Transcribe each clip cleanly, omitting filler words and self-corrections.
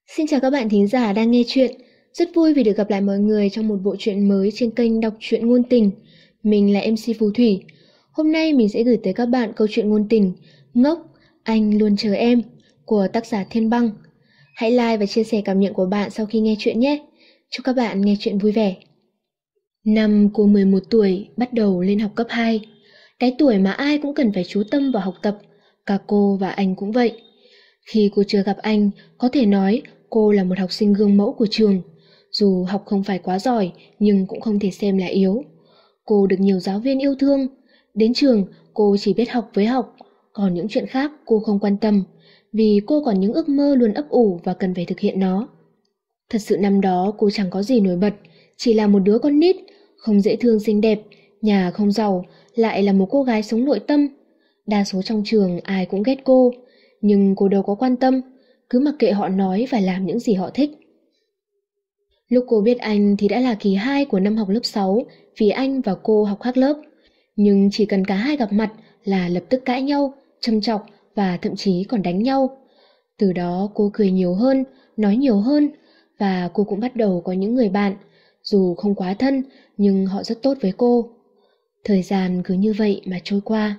Xin chào các bạn thính giả đang nghe chuyện. Rất vui vì được gặp lại mọi người trong một bộ truyện mới trên kênh đọc truyện ngôn tình. Mình là MC Phù Thủy. Hôm nay mình sẽ gửi tới các bạn câu chuyện ngôn tình Ngốc, anh luôn chờ em của tác giả Thiên Băng. Hãy like và chia sẻ cảm nhận của bạn sau khi nghe chuyện nhé. Chúc các bạn nghe chuyện vui vẻ. Năm cô 11 tuổi bắt đầu lên học cấp 2. Cái tuổi mà ai cũng cần phải chú tâm vào học tập. Cả cô và anh cũng vậy. Khi cô chưa gặp anh, có thể nói cô là một học sinh gương mẫu của trường. Dù học không phải quá giỏi, nhưng cũng không thể xem là yếu. Cô được nhiều giáo viên yêu thương. Đến trường, cô chỉ biết học với học, còn những chuyện khác cô không quan tâm, vì cô còn những ước mơ luôn ấp ủ và cần phải thực hiện nó. Thật sự năm đó cô chẳng có gì nổi bật, chỉ là một đứa con nít, không dễ thương xinh đẹp, nhà không giàu, lại là một cô gái sống nội tâm. Đa số trong trường ai cũng ghét cô, nhưng cô đâu có quan tâm, cứ mặc kệ họ nói và làm những gì họ thích. Lúc cô biết anh thì đã là kỳ 2 của năm học lớp 6, vì anh và cô học khác lớp. Nhưng chỉ cần cả hai gặp mặt là lập tức cãi nhau, châm chọc và thậm chí còn đánh nhau. Từ đó cô cười nhiều hơn, nói nhiều hơn, và cô cũng bắt đầu có những người bạn, dù không quá thân nhưng họ rất tốt với cô. Thời gian cứ như vậy mà trôi qua.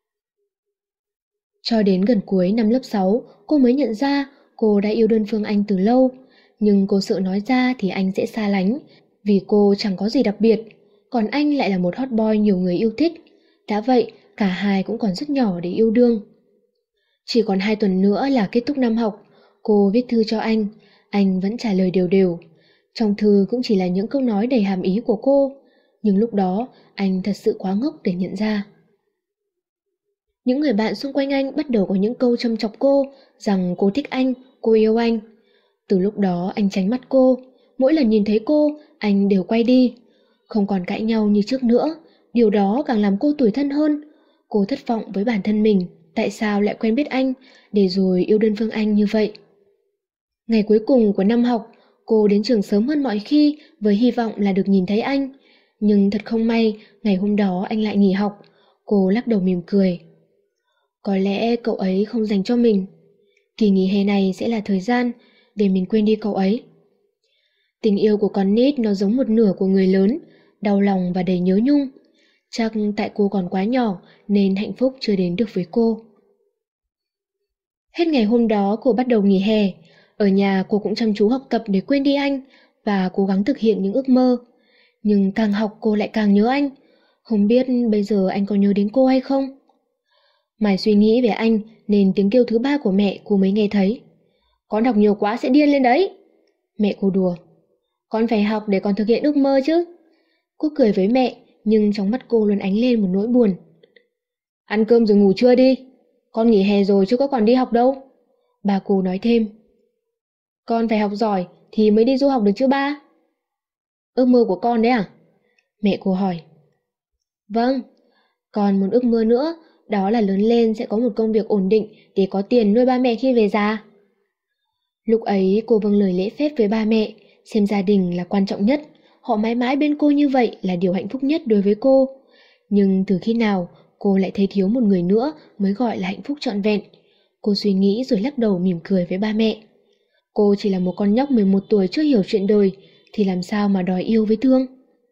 Cho đến gần cuối năm lớp 6, cô mới nhận ra cô đã yêu đơn phương anh từ lâu, nhưng cô sợ nói ra thì anh sẽ xa lánh, vì cô chẳng có gì đặc biệt, còn anh lại là một hot boy nhiều người yêu thích. Đã vậy, cả hai cũng còn rất nhỏ để yêu đương. Chỉ còn 2 tuần nữa là kết thúc năm học, cô viết thư cho anh vẫn trả lời đều đều. Trong thư cũng chỉ là những câu nói đầy hàm ý của cô, nhưng lúc đó anh thật sự quá ngốc để nhận ra. Những người bạn xung quanh anh bắt đầu có những câu châm chọc cô rằng cô thích anh, cô yêu anh. Từ lúc đó anh tránh mắt cô, mỗi lần nhìn thấy cô, anh đều quay đi. Không còn cãi nhau như trước nữa, điều đó càng làm cô tủi thân hơn. Cô thất vọng với bản thân mình, tại sao lại quen biết anh, để rồi yêu đơn phương anh như vậy. Ngày cuối cùng của năm học, cô đến trường sớm hơn mọi khi với hy vọng là được nhìn thấy anh. Nhưng thật không may, ngày hôm đó anh lại nghỉ học. Cô lắc đầu mỉm cười. Có lẽ cậu ấy không dành cho mình. Kỳ nghỉ hè này sẽ là thời gian để mình quên đi cậu ấy. Tình yêu của con nít nó giống một nửa của người lớn, đau lòng và đầy nhớ nhung. Chắc tại cô còn quá nhỏ nên hạnh phúc chưa đến được với cô. Hết ngày hôm đó cô bắt đầu nghỉ hè. Ở nhà cô cũng chăm chú học tập để quên đi anh và cố gắng thực hiện những ước mơ. Nhưng càng học cô lại càng nhớ anh. Không biết bây giờ anh có nhớ đến cô hay không? Mải suy nghĩ về anh nên tiếng kêu thứ 3 của mẹ cô mới nghe thấy. Con học nhiều quá sẽ điên lên đấy. Mẹ cô đùa. Con phải học để còn thực hiện ước mơ chứ. Cô cười với mẹ, nhưng trong mắt cô luôn ánh lên một nỗi buồn. Ăn cơm rồi ngủ trưa đi. Con nghỉ hè rồi chứ có còn đi học đâu. Bà cô nói thêm. Con phải học giỏi thì mới đi du học được chứ ba. Ước mơ của con đấy à? Mẹ cô hỏi. Vâng, còn một ước mơ nữa, đó là lớn lên sẽ có một công việc ổn định để có tiền nuôi ba mẹ khi về già. Lúc ấy cô vâng lời lễ phép với ba mẹ, xem gia đình là quan trọng nhất, họ mãi mãi bên cô như vậy là điều hạnh phúc nhất đối với cô. Nhưng từ khi nào cô lại thấy thiếu một người nữa mới gọi là hạnh phúc trọn vẹn. Cô suy nghĩ rồi lắc đầu mỉm cười với ba mẹ. Cô chỉ là một con nhóc 11 tuổi chưa hiểu chuyện đời, thì làm sao mà đòi yêu với thương.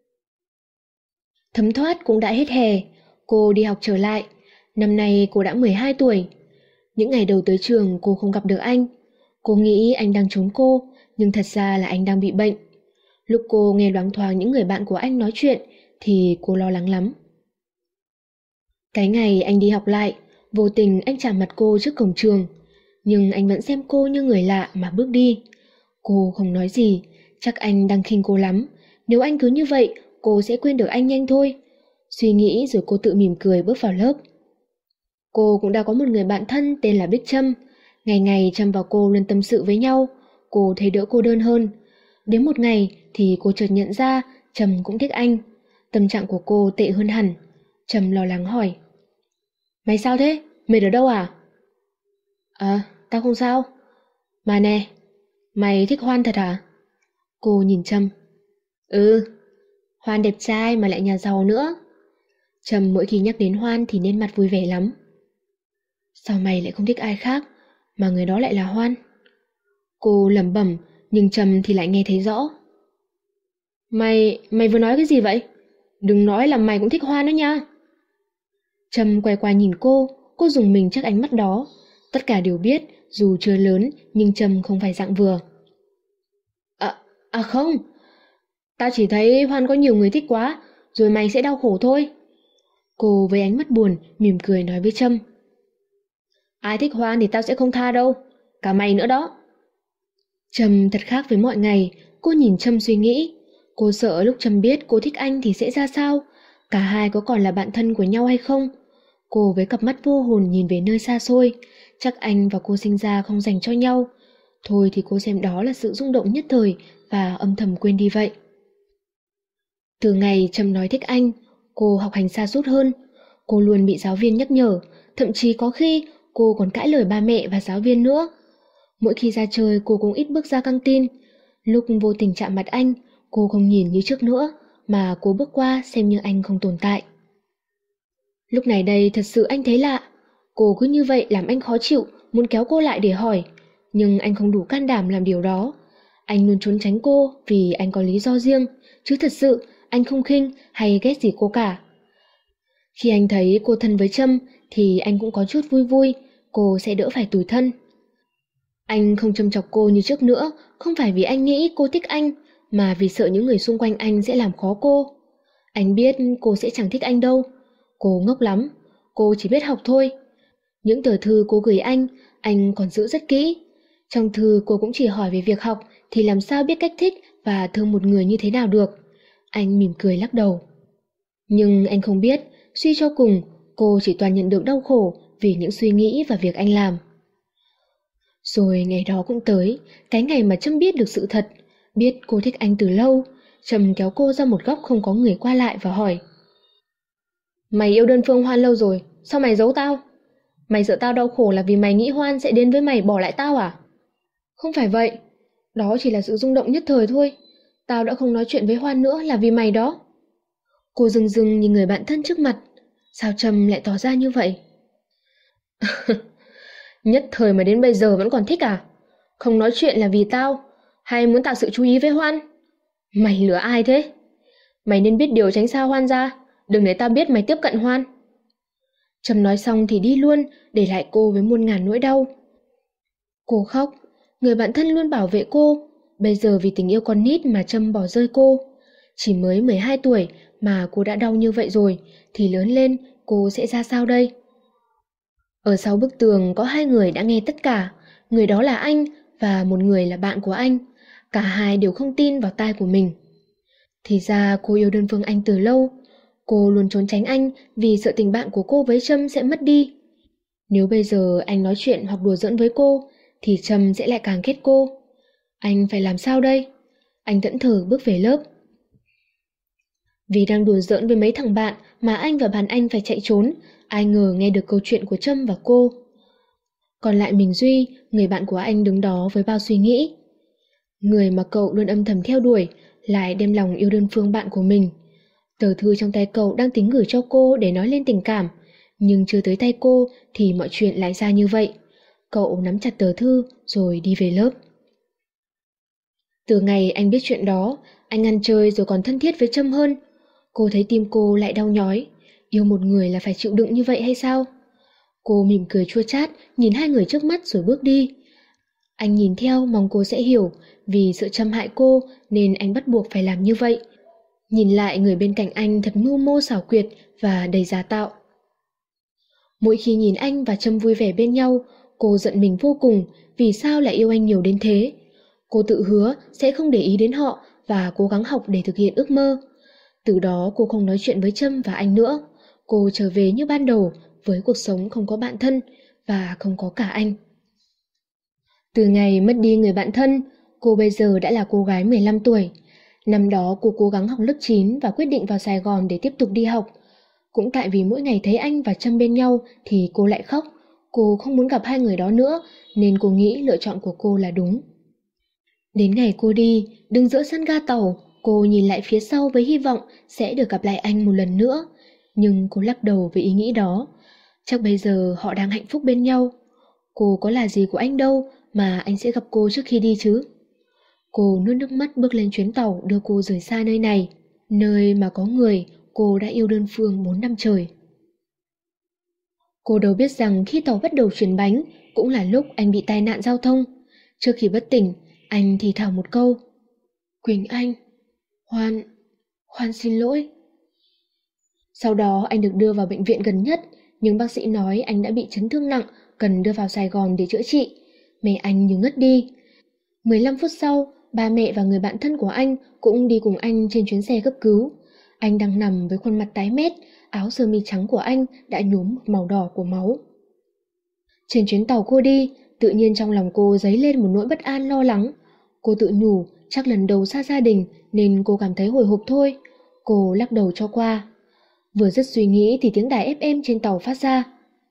Thấm thoát cũng đã hết hè, cô đi học trở lại. Năm nay cô đã 12 tuổi. Những ngày đầu tới trường cô không gặp được anh. Cô nghĩ anh đang trốn cô, nhưng thật ra là anh đang bị bệnh. Lúc cô nghe loáng thoáng những người bạn của anh nói chuyện, thì cô lo lắng lắm. Cái ngày anh đi học lại, vô tình anh chạm mặt cô trước cổng trường. Nhưng anh vẫn xem cô như người lạ mà bước đi. Cô không nói gì, chắc anh đang khinh cô lắm. Nếu anh cứ như vậy, cô sẽ quên được anh nhanh thôi. Suy nghĩ rồi cô tự mỉm cười bước vào lớp. Cô cũng đã có một người bạn thân tên là Bích Trâm. Ngày ngày Trâm và cô luôn tâm sự với nhau. Cô thấy đỡ cô đơn hơn. Đến một ngày thì cô chợt nhận ra Trâm cũng thích anh. Tâm trạng của cô tệ hơn hẳn. Trâm lo lắng hỏi. Mày sao thế? Mệt ở đâu à? Tao không sao. Mà nè, mày thích Hoan thật hả? Cô nhìn Trâm. Ừ, Hoan đẹp trai mà lại nhà giàu nữa. Trâm mỗi khi nhắc đến Hoan thì nên mặt vui vẻ lắm. Sao mày lại không thích ai khác, mà người đó lại là Hoan? Cô lẩm bẩm, nhưng Trâm thì lại nghe thấy rõ. Mày vừa nói cái gì vậy? Đừng nói là mày cũng thích Hoan đó nha. Trâm quay qua nhìn cô rùng mình trước ánh mắt đó. Tất cả đều biết, dù chưa lớn, nhưng Trâm không phải dạng vừa. Không, tao chỉ thấy Hoan có nhiều người thích quá, rồi mày sẽ đau khổ thôi. Cô với ánh mắt buồn, mỉm cười nói với Trâm. Ai thích Hoan thì tao sẽ không tha đâu, cả mày nữa đó. Trâm thật khác với mọi ngày, cô nhìn Trâm suy nghĩ. Cô sợ lúc Trâm biết cô thích anh thì sẽ ra sao, cả hai có còn là bạn thân của nhau hay không. Cô với cặp mắt vô hồn nhìn về nơi xa xôi, chắc anh và cô sinh ra không dành cho nhau. Thôi thì cô xem đó là sự rung động nhất thời và âm thầm quên đi vậy. Từ ngày Trâm nói thích anh, cô học hành sa sút hơn. Cô luôn bị giáo viên nhắc nhở, thậm chí có khi cô còn cãi lời ba mẹ và giáo viên nữa. Mỗi khi ra chơi cô cũng ít bước ra căng tin. Lúc vô tình chạm mặt anh, cô không nhìn như trước nữa, mà cô bước qua xem như anh không tồn tại. Lúc này đây thật sự anh thấy lạ. Cô cứ như vậy làm anh khó chịu, muốn kéo cô lại để hỏi. Nhưng anh không đủ can đảm làm điều đó. Anh luôn trốn tránh cô vì anh có lý do riêng, chứ thật sự anh không khinh hay ghét gì cô cả. Khi anh thấy cô thân với Trâm thì anh cũng có chút vui vui, cô sẽ đỡ phải tủi thân. Anh không châm chọc cô như trước nữa, không phải vì anh nghĩ cô thích anh, mà vì sợ những người xung quanh anh sẽ làm khó cô. Anh biết cô sẽ chẳng thích anh đâu. Cô ngốc lắm, cô chỉ biết học thôi. Những tờ thư cô gửi anh còn giữ rất kỹ. Trong thư cô cũng chỉ hỏi về việc học thì làm sao biết cách thích và thương một người như thế nào được. Anh mỉm cười lắc đầu. Nhưng anh không biết, suy cho cùng, cô chỉ toàn nhận được đau khổ vì những suy nghĩ và việc anh làm. Rồi ngày đó cũng tới, cái ngày mà Trâm biết được sự thật, biết cô thích anh từ lâu. Trâm kéo cô ra một góc không có người qua lại và hỏi. Mày yêu đơn phương Hoan lâu rồi, sao mày giấu tao? Mày sợ tao đau khổ là vì mày nghĩ Hoan sẽ đến với mày bỏ lại tao à? Không phải vậy, đó chỉ là sự rung động nhất thời thôi. Tao đã không nói chuyện với Hoan nữa là vì mày đó. Cô rưng rưng nhìn người bạn thân trước mặt. Sao Trâm lại tỏ ra như vậy? Nhất thời mà đến bây giờ vẫn còn thích à? Không nói chuyện là vì tao, hay muốn tạo sự chú ý với Hoan? Mày lừa ai thế? Mày nên biết điều tránh xa Hoan ra, đừng để tao biết mày tiếp cận Hoan. Trâm nói xong thì đi luôn, để lại cô với muôn ngàn nỗi đau. Cô khóc, người bạn thân luôn bảo vệ cô, bây giờ vì tình yêu con nít mà Trâm bỏ rơi cô. Chỉ mới 12 tuổi mà cô đã đau như vậy rồi, thì lớn lên cô sẽ ra sao đây? Ở sau bức tường có hai người đã nghe tất cả, người đó là anh và một người là bạn của anh. Cả hai đều không tin vào tai của mình. Thì ra cô yêu đơn phương anh từ lâu. Cô luôn trốn tránh anh vì sợ tình bạn của cô với Trâm sẽ mất đi. Nếu bây giờ anh nói chuyện hoặc đùa giỡn với cô, thì Trâm sẽ lại càng ghét cô. Anh phải làm sao đây? Anh thẫn thờ bước về lớp. Vì đang đùa giỡn với mấy thằng bạn mà anh và bạn anh phải chạy trốn, ai ngờ nghe được câu chuyện của Trâm và cô. Còn lại mình Duy, người bạn của anh đứng đó với bao suy nghĩ. Người mà cậu luôn âm thầm theo đuổi lại đem lòng yêu đơn phương bạn của mình. Tờ thư trong tay cậu đang tính gửi cho cô để nói lên tình cảm, nhưng chưa tới tay cô thì mọi chuyện lại ra như vậy. Cậu nắm chặt tờ thư rồi đi về lớp. Từ ngày anh biết chuyện đó, anh ăn chơi rồi còn thân thiết với Trâm hơn. Cô thấy tim cô lại đau nhói. Yêu một người là phải chịu đựng như vậy hay sao? Cô mỉm cười chua chát, nhìn hai người trước mắt rồi bước đi. Anh nhìn theo mong cô sẽ hiểu, vì sợ Trâm hại cô nên anh bắt buộc phải làm như vậy. Nhìn lại người bên cạnh anh thật mưu mô xảo quyệt và đầy giả tạo. Mỗi khi nhìn anh và Trâm vui vẻ bên nhau, cô giận mình vô cùng vì sao lại yêu anh nhiều đến thế. Cô tự hứa sẽ không để ý đến họ và cố gắng học để thực hiện ước mơ. Từ đó cô không nói chuyện với Trâm và anh nữa. Cô trở về như ban đầu với cuộc sống không có bạn thân và không có cả anh. Từ ngày mất đi người bạn thân, cô bây giờ đã là cô gái 15 tuổi. Năm đó cô cố gắng học lớp 9 và quyết định vào Sài Gòn để tiếp tục đi học. Cũng tại vì mỗi ngày thấy anh và Trâm bên nhau thì cô lại khóc. Cô không muốn gặp hai người đó nữa nên cô nghĩ lựa chọn của cô là đúng. Đến ngày cô đi, đứng giữa sân ga tàu, cô nhìn lại phía sau với hy vọng sẽ được gặp lại anh một lần nữa. Nhưng cô lắc đầu với ý nghĩ đó. Chắc bây giờ họ đang hạnh phúc bên nhau. Cô có là gì của anh đâu mà anh sẽ gặp cô trước khi đi chứ? Cô nuốt nước mắt bước lên chuyến tàu đưa cô rời xa nơi này, nơi mà có người cô đã yêu đơn phương 4 năm trời. Cô đâu biết rằng khi tàu bắt đầu chuyển bánh cũng là lúc anh bị tai nạn giao thông. Trước khi bất tỉnh, anh thì thào một câu: Quỳnh Anh, Hoan xin lỗi. Sau đó anh được đưa vào bệnh viện gần nhất, nhưng bác sĩ nói anh đã bị chấn thương nặng, cần đưa vào Sài Gòn để chữa trị. Mẹ anh như ngất đi. 15 phút sau, ba mẹ và người bạn thân của anh cũng đi cùng anh trên chuyến xe cấp cứu. Anh đang nằm với khuôn mặt tái mét, áo sơ mi trắng của anh đã nhuốm một màu đỏ của máu. Trên chuyến tàu cô đi, tự nhiên trong lòng cô dấy lên một nỗi bất an lo lắng. Cô tự nhủ chắc lần đầu xa gia đình nên cô cảm thấy hồi hộp thôi. Cô lắc đầu cho qua. Vừa dứt suy nghĩ thì tiếng đài FM trên tàu phát ra: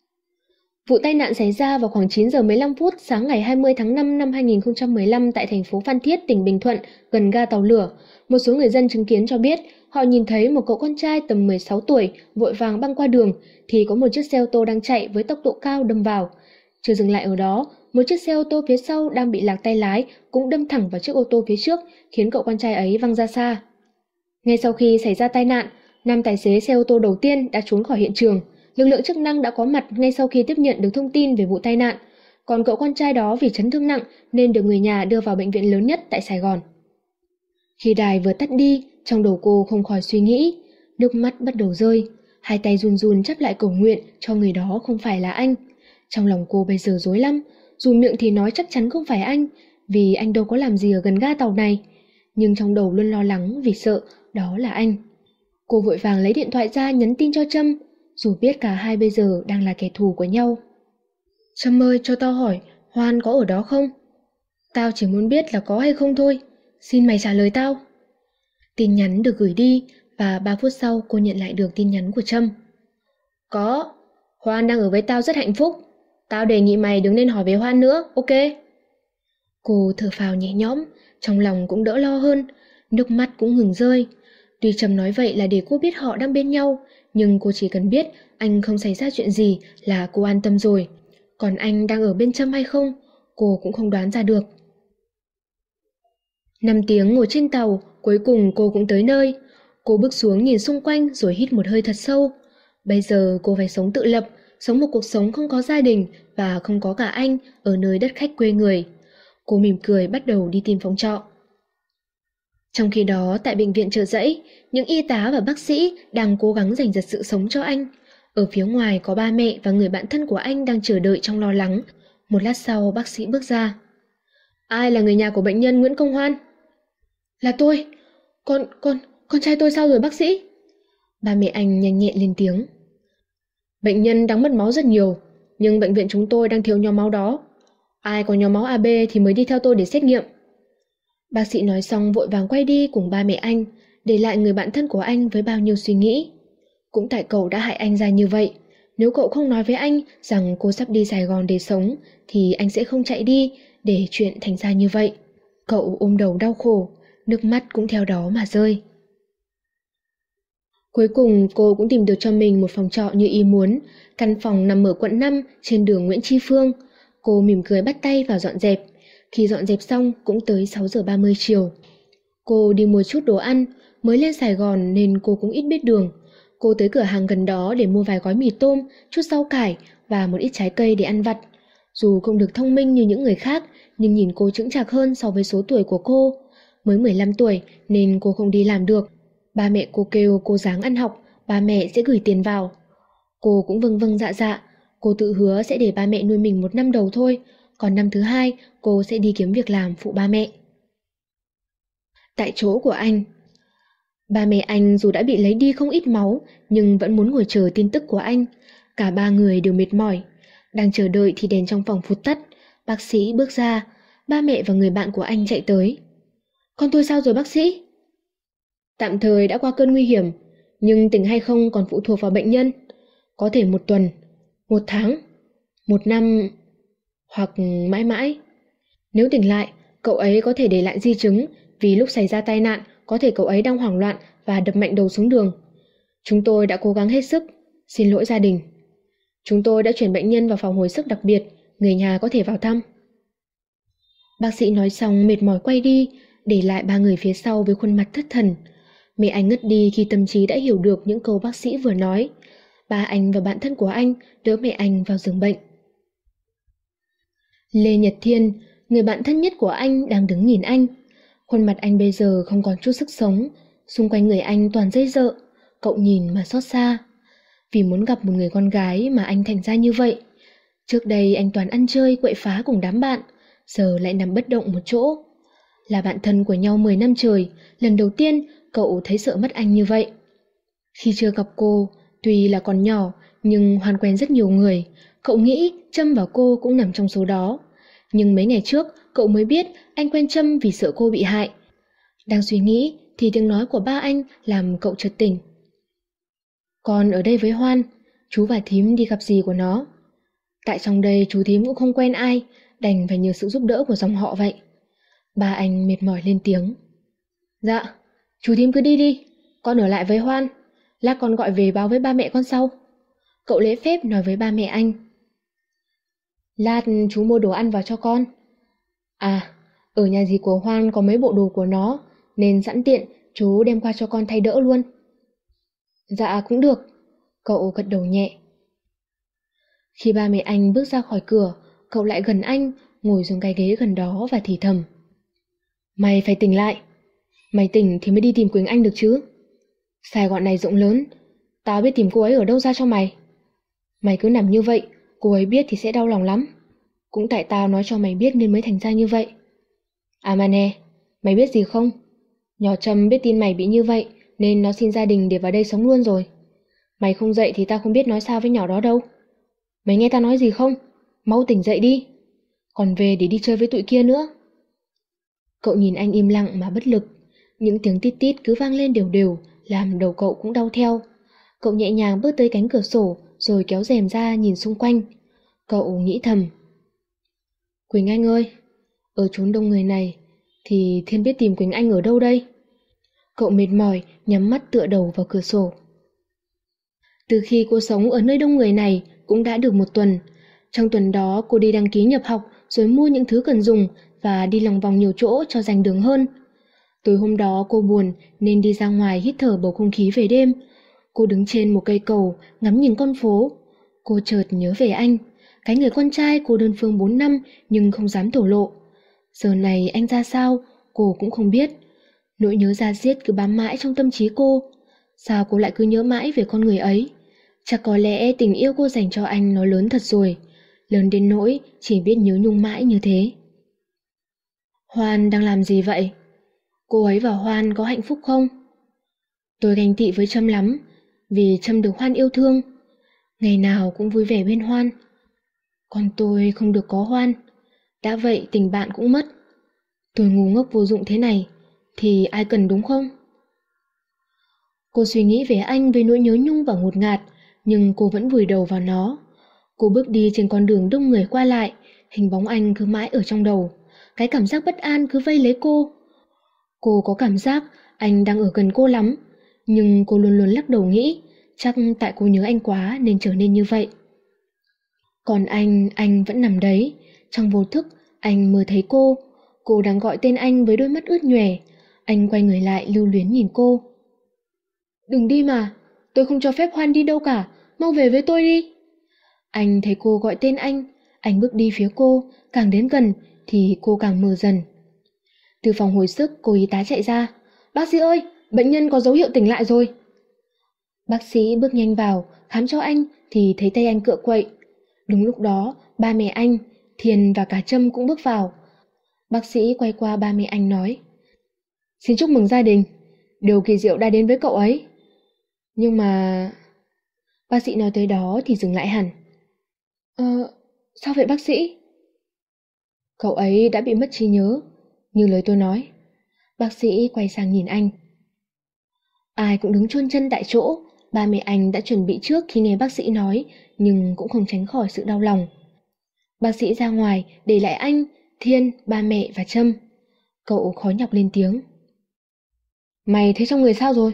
Vụ tai nạn xảy ra vào khoảng 9 giờ 15 phút sáng ngày 20 tháng 5 năm 2015 tại thành phố Phan Thiết, tỉnh Bình Thuận, gần ga tàu lửa. Một số người dân chứng kiến cho biết họ nhìn thấy một cậu con trai tầm 16 tuổi vội vàng băng qua đường thì có một chiếc xe ô tô đang chạy với tốc độ cao đâm vào. Chưa dừng lại ở đó, một chiếc xe ô tô phía sau đang bị lạc tay lái cũng đâm thẳng vào chiếc ô tô phía trước, khiến cậu con trai ấy văng ra xa. Ngay sau khi xảy ra tai nạn, nam tài xế xe ô tô đầu tiên đã trốn khỏi hiện trường. Lực lượng chức năng đã có mặt ngay sau khi tiếp nhận được thông tin về vụ tai nạn. Còn cậu con trai đó vì chấn thương nặng nên được người nhà đưa vào bệnh viện lớn nhất tại Sài Gòn. Khi đài vừa tắt đi, trong đầu cô không khỏi suy nghĩ, nước mắt bắt đầu rơi, hai tay run run chắp lại cầu nguyện cho người đó không phải là anh. Trong lòng cô bây giờ rối lắm, dù miệng thì nói chắc chắn không phải anh, vì anh đâu có làm gì ở gần ga tàu này, nhưng trong đầu luôn lo lắng vì sợ đó là anh. Cô vội vàng lấy điện thoại ra nhắn tin cho Trâm, dù biết cả hai bây giờ đang là kẻ thù của nhau. Trâm ơi, cho tao hỏi, Hoan có ở đó không? Tao chỉ muốn biết là có hay không thôi, xin mày trả lời tao. Tin nhắn được gửi đi và 3 phút sau cô nhận lại được tin nhắn của Trâm. Có, Hoan đang ở với tao rất hạnh phúc. Tao đề nghị mày đừng nên hỏi về Hoan nữa, ok? Cô thở phào nhẹ nhõm, trong lòng cũng đỡ lo hơn, nước mắt cũng ngừng rơi. Tuy Trâm nói vậy là để cô biết họ đang bên nhau, nhưng cô chỉ cần biết anh không xảy ra chuyện gì là cô an tâm rồi. Còn anh đang ở bên Trâm hay không, cô cũng không đoán ra được. 5 tiếng ngồi trên tàu, cuối cùng cô cũng tới nơi. Cô bước xuống nhìn xung quanh rồi hít một hơi thật sâu. Bây giờ cô phải sống tự lập, sống một cuộc sống không có gia đình và không có cả anh ở nơi đất khách quê người. Cô mỉm cười bắt đầu đi tìm phòng trọ. Trong khi đó, tại bệnh viện Chợ Giẫy, những y tá và bác sĩ đang cố gắng giành giật sự sống cho anh. Ở phía ngoài có ba mẹ và người bạn thân của anh đang chờ đợi trong lo lắng. Một lát sau, bác sĩ bước ra. Ai là người nhà của bệnh nhân Nguyễn Công Hoan? Là tôi. Con trai tôi sao rồi bác sĩ? Ba mẹ anh nhanh nhẹn lên tiếng. Bệnh nhân đang mất máu rất nhiều, nhưng bệnh viện chúng tôi đang thiếu nhóm máu đó. Ai có nhóm máu AB thì mới đi theo tôi để xét nghiệm. Bác sĩ nói xong vội vàng quay đi cùng ba mẹ anh, để lại người bạn thân của anh với bao nhiêu suy nghĩ. Cũng tại cậu đã hại anh ra như vậy. Nếu cậu không nói với anh rằng cô sắp đi Sài Gòn để sống, thì anh sẽ không chạy đi để chuyện thành ra như vậy. Cậu ôm đầu đau khổ, nước mắt cũng theo đó mà rơi. Cuối cùng cô cũng tìm được cho mình một phòng trọ như ý muốn. Căn phòng nằm ở quận 5 trên đường Nguyễn Tri Phương. Cô mỉm cười bắt tay vào dọn dẹp. Khi dọn dẹp xong cũng tới 6 giờ 30 chiều. Cô đi mua chút đồ ăn, mới lên Sài Gòn nên cô cũng ít biết đường. Cô tới cửa hàng gần đó để mua vài gói mì tôm, chút rau cải và một ít trái cây để ăn vặt. Dù không được thông minh như những người khác, nhưng nhìn cô chững chạc hơn so với số tuổi của cô. Mới 15 tuổi nên cô không đi làm được. Ba mẹ cô kêu cô ráng ăn học, ba mẹ sẽ gửi tiền vào. Cô cũng vâng vâng dạ dạ. Cô tự hứa sẽ để ba mẹ nuôi mình 1 năm đầu thôi, còn năm thứ 2 cô sẽ đi kiếm việc làm phụ ba mẹ. Tại chỗ của anh, ba mẹ anh dù đã bị lấy đi không ít máu nhưng vẫn muốn ngồi chờ tin tức của anh. Cả ba người đều mệt mỏi. Đang chờ đợi thì đèn trong phòng phụt tắt. Bác sĩ bước ra. Ba mẹ và người bạn của anh chạy tới. Con tôi sao rồi bác sĩ? Tạm thời đã qua cơn nguy hiểm, nhưng tỉnh hay không còn phụ thuộc vào bệnh nhân. Có thể 1 tuần, 1 tháng, 1 năm, hoặc mãi mãi. Nếu tỉnh lại, cậu ấy có thể để lại di chứng, vì lúc xảy ra tai nạn có thể cậu ấy đang hoảng loạn và đập mạnh đầu xuống đường. Chúng tôi đã cố gắng hết sức, xin lỗi gia đình. Chúng tôi đã chuyển bệnh nhân vào phòng hồi sức đặc biệt, người nhà có thể vào thăm. Bác sĩ nói xong mệt mỏi quay đi, để lại ba người phía sau với khuôn mặt thất thần. Mẹ anh ngất đi khi tâm trí đã hiểu được những câu bác sĩ vừa nói. Ba anh và bạn thân của anh đỡ mẹ anh vào giường bệnh. Lê Nhật Thiên, người bạn thân nhất của anh, đang đứng nhìn anh. Khuôn mặt anh bây giờ không còn chút sức sống, xung quanh người anh toàn dây dợ. Cậu nhìn mà xót xa. Vì muốn gặp một người con gái mà anh thành ra như vậy. Trước đây anh toàn ăn chơi quậy phá cùng đám bạn, giờ lại nằm bất động một chỗ. Là bạn thân của nhau 10 năm trời, lần đầu tiên cậu thấy sợ mất anh như vậy. Khi chưa gặp cô, tuy là còn nhỏ, nhưng Hoan quen rất nhiều người. Cậu nghĩ Trâm và cô cũng nằm trong số đó. Nhưng mấy ngày trước, cậu mới biết anh quen Trâm vì sợ cô bị hại. Đang suy nghĩ thì tiếng nói của ba anh làm cậu chợt tỉnh. Con ở đây với Hoan, chú và thím đi gặp dì của nó. Tại trong đây chú thím cũng không quen ai, đành phải nhờ sự giúp đỡ của dòng họ vậy. Ba anh mệt mỏi lên tiếng. Dạ, chú thím cứ đi đi, con ở lại với Hoan. Lát con gọi về báo với ba mẹ con sau. Cậu lễ phép nói với ba mẹ anh. Lát chú mua đồ ăn vào cho con. À, ở nhà dì của Hoan có mấy bộ đồ của nó, nên sẵn tiện chú đem qua cho con thay đỡ luôn. Dạ cũng được, cậu gật đầu nhẹ. Khi ba mẹ anh bước ra khỏi cửa, cậu lại gần anh, ngồi xuống cái ghế gần đó và thì thầm. Mày phải tỉnh lại. Mày tỉnh thì mới đi tìm Quỳnh Anh được chứ. Sài Gòn này rộng lớn, tao biết tìm cô ấy ở đâu ra cho mày. Mày cứ nằm như vậy, cô ấy biết thì sẽ đau lòng lắm. Cũng tại tao nói cho mày biết nên mới thành ra như vậy. À mà nè, mày biết gì không? Nhỏ Trâm biết tin mày bị như vậy, nên nó xin gia đình để vào đây sống luôn rồi. Mày không dậy thì tao không biết nói sao với nhỏ đó đâu. Mày nghe tao nói gì không? Mau tỉnh dậy đi. Còn về để đi chơi với tụi kia nữa. Cậu nhìn anh im lặng mà bất lực. Những tiếng tít tít cứ vang lên đều đều, làm đầu cậu cũng đau theo. Cậu nhẹ nhàng bước tới cánh cửa sổ, rồi kéo rèm ra nhìn xung quanh. Cậu nghĩ thầm. Quỳnh Anh ơi, ở chốn đông người này, thì Thiên biết tìm Quỳnh Anh ở đâu đây? Cậu mệt mỏi, nhắm mắt tựa đầu vào cửa sổ. Từ khi cô sống ở nơi đông người này cũng đã được một tuần. Trong tuần đó cô đi đăng ký nhập học rồi mua những thứ cần dùng và đi lòng vòng nhiều chỗ cho dành đường hơn. Tối hôm đó cô buồn nên đi ra ngoài hít thở bầu không khí về đêm. Cô đứng trên một cây cầu ngắm nhìn con phố. Cô chợt nhớ về anh, cái người con trai cô đơn phương 4 năm nhưng không dám thổ lộ. Giờ này anh ra sao, cô cũng không biết. Nỗi nhớ da diết cứ bám mãi trong tâm trí cô. Sao cô lại cứ nhớ mãi về con người ấy? Chắc có lẽ tình yêu cô dành cho anh nó lớn thật rồi, lớn đến nỗi chỉ biết nhớ nhung mãi như thế. Hoan đang làm gì vậy? Cô ấy và Hoan có hạnh phúc không? Tôi ganh tị với Trâm lắm, vì Trâm được Hoan yêu thương. Ngày nào cũng vui vẻ bên Hoan. Còn tôi không được có Hoan, đã vậy tình bạn cũng mất. Tôi ngu ngốc vô dụng thế này, thì ai cần đúng không? Cô suy nghĩ về anh với nỗi nhớ nhung và ngột ngạt, nhưng cô vẫn vùi đầu vào nó. Cô bước đi trên con đường đông người qua lại, hình bóng anh cứ mãi ở trong đầu. Cái cảm giác bất an cứ vây lấy cô. Cô có cảm giác anh đang ở gần cô lắm, nhưng cô luôn luôn lắc đầu nghĩ chắc tại cô nhớ anh quá nên trở nên như vậy. Còn anh vẫn nằm đấy. Trong vô thức, anh mơ thấy cô đang gọi tên anh với đôi mắt ướt nhòe. Anh quay người lại lưu luyến nhìn cô. Đừng đi mà, tôi không cho phép Hoan đi đâu cả, mau về với tôi đi. Anh thấy cô gọi tên anh bước đi phía cô, càng đến gần thì cô càng mờ dần. Từ phòng hồi sức, cô y tá chạy ra. Bác sĩ ơi, bệnh nhân có dấu hiệu tỉnh lại rồi. Bác sĩ bước nhanh vào, khám cho anh thì thấy tay anh cựa quậy. Đúng lúc đó, ba mẹ anh, Thiền và cả Trâm cũng bước vào. Bác sĩ quay qua ba mẹ anh nói. Xin chúc mừng gia đình, điều kỳ diệu đã đến với cậu ấy. Nhưng mà... Bác sĩ nói tới đó thì dừng lại hẳn. Sao vậy bác sĩ? Cậu ấy đã bị mất trí nhớ, như lời tôi nói. Bác sĩ quay sang nhìn anh. Ai cũng đứng chôn chân tại chỗ, ba mẹ anh đã chuẩn bị trước khi nghe bác sĩ nói, nhưng cũng không tránh khỏi sự đau lòng. Bác sĩ ra ngoài, để lại anh, Thiên, ba mẹ và Trâm. Cậu khó nhọc lên tiếng. Mày thấy trong người sao rồi?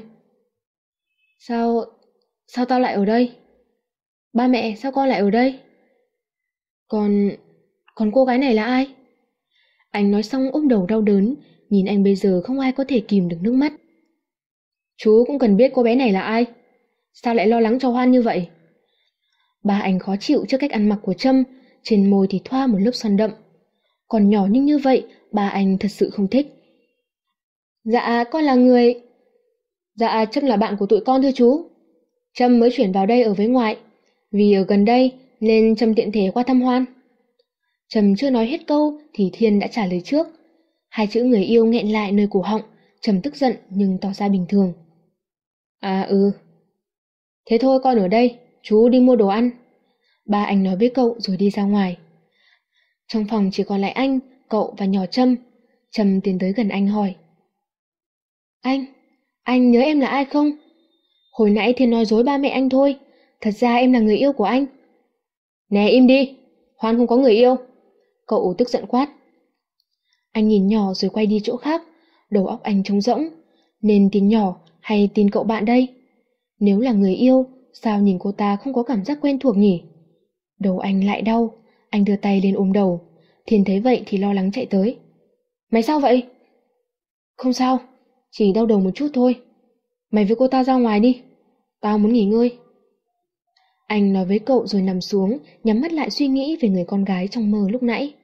Sao tao lại ở đây? Ba mẹ, sao con lại ở đây? Còn cô gái này là ai? Anh nói xong ôm đầu đau đớn, nhìn anh bây giờ không ai có thể kìm được nước mắt. Chú cũng cần biết cô bé này là ai. Sao lại lo lắng cho Hoan như vậy? Ba anh khó chịu trước cách ăn mặc của Trâm, trên môi thì thoa một lớp son đậm. Còn nhỏ nhưng như vậy, ba anh thật sự không thích. Dạ, con là người... Dạ, Trâm là bạn của tụi con thưa chú. Trâm mới chuyển vào đây ở với ngoại. Vì ở gần đây nên Trâm tiện thể qua thăm Hoan. Trâm chưa nói hết câu thì Thiên đã trả lời trước. Hai chữ người yêu nghẹn lại nơi cổ họng. Trâm tức giận nhưng tỏ ra bình thường. À thế thôi con ở đây, chú đi mua đồ ăn. Ba anh nói với cậu rồi đi ra ngoài. Trong phòng chỉ còn lại anh, cậu và nhỏ Trâm. Trâm tiến tới gần anh hỏi. Anh nhớ em là ai không? Hồi nãy Thiên nói dối ba mẹ anh thôi. Thật ra em là người yêu của anh. Nè im đi, Hoan không có người yêu. Cậu tức giận quát. Anh nhìn nhỏ rồi quay đi chỗ khác. Đầu óc anh trống rỗng. Nên tin nhỏ hay tin cậu bạn đây? Nếu là người yêu, sao nhìn cô ta không có cảm giác quen thuộc nhỉ? Đầu anh lại đau. Anh đưa tay lên ôm đầu. Thiên thấy vậy thì lo lắng chạy tới. Mày sao vậy? Không sao, chỉ đau đầu một chút thôi. Mày với cô ta ra ngoài đi, tao muốn nghỉ ngơi. Anh nói với cậu rồi nằm xuống, nhắm mắt lại suy nghĩ về người con gái trong mơ lúc nãy.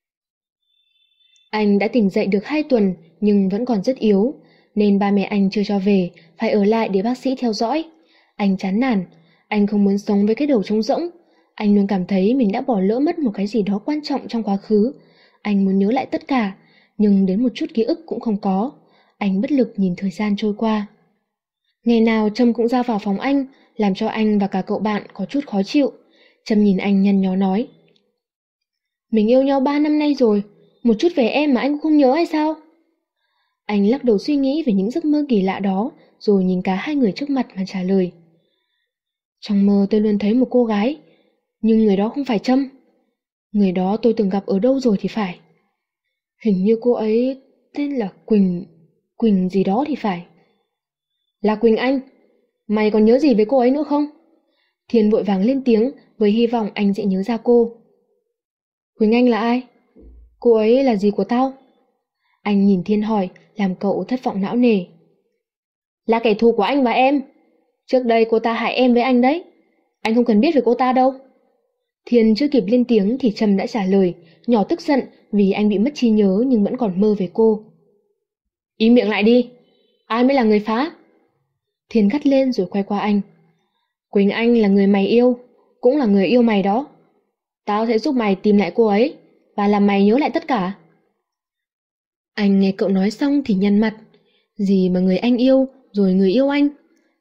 Anh đã tỉnh dậy được 2 tuần nhưng vẫn còn rất yếu, nên ba mẹ anh chưa cho về, phải ở lại để bác sĩ theo dõi. Anh chán nản, anh không muốn sống với cái đầu trống rỗng. Anh luôn cảm thấy mình đã bỏ lỡ mất một cái gì đó quan trọng trong quá khứ. Anh muốn nhớ lại tất cả, nhưng đến một chút ký ức cũng không có. Anh bất lực nhìn thời gian trôi qua. Ngày nào Trâm cũng ra vào phòng anh, làm cho anh và cả cậu bạn có chút khó chịu. Trâm nhìn anh nhăn nhó nói. Mình yêu nhau 3 năm nay rồi, một chút về em mà anh cũng không nhớ hay sao? Anh lắc đầu suy nghĩ về những giấc mơ kỳ lạ đó, rồi nhìn cả hai người trước mặt mà trả lời. Trong mơ tôi luôn thấy một cô gái, nhưng người đó không phải Trâm. Người đó tôi từng gặp ở đâu rồi thì phải. Hình như cô ấy tên là Quỳnh gì đó thì phải. Là Quỳnh Anh, mày còn nhớ gì về cô ấy nữa không? Thiên vội vàng lên tiếng với hy vọng anh sẽ nhớ ra cô. Quỳnh Anh là ai? Cô ấy là gì của tao? Anh nhìn Thiên hỏi, làm cậu thất vọng não nề. Là kẻ thù của anh và em. Trước đây cô ta hại em với anh đấy. Anh không cần biết về cô ta đâu. Thiên chưa kịp lên tiếng thì Trâm đã trả lời, nhỏ tức giận vì anh bị mất trí nhớ nhưng vẫn còn mơ về cô. Im miệng lại đi, ai mới là người phá? Thiên gắt lên rồi quay qua anh. Quỳnh Anh là người mày yêu, cũng là người yêu mày đó. Tao sẽ giúp mày tìm lại cô ấy và làm mày nhớ lại tất cả. Anh nghe cậu nói xong thì nhăn mặt. Gì mà người anh yêu rồi người yêu anh?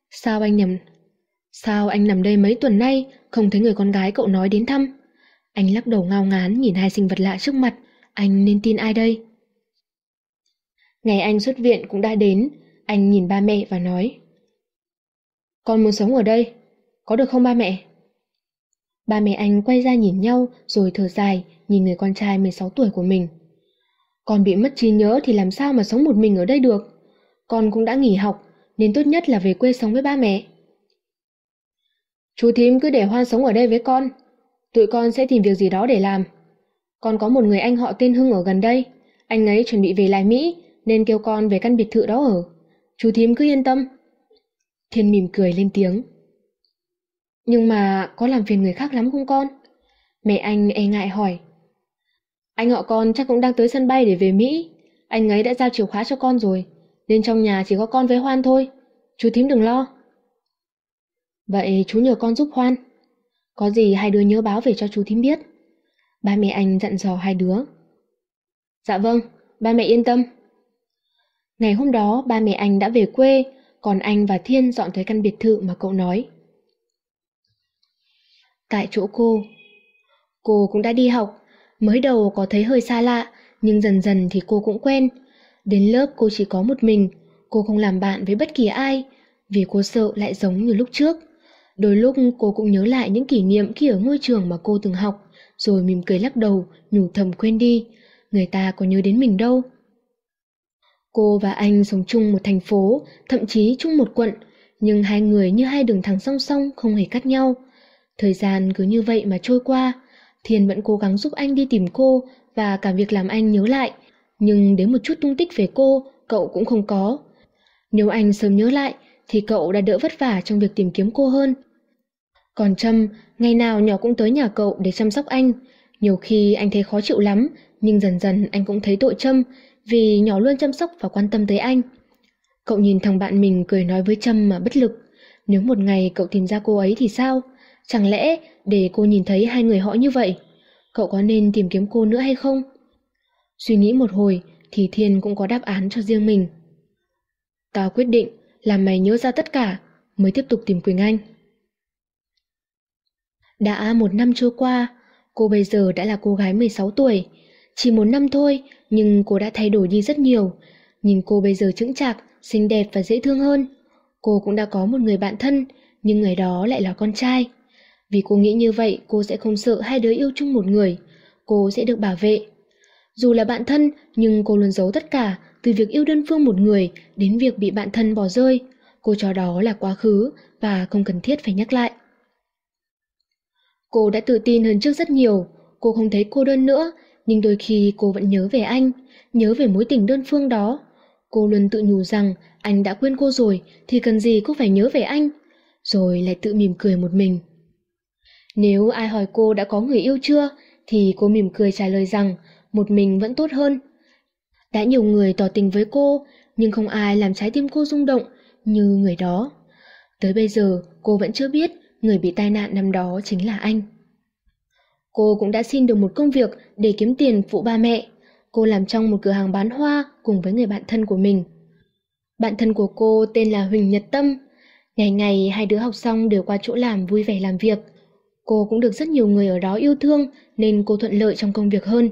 Sao anh nằm đây mấy tuần nay không thấy người con gái cậu nói đến thăm? Anh lắc đầu ngao ngán nhìn hai sinh vật lạ trước mặt. Anh nên tin ai đây? Ngày anh xuất viện cũng đã đến. Anh nhìn ba mẹ và nói. Con muốn sống ở đây, có được không ba mẹ? Ba mẹ anh quay ra nhìn nhau rồi thở dài nhìn người con trai 16 tuổi của mình. Con bị mất trí nhớ thì làm sao mà sống một mình ở đây được? Con cũng đã nghỉ học nên tốt nhất là về quê sống với ba mẹ. Chú thím cứ để Hoan sống ở đây với con. Tụi con sẽ tìm việc gì đó để làm. Con có một người anh họ tên Hưng ở gần đây. Anh ấy chuẩn bị về lại Mỹ nên kêu con về căn biệt thự đó ở. Chú thím cứ yên tâm. Thiên mỉm cười lên tiếng. Nhưng mà có làm phiền người khác lắm không con? Mẹ anh e ngại hỏi. Anh họ con chắc cũng đang tới sân bay để về Mỹ. Anh ấy đã giao chìa khóa cho con rồi, nên trong nhà chỉ có con với Hoan thôi. Chú thím đừng lo. Vậy chú nhờ con giúp Hoan. Có gì hai đứa nhớ báo về cho chú thím biết. Ba mẹ anh dặn dò hai đứa. Dạ vâng, ba mẹ yên tâm. Ngày hôm đó ba mẹ anh đã về quê, còn anh và Thiên dọn tới căn biệt thự mà cậu nói. Tại chỗ cô cũng đã đi học. Mới đầu có thấy hơi xa lạ, nhưng dần dần thì cô cũng quen. Đến lớp cô chỉ có một mình, cô không làm bạn với bất kỳ ai, vì cô sợ lại giống như lúc trước. Đôi lúc cô cũng nhớ lại những kỷ niệm khi ở ngôi trường mà cô từng học, rồi mỉm cười lắc đầu, nhủ thầm quên đi, người ta có nhớ đến mình đâu. Cô và anh sống chung một thành phố, thậm chí chung một quận, nhưng hai người như hai đường thẳng song song không hề cắt nhau. Thời gian cứ như vậy mà trôi qua, Thiên vẫn cố gắng giúp anh đi tìm cô và cả việc làm anh nhớ lại, nhưng đến một chút tung tích về cô, cậu cũng không có. Nếu anh sớm nhớ lại, thì cậu đã đỡ vất vả trong việc tìm kiếm cô hơn. Còn Trâm, ngày nào nhỏ cũng tới nhà cậu để chăm sóc anh. Nhiều khi anh thấy khó chịu lắm, nhưng dần dần anh cũng thấy tội Trâm, vì nhỏ luôn chăm sóc và quan tâm tới anh. Cậu nhìn thằng bạn mình cười nói với Trâm mà bất lực. Nếu một ngày cậu tìm ra cô ấy thì sao? Chẳng lẽ để cô nhìn thấy hai người họ như vậy? Cậu có nên tìm kiếm cô nữa hay không? Suy nghĩ một hồi thì Thiên cũng có đáp án cho riêng mình. Tao quyết định làm mày nhớ ra tất cả mới tiếp tục tìm Quỳnh Anh. Đã 1 năm trôi qua, cô bây giờ đã là cô gái 16 tuổi. Chỉ 1 năm thôi, nhưng cô đã thay đổi đi rất nhiều. Nhìn cô bây giờ chững chạc, xinh đẹp và dễ thương hơn. Cô cũng đã có một người bạn thân, nhưng người đó lại là con trai. Vì cô nghĩ như vậy, cô sẽ không sợ hai đứa yêu chung một người. Cô sẽ được bảo vệ. Dù là bạn thân, nhưng cô luôn giấu tất cả, từ việc yêu đơn phương một người đến việc bị bạn thân bỏ rơi. Cô cho đó là quá khứ và không cần thiết phải nhắc lại. Cô đã tự tin hơn trước rất nhiều, cô không thấy cô đơn nữa, nhưng đôi khi cô vẫn nhớ về anh, nhớ về mối tình đơn phương đó. Cô luôn tự nhủ rằng anh đã quên cô rồi thì cần gì cô phải nhớ về anh, rồi lại tự mỉm cười một mình. Nếu ai hỏi cô đã có người yêu chưa, thì cô mỉm cười trả lời rằng một mình vẫn tốt hơn. Đã nhiều người tỏ tình với cô, nhưng không ai làm trái tim cô rung động như người đó. Tới bây giờ cô vẫn chưa biết người bị tai nạn năm đó chính là anh. Cô cũng đã xin được một công việc để kiếm tiền phụ ba mẹ. Cô làm trong một cửa hàng bán hoa cùng với người bạn thân của mình. Bạn thân của cô tên là Huỳnh Nhật Tâm. Ngày ngày hai đứa học xong đều qua chỗ làm vui vẻ làm việc. Cô cũng được rất nhiều người ở đó yêu thương nên cô thuận lợi trong công việc hơn.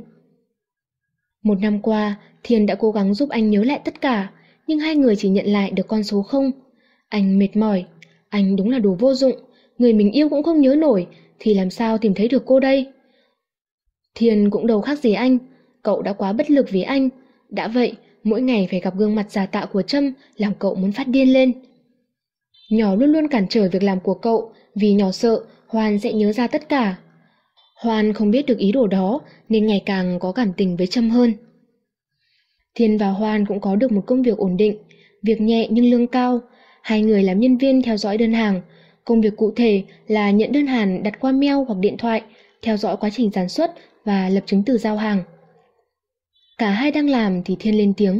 1 năm qua, Thiên đã cố gắng giúp anh nhớ lại tất cả, nhưng hai người chỉ nhận lại được con số 0. Anh mệt mỏi, anh đúng là đồ vô dụng, người mình yêu cũng không nhớ nổi, thì làm sao tìm thấy được cô đây? Thiên cũng đâu khác gì anh, cậu đã quá bất lực vì anh. Đã vậy, mỗi ngày phải gặp gương mặt giả tạo của Trâm làm cậu muốn phát điên lên. Nhỏ luôn luôn cản trở việc làm của cậu vì nhỏ sợ Hoan sẽ nhớ ra tất cả. Hoan không biết được ý đồ đó nên ngày càng có cảm tình với Trâm hơn. Thiên và Hoan cũng có được một công việc ổn định, việc nhẹ nhưng lương cao. Hai người làm nhân viên theo dõi đơn hàng. Công việc cụ thể là nhận đơn hàng đặt qua mail hoặc điện thoại, theo dõi quá trình sản xuất và lập chứng từ giao hàng. Cả hai đang làm thì Thiên lên tiếng.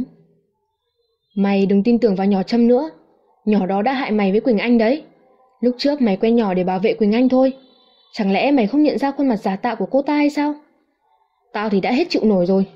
Mày đừng tin tưởng vào nhỏ Trâm nữa. Nhỏ đó đã hại mày với Quỳnh Anh đấy. Lúc trước mày quen nhỏ để bảo vệ Quỳnh Anh thôi. Chẳng lẽ mày không nhận ra khuôn mặt giả tạo của cô ta hay sao? Tao thì đã hết chịu nổi rồi.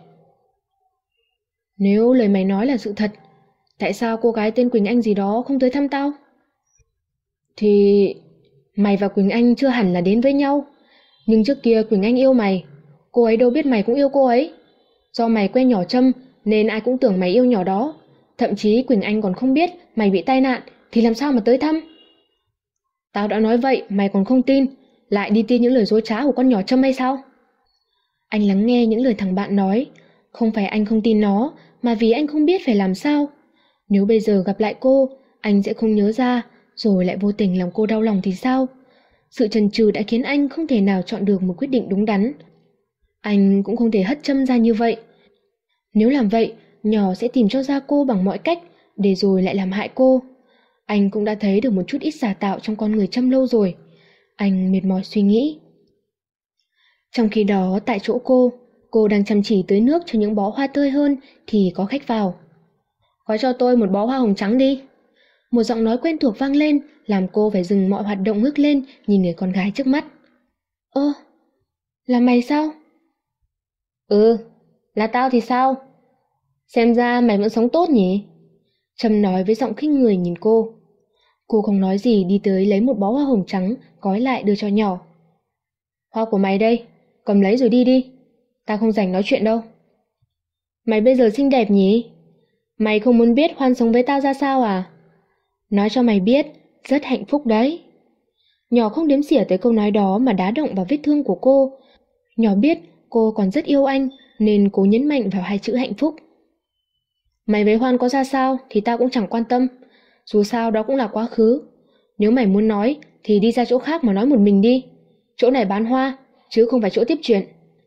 Nếu lời mày nói là sự thật, tại sao cô gái tên Quỳnh Anh gì đó không tới thăm tao? Thì mày và Quỳnh Anh chưa hẳn là đến với nhau. Nhưng trước kia Quỳnh Anh yêu mày, cô ấy đâu biết mày cũng yêu cô ấy. Do mày quen nhỏ Trâm nên ai cũng tưởng mày yêu nhỏ đó. Thậm chí Quỳnh Anh còn không biết mày bị tai nạn thì làm sao mà tới thăm. Tao đã nói vậy mày còn không tin, lại đi tin những lời dối trá của con nhỏ Trâm hay sao? Anh lắng nghe những lời thằng bạn nói. Không phải anh không tin nó, mà vì anh không biết phải làm sao. Nếu bây giờ gặp lại cô, anh sẽ không nhớ ra, rồi lại vô tình làm cô đau lòng thì sao? Sự chần chừ đã khiến anh không thể nào chọn được một quyết định đúng đắn. Anh cũng không thể hất Trâm ra như vậy. Nếu làm vậy, nhỏ sẽ tìm cho ra cô bằng mọi cách, để rồi lại làm hại cô. Anh cũng đã thấy được một chút ít giả tạo trong con người Trâm lâu rồi. Anh mệt mỏi suy nghĩ. Trong khi đó, tại chỗ cô đang chăm chỉ tưới nước cho những bó hoa tươi hơn thì có khách vào. Gói cho tôi một bó hoa hồng trắng đi. Một giọng nói quen thuộc vang lên, làm cô phải dừng mọi hoạt động ngước lên nhìn người con gái trước mắt. Ơ, là mày sao? Ừ, là tao thì sao? Xem ra mày vẫn sống tốt nhỉ? Trâm nói với giọng khinh người nhìn cô. Cô không nói gì đi tới lấy một bó hoa hồng trắng, gói lại đưa cho nhỏ. Hoa của mày đây, cầm lấy rồi đi đi. Tao không rảnh nói chuyện đâu. Mày bây giờ xinh đẹp nhỉ? Mày không muốn biết Hoan sống với tao ra sao à? Nói cho mày biết, rất hạnh phúc đấy. Nhỏ không đếm xỉa tới câu nói đó mà đá động vào vết thương của cô. Nhỏ biết cô còn rất yêu anh nên cố nhấn mạnh vào hai chữ hạnh phúc. Mày với Hoan có ra sao thì tao cũng chẳng quan tâm. Dù sao đó cũng là quá khứ. Nếu mày muốn nói thì đi ra chỗ khác mà nói một mình đi. Chỗ này bán hoa, chứ không phải chỗ tiếp chuyện.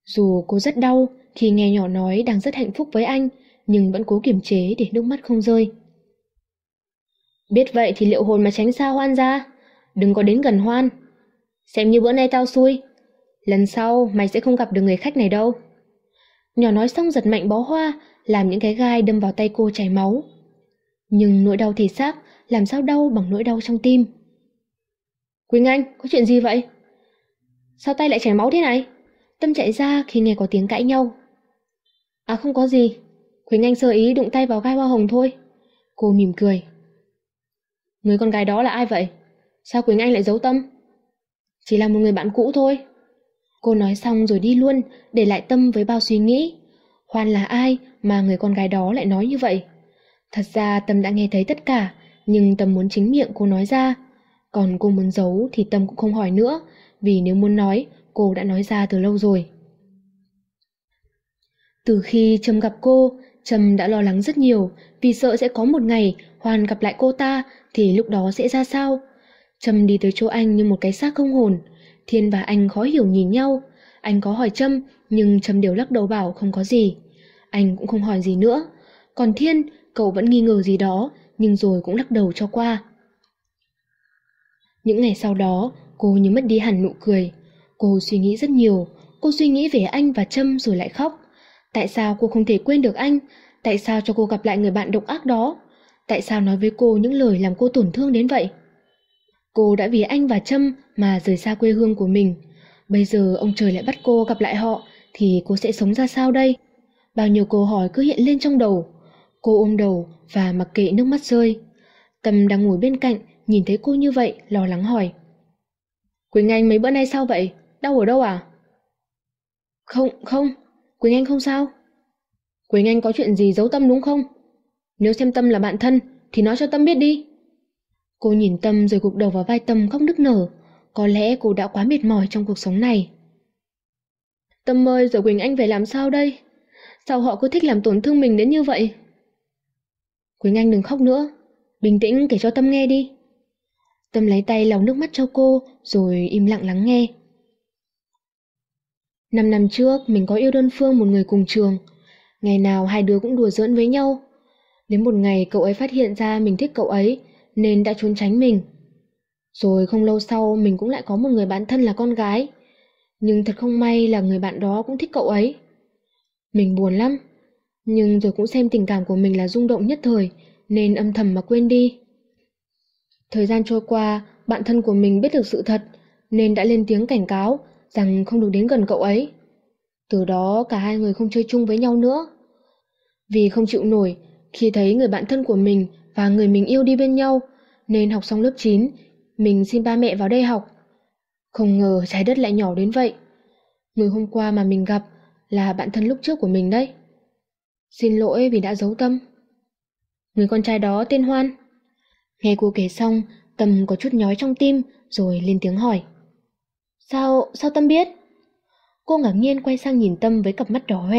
Dù cô rất đau khi nghe nhỏ nói đang rất hạnh phúc với anh, nhưng vẫn cố kiềm chế để nước mắt không rơi. Biết vậy thì liệu hồn mà tránh xa Hoan ra. Đừng có đến gần Hoan. Xem như bữa nay tao xui. Lần sau mày sẽ không gặp được người khách này đâu. Nhỏ nói xong giật mạnh bó hoa, làm những cái gai đâm vào tay cô chảy máu. Nhưng nỗi đau thể xác làm sao đau bằng nỗi đau trong tim. Quỳnh Anh, có chuyện gì vậy? Sao tay lại chảy máu thế này? Tâm chạy ra khi nghe có tiếng cãi nhau. À không có gì, Quỳnh Anh sơ ý đụng tay vào gai hoa hồng thôi. Cô mỉm cười. Người con gái đó là ai vậy? Sao Quỳnh Anh lại giấu Tâm? Chỉ là một người bạn cũ thôi. Cô nói xong rồi đi luôn, để lại Tâm với bao suy nghĩ. Hoan là ai mà người con gái đó lại nói như vậy? Thật ra Tâm đã nghe thấy tất cả, nhưng Tâm muốn chính miệng cô nói ra. Còn cô muốn giấu thì Tâm cũng không hỏi nữa, vì nếu muốn nói, cô đã nói ra từ lâu rồi. Từ khi Trâm gặp cô, Trâm đã lo lắng rất nhiều, vì sợ sẽ có một ngày Hoan gặp lại cô ta thì lúc đó sẽ ra sao. Trâm đi tới chỗ anh như một cái xác không hồn. Thiên và anh khó hiểu nhìn nhau. Anh có hỏi Trâm, nhưng Trâm đều lắc đầu bảo không có gì. Anh cũng không hỏi gì nữa. Còn Thiên, cậu vẫn nghi ngờ gì đó, nhưng rồi cũng lắc đầu cho qua. Những ngày sau đó, cô như mất đi hẳn nụ cười. Cô suy nghĩ rất nhiều. Cô suy nghĩ về anh và Trâm rồi lại khóc. Tại sao cô không thể quên được anh? Tại sao cho cô gặp lại người bạn độc ác đó? Tại sao nói với cô những lời làm cô tổn thương đến vậy? Cô đã vì anh và Trâm mà rời xa quê hương của mình. Bây giờ ông trời lại bắt cô gặp lại họ, thì cô sẽ sống ra sao đây? Bao nhiêu câu hỏi cứ hiện lên trong đầu. Cô ôm đầu và mặc kệ nước mắt rơi. Tâm đang ngồi bên cạnh, nhìn thấy cô như vậy, lo lắng hỏi. Quỳnh Anh mấy bữa nay sao vậy? Đau ở đâu à? Không, Quỳnh Anh không sao. Quỳnh Anh có chuyện gì giấu Tâm đúng không? Nếu xem Tâm là bạn thân, thì nói cho Tâm biết đi. Cô nhìn Tâm rồi gục đầu vào vai Tâm khóc nức nở. Có lẽ cô đã quá mệt mỏi trong cuộc sống này. Tâm ơi, giờ Quỳnh Anh phải làm sao đây? Sao họ cứ thích làm tổn thương mình đến như vậy? Quỳnh Anh đừng khóc nữa. Bình tĩnh kể cho Tâm nghe đi. Tâm lấy tay lau nước mắt cho cô, rồi im lặng lắng nghe. 5 năm trước, mình có yêu đơn phương một người cùng trường. Ngày nào hai đứa cũng đùa giỡn với nhau. Đến một ngày cậu ấy phát hiện ra mình thích cậu ấy, nên đã trốn tránh mình. Rồi không lâu sau mình cũng lại có một người bạn thân là con gái. Nhưng thật không may là người bạn đó cũng thích cậu ấy. Mình buồn lắm, nhưng rồi cũng xem tình cảm của mình là rung động nhất thời, nên âm thầm mà quên đi. Thời gian trôi qua, bạn thân của mình biết được sự thật, nên đã lên tiếng cảnh cáo rằng không được đến gần cậu ấy. Từ đó cả hai người không chơi chung với nhau nữa. Vì không chịu nổi khi thấy người bạn thân của mình và người mình yêu đi bên nhau, nên học xong lớp 9, mình xin ba mẹ vào đây học. Không ngờ trái đất lại nhỏ đến vậy. Người hôm qua mà mình gặp là bạn thân lúc trước của mình đấy. Xin lỗi vì đã giấu Tâm. Người con trai đó tên Hoan. Nghe cô kể xong, Tâm có chút nhói trong tim, rồi lên tiếng hỏi. Sao Tâm biết? Cô ngạc nhiên quay sang nhìn Tâm với cặp mắt đỏ hoe.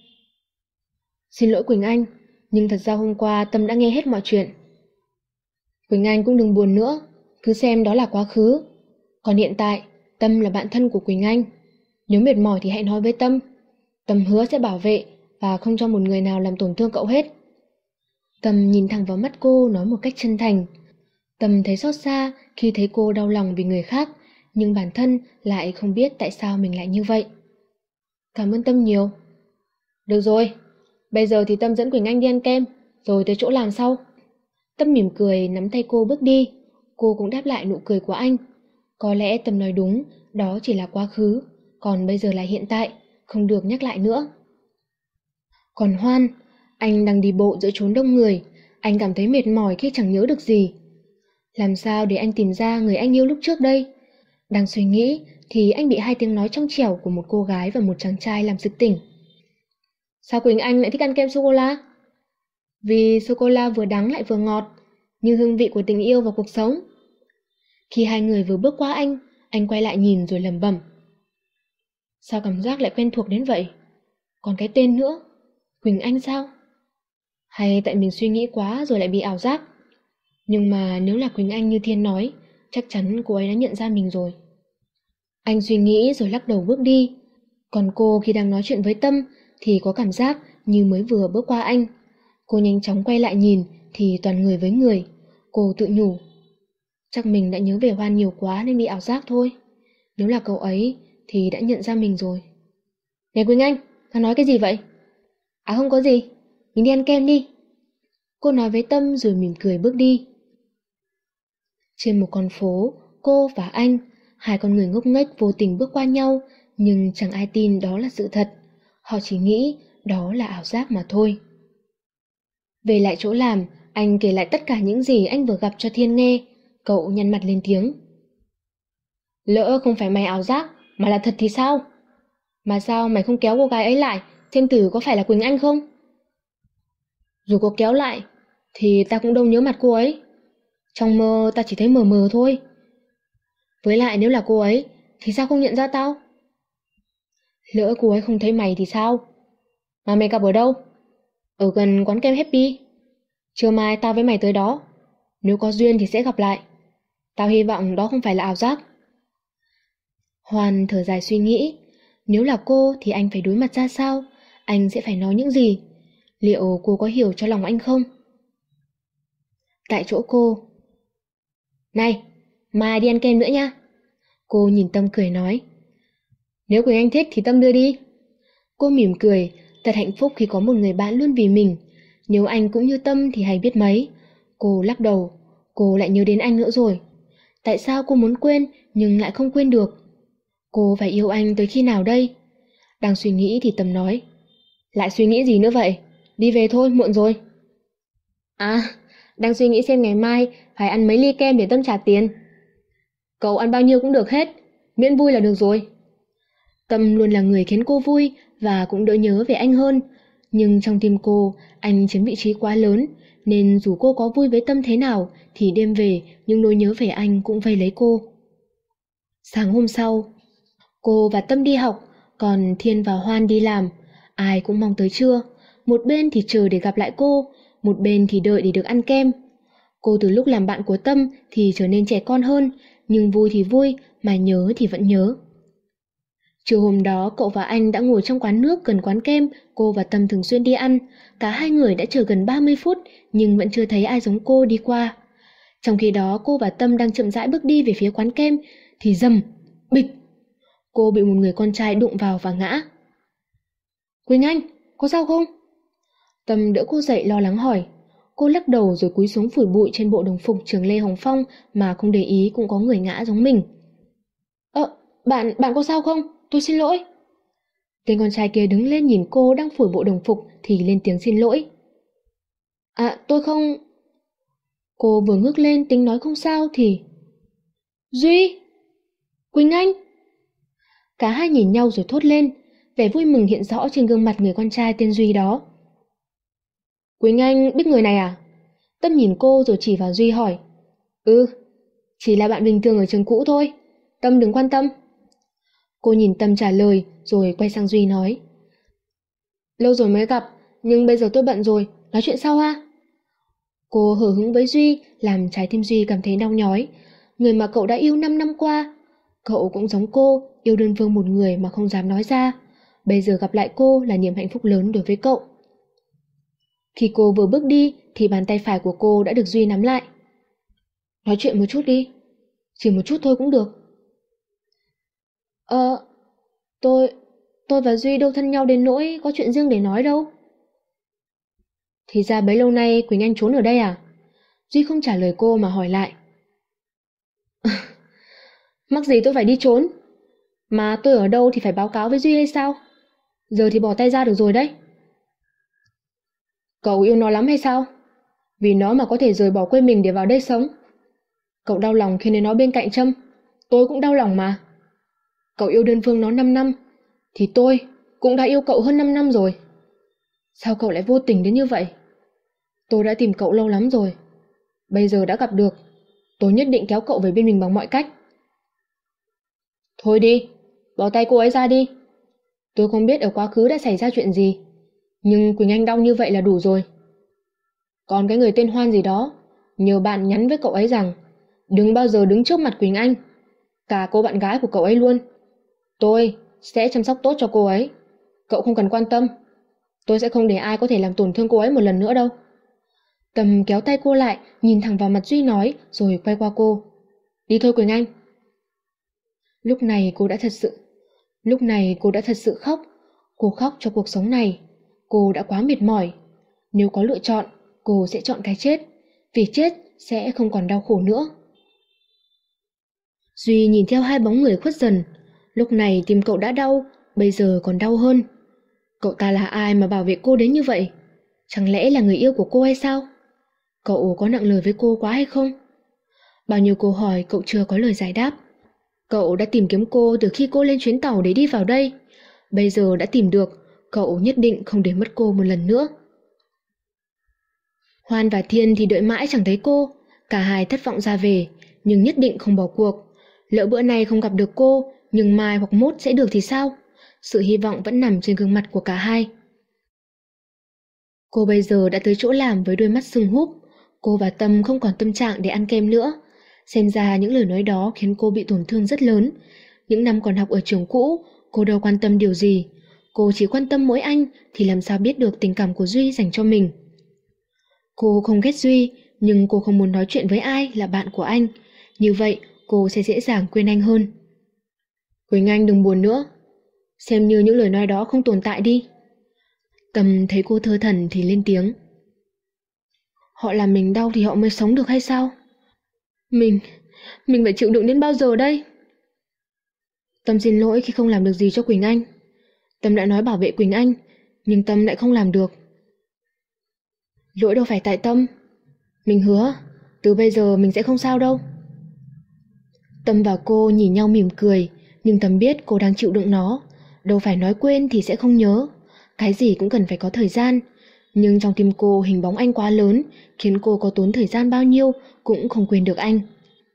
Xin lỗi Quỳnh Anh, nhưng thật ra hôm qua Tâm đã nghe hết mọi chuyện. Quỳnh Anh cũng đừng buồn nữa, cứ xem đó là quá khứ. Còn hiện tại, Tâm là bạn thân của Quỳnh Anh. Nếu mệt mỏi thì hãy nói với Tâm. Tâm hứa sẽ bảo vệ và không cho một người nào làm tổn thương cậu hết. Tâm nhìn thẳng vào mắt cô nói một cách chân thành. Tâm thấy xót xa khi thấy cô đau lòng vì người khác, nhưng bản thân lại không biết tại sao mình lại như vậy. Cảm ơn Tâm nhiều. Được rồi, bây giờ thì Tâm dẫn Quỳnh Anh đi ăn kem, rồi tới chỗ làm sau. Tâm mỉm cười nắm tay cô bước đi. Cô cũng đáp lại nụ cười của anh. Có lẽ Tâm nói đúng, đó chỉ là quá khứ, còn bây giờ là hiện tại, không được nhắc lại nữa. Còn Hoan, anh đang đi bộ giữa chốn đông người. Anh cảm thấy mệt mỏi khi chẳng nhớ được gì. Làm sao để anh tìm ra người anh yêu lúc trước đây? Đang suy nghĩ thì anh bị hai tiếng nói trong trẻo của một cô gái và một chàng trai làm sực tỉnh. Sao Quỳnh Anh lại thích ăn kem sô-cô-la? Vì sô-cô-la vừa đắng lại vừa ngọt, như hương vị của tình yêu và cuộc sống. Khi hai người vừa bước qua anh quay lại nhìn rồi lẩm bẩm. Sao cảm giác lại quen thuộc đến vậy? Còn cái tên nữa, Quỳnh Anh sao? Hay tại mình suy nghĩ quá rồi lại bị ảo giác? Nhưng mà nếu là Quỳnh Anh như Thiên nói, chắc chắn cô ấy đã nhận ra mình rồi. Anh suy nghĩ rồi lắc đầu bước đi. Còn cô khi đang nói chuyện với Tâm thì có cảm giác như mới vừa bước qua anh. Cô nhanh chóng quay lại nhìn thì toàn người với người. Cô tự nhủ, chắc mình đã nhớ về Hoan nhiều quá nên bị ảo giác thôi. Nếu là cậu ấy thì đã nhận ra mình rồi. Này Quỳnh Anh, thằng nói cái gì vậy? À không có gì, mình đi ăn kem đi. Cô nói với Tâm rồi mỉm cười bước đi. Trên một con phố, cô và anh, hai con người ngốc nghếch vô tình bước qua nhau, nhưng chẳng ai tin đó là sự thật. Họ chỉ nghĩ đó là ảo giác mà thôi. Về lại chỗ làm, anh kể lại tất cả những gì anh vừa gặp cho Thiên nghe. Cậu nhăn mặt lên tiếng. Lỡ không phải mày ảo giác, mà là thật thì sao? Mà sao mày không kéo cô gái ấy lại, xem thử có phải là Quỳnh Anh không? Dù có kéo lại, thì ta cũng đâu nhớ mặt cô ấy. Trong mơ ta chỉ thấy mờ mờ thôi. Với lại nếu là cô ấy, thì sao không nhận ra tao? Lỡ cô ấy không thấy mày thì sao? Mà mày gặp ở đâu? Ở gần quán kem Happy. Trưa mai tao với mày tới đó. Nếu có duyên thì sẽ gặp lại. Tao hy vọng đó không phải là ảo giác. Hoàn thở dài suy nghĩ. Nếu là cô thì anh phải đối mặt ra sao? Anh sẽ phải nói những gì? Liệu cô có hiểu cho lòng anh không? Tại chỗ cô. Này, mai đi ăn kem nữa nha. Cô nhìn Tâm cười nói. Nếu Quỳnh Anh thích thì Tâm đưa đi. Cô mỉm cười, thật hạnh phúc khi có một người bạn luôn vì mình. Nếu anh cũng như Tâm thì hay biết mấy. Cô lắc đầu, cô lại nhớ đến anh nữa rồi. Tại sao cô muốn quên nhưng lại không quên được? Cô phải yêu anh tới khi nào đây? Đang suy nghĩ thì Tâm nói. Lại suy nghĩ gì nữa vậy? Đi về thôi, muộn rồi. À, đang suy nghĩ xem ngày mai phải ăn mấy ly kem để Tâm trả tiền. Cậu ăn bao nhiêu cũng được hết, miễn vui là được rồi. Tâm luôn là người khiến cô vui và cũng đỡ nhớ về anh hơn. Nhưng trong tim cô, anh chiếm vị trí quá lớn, nên dù cô có vui với Tâm thế nào thì đêm về những nỗi nhớ về anh cũng vây lấy cô. Sáng hôm sau, cô và Tâm đi học, còn Thiên và Hoan đi làm. Ai cũng mong tới trưa, một bên thì chờ để gặp lại cô, một bên thì đợi để được ăn kem. Cô từ lúc làm bạn của Tâm thì trở nên trẻ con hơn, nhưng vui thì vui, mà nhớ thì vẫn nhớ. Chiều hôm đó cậu và anh đã ngồi trong quán nước gần quán kem cô và Tâm thường xuyên đi ăn. Cả hai người đã chờ gần 30 phút nhưng vẫn chưa thấy ai giống cô đi qua. Trong khi đó cô và Tâm đang chậm rãi bước đi về phía quán kem thì rầm, bịch. Cô bị một người con trai đụng vào và ngã. Quỳnh Anh, có sao không? Tâm đỡ cô dậy lo lắng hỏi. Cô lắc đầu rồi cúi xuống phủi bụi trên bộ đồng phục trường Lê Hồng Phong mà không để ý cũng có người ngã giống mình. Bạn có sao không? Tôi xin lỗi. Tên con trai kia đứng lên nhìn cô đang phủi bộ đồng phục thì lên tiếng xin lỗi. À, tôi không... Cô vừa ngước lên tính nói không sao thì... Duy! Quỳnh Anh! Cả hai nhìn nhau rồi thốt lên, vẻ vui mừng hiện rõ trên gương mặt người con trai tên Duy đó. Quỳnh Anh biết người này à? Tâm nhìn cô rồi chỉ vào Duy hỏi. Ừ, chỉ là bạn bình thường ở trường cũ thôi. Tâm đừng quan tâm. Cô nhìn Tâm trả lời rồi quay sang Duy nói. Lâu rồi mới gặp, nhưng bây giờ tôi bận rồi, nói chuyện sau ha. Cô hờ hững với Duy, làm trái tim Duy cảm thấy đau nhói. Người mà cậu đã yêu 5 năm qua. Cậu cũng giống cô, yêu đơn phương một người mà không dám nói ra. Bây giờ gặp lại cô là niềm hạnh phúc lớn đối với cậu. Khi cô vừa bước đi thì bàn tay phải của cô đã được Duy nắm lại. Nói chuyện một chút đi, chỉ một chút thôi cũng được. Tôi và Duy đâu thân nhau đến nỗi có chuyện riêng để nói đâu. Thì ra bấy lâu nay Quỳnh Anh trốn ở đây à? Duy không trả lời cô mà hỏi lại. Mắc gì tôi phải đi trốn? Mà tôi ở đâu thì phải báo cáo với Duy hay sao? Giờ thì bỏ tay ra được rồi đấy. Cậu yêu nó lắm hay sao? Vì nó mà có thể rời bỏ quê mình để vào đây sống. Cậu đau lòng khi nên nó bên cạnh Trâm. Tôi cũng đau lòng mà. Cậu yêu đơn phương nó 5 năm, thì tôi cũng đã yêu cậu hơn 5 năm rồi. Sao cậu lại vô tình đến như vậy? Tôi đã tìm cậu lâu lắm rồi. Bây giờ đã gặp được, tôi nhất định kéo cậu về bên mình bằng mọi cách. Thôi đi, bỏ tay cô ấy ra đi. Tôi không biết ở quá khứ đã xảy ra chuyện gì, nhưng Quỳnh Anh đau như vậy là đủ rồi. Còn cái người tên Hoan gì đó, nhờ bạn nhắn với cậu ấy rằng đừng bao giờ đứng trước mặt Quỳnh Anh, cả cô bạn gái của cậu ấy luôn. Tôi sẽ chăm sóc tốt cho cô ấy. Cậu không cần quan tâm. Tôi sẽ không để ai có thể làm tổn thương cô ấy một lần nữa đâu. Tâm kéo tay cô lại, nhìn thẳng vào mặt Duy nói, rồi quay qua cô. Đi thôi Quỳnh Anh. Lúc này cô đã thật sự khóc. Cô khóc cho cuộc sống này. Cô đã quá mệt mỏi. Nếu có lựa chọn, cô sẽ chọn cái chết. Vì chết sẽ không còn đau khổ nữa. Duy nhìn theo hai bóng người khuất dần. Lúc này tim cậu đã đau, bây giờ còn đau hơn. Cậu ta là ai mà bảo vệ cô đến như vậy? Chẳng lẽ là người yêu của cô hay sao? Cậu có nặng lời với cô quá hay không? Bao nhiêu câu hỏi cậu chưa có lời giải đáp. Cậu đã tìm kiếm cô từ khi cô lên chuyến tàu để đi vào đây. Bây giờ đã tìm được, cậu nhất định không để mất cô một lần nữa. Hoan và Thiên thì đợi mãi chẳng thấy cô. Cả hai thất vọng ra về, nhưng nhất định không bỏ cuộc. Lỡ bữa nay không gặp được cô, nhưng mai hoặc mốt sẽ được thì sao? Sự hy vọng vẫn nằm trên gương mặt của cả hai. Cô bây giờ đã tới chỗ làm với đôi mắt sưng húp. Cô và Tâm không còn tâm trạng để ăn kem nữa. Xem ra những lời nói đó khiến cô bị tổn thương rất lớn. Những năm còn học ở trường cũ, cô đâu quan tâm điều gì. Cô chỉ quan tâm mỗi anh thì làm sao biết được tình cảm của Duy dành cho mình. Cô không ghét Duy, nhưng cô không muốn nói chuyện với ai là bạn của anh. Như vậy cô sẽ dễ dàng quên anh hơn. Quỳnh Anh đừng buồn nữa. Xem như những lời nói đó không tồn tại đi. Tâm thấy cô thơ thẩn thì lên tiếng. Họ làm mình đau thì họ mới sống được hay sao? Mình phải chịu đựng đến bao giờ đây? Tâm xin lỗi khi không làm được gì cho Quỳnh Anh. Tâm đã nói bảo vệ Quỳnh Anh, nhưng Tâm lại không làm được. Lỗi đâu phải tại Tâm. Mình hứa, từ bây giờ mình sẽ không sao đâu. Tâm và cô nhìn nhau mỉm cười, nhưng Tâm biết cô đang chịu đựng nó. Đâu phải nói quên thì sẽ không nhớ. Cái gì cũng cần phải có thời gian. Nhưng trong tim cô hình bóng anh quá lớn, khiến cô có tốn thời gian bao nhiêu cũng không quên được anh.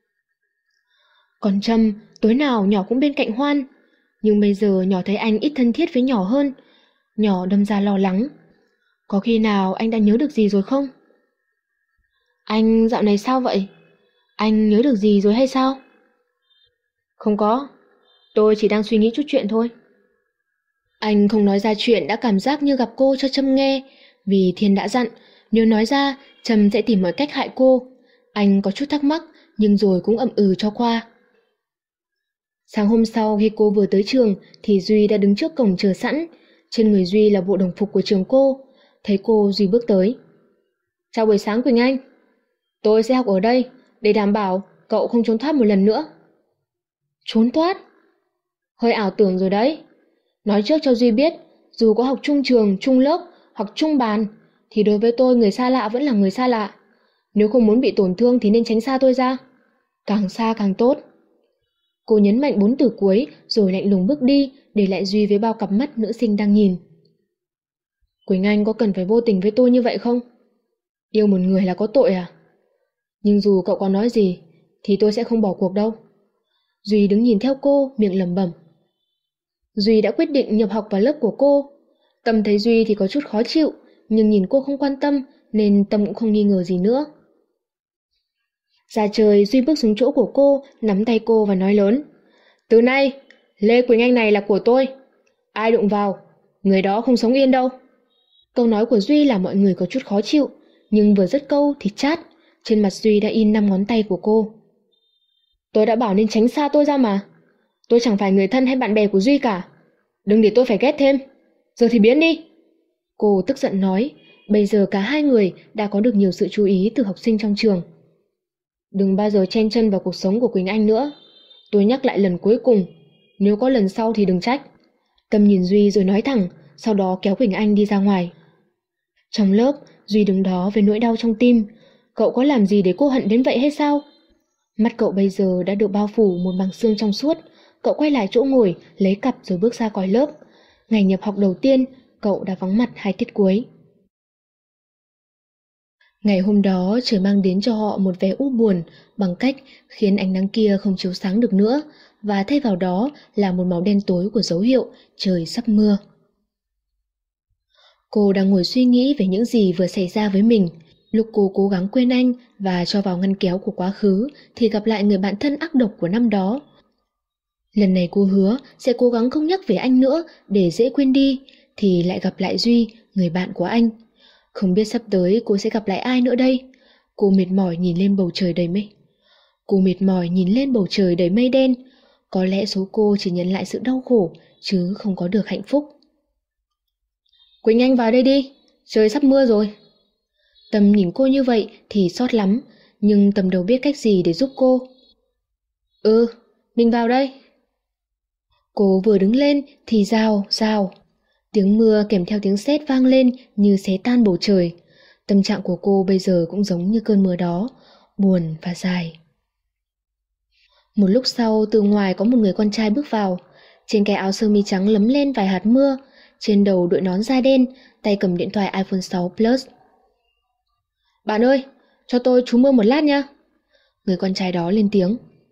Còn Trâm, tối nào nhỏ cũng bên cạnh Hoan. Nhưng bây giờ nhỏ thấy anh ít thân thiết với nhỏ hơn. Nhỏ đâm ra lo lắng. Có khi nào anh đã nhớ được gì rồi không? Anh dạo này sao vậy? Anh nhớ được gì rồi hay sao? Không có, tôi chỉ đang suy nghĩ chút chuyện thôi. Anh không nói ra chuyện đã cảm giác như gặp cô cho Trâm nghe. Vì Thiên đã dặn, nếu nói ra, Trâm sẽ tìm mọi cách hại cô. Anh có chút thắc mắc, nhưng rồi cũng ậm ừ cho qua. Sáng hôm sau khi cô vừa tới trường thì Duy đã đứng trước cổng chờ sẵn. Trên người Duy là bộ đồng phục của trường cô. Thấy cô, Duy bước tới. Chào buổi sáng Quỳnh Anh. Tôi sẽ học ở đây để đảm bảo cậu không trốn thoát một lần nữa. Trốn thoát? Hơi ảo tưởng rồi đấy. Nói trước cho Duy biết, dù có học chung trường, chung lớp hoặc chung bàn, thì đối với tôi người xa lạ vẫn là người xa lạ. Nếu không muốn bị tổn thương thì nên tránh xa tôi ra. Càng xa càng tốt. Cô nhấn mạnh 4 từ cuối rồi lạnh lùng bước đi, để lại Duy với bao cặp mắt nữ sinh đang nhìn. Quỳnh Anh có cần phải vô tình với tôi như vậy không? Yêu một người là có tội à? Nhưng dù cậu có nói gì thì tôi sẽ không bỏ cuộc đâu. Duy đứng nhìn theo cô, miệng lẩm bẩm. Duy đã quyết định nhập học vào lớp của cô. Tâm thấy Duy thì có chút khó chịu, nhưng nhìn cô không quan tâm nên Tâm cũng không nghi ngờ gì nữa. Ra trời, Duy bước xuống chỗ của cô, nắm tay cô và nói lớn. Từ nay, Lê Quỳnh Anh này là của tôi. Ai đụng vào, người đó không sống yên đâu. Câu nói của Duy làm mọi người có chút khó chịu, nhưng vừa dứt câu thì chát. Trên mặt Duy đã in 5 ngón tay của cô. Tôi đã bảo nên tránh xa tôi ra mà. Tôi chẳng phải người thân hay bạn bè của Duy cả. Đừng để tôi phải ghét thêm. Giờ thì biến đi. Cô tức giận nói. Bây giờ cả hai người đã có được nhiều sự chú ý từ học sinh trong trường. Đừng bao giờ chen chân vào cuộc sống của Quỳnh Anh nữa. Tôi nhắc lại lần cuối cùng. Nếu có lần sau thì đừng trách. Tâm nhìn Duy rồi nói thẳng, sau đó kéo Quỳnh Anh đi ra ngoài. Trong lớp, Duy đứng đó với nỗi đau trong tim. Cậu có làm gì để cô hận đến vậy hay sao? Mắt cậu bây giờ đã được bao phủ một màng sương trong suốt. Cậu quay lại chỗ ngồi, lấy cặp rồi bước ra khỏi lớp. Ngày nhập học đầu tiên, cậu đã vắng mặt 2 tiết cuối. Ngày hôm đó trời mang đến cho họ một vẻ u buồn bằng cách khiến ánh nắng kia không chiếu sáng được nữa, và thay vào đó là một màu đen tối của dấu hiệu trời sắp mưa. Cô đang ngồi suy nghĩ về những gì vừa xảy ra với mình. Lúc cô cố gắng quên anh và cho vào ngăn kéo của quá khứ thì gặp lại người bạn thân ác độc của năm đó. Lần này cô hứa sẽ cố gắng không nhắc về anh nữa để dễ quên đi, thì lại gặp lại Duy, người bạn của anh. Không biết sắp tới cô sẽ gặp lại ai nữa đây. Cô mệt mỏi nhìn lên bầu trời đầy mây. Đen. Có lẽ số cô chỉ nhận lại sự đau khổ, chứ không có được hạnh phúc. Quỳnh Anh vào đây đi, trời sắp mưa rồi. Tâm nhìn cô như vậy thì xót lắm, nhưng Tâm đâu biết cách gì để giúp cô. Mình vào đây. Cô vừa đứng lên thì rào, rào. Tiếng mưa kèm theo tiếng sét vang lên như xé tan bầu trời. Tâm trạng của cô bây giờ cũng giống như cơn mưa đó, buồn và dài. Một lúc sau, từ ngoài có một người con trai bước vào. Trên cái áo sơ mi trắng lấm lên vài hạt mưa, trên đầu đội nón da đen, tay cầm điện thoại iPhone 6 Plus. Bạn ơi, cho tôi trú mưa một lát nha. Người con trai đó lên tiếng.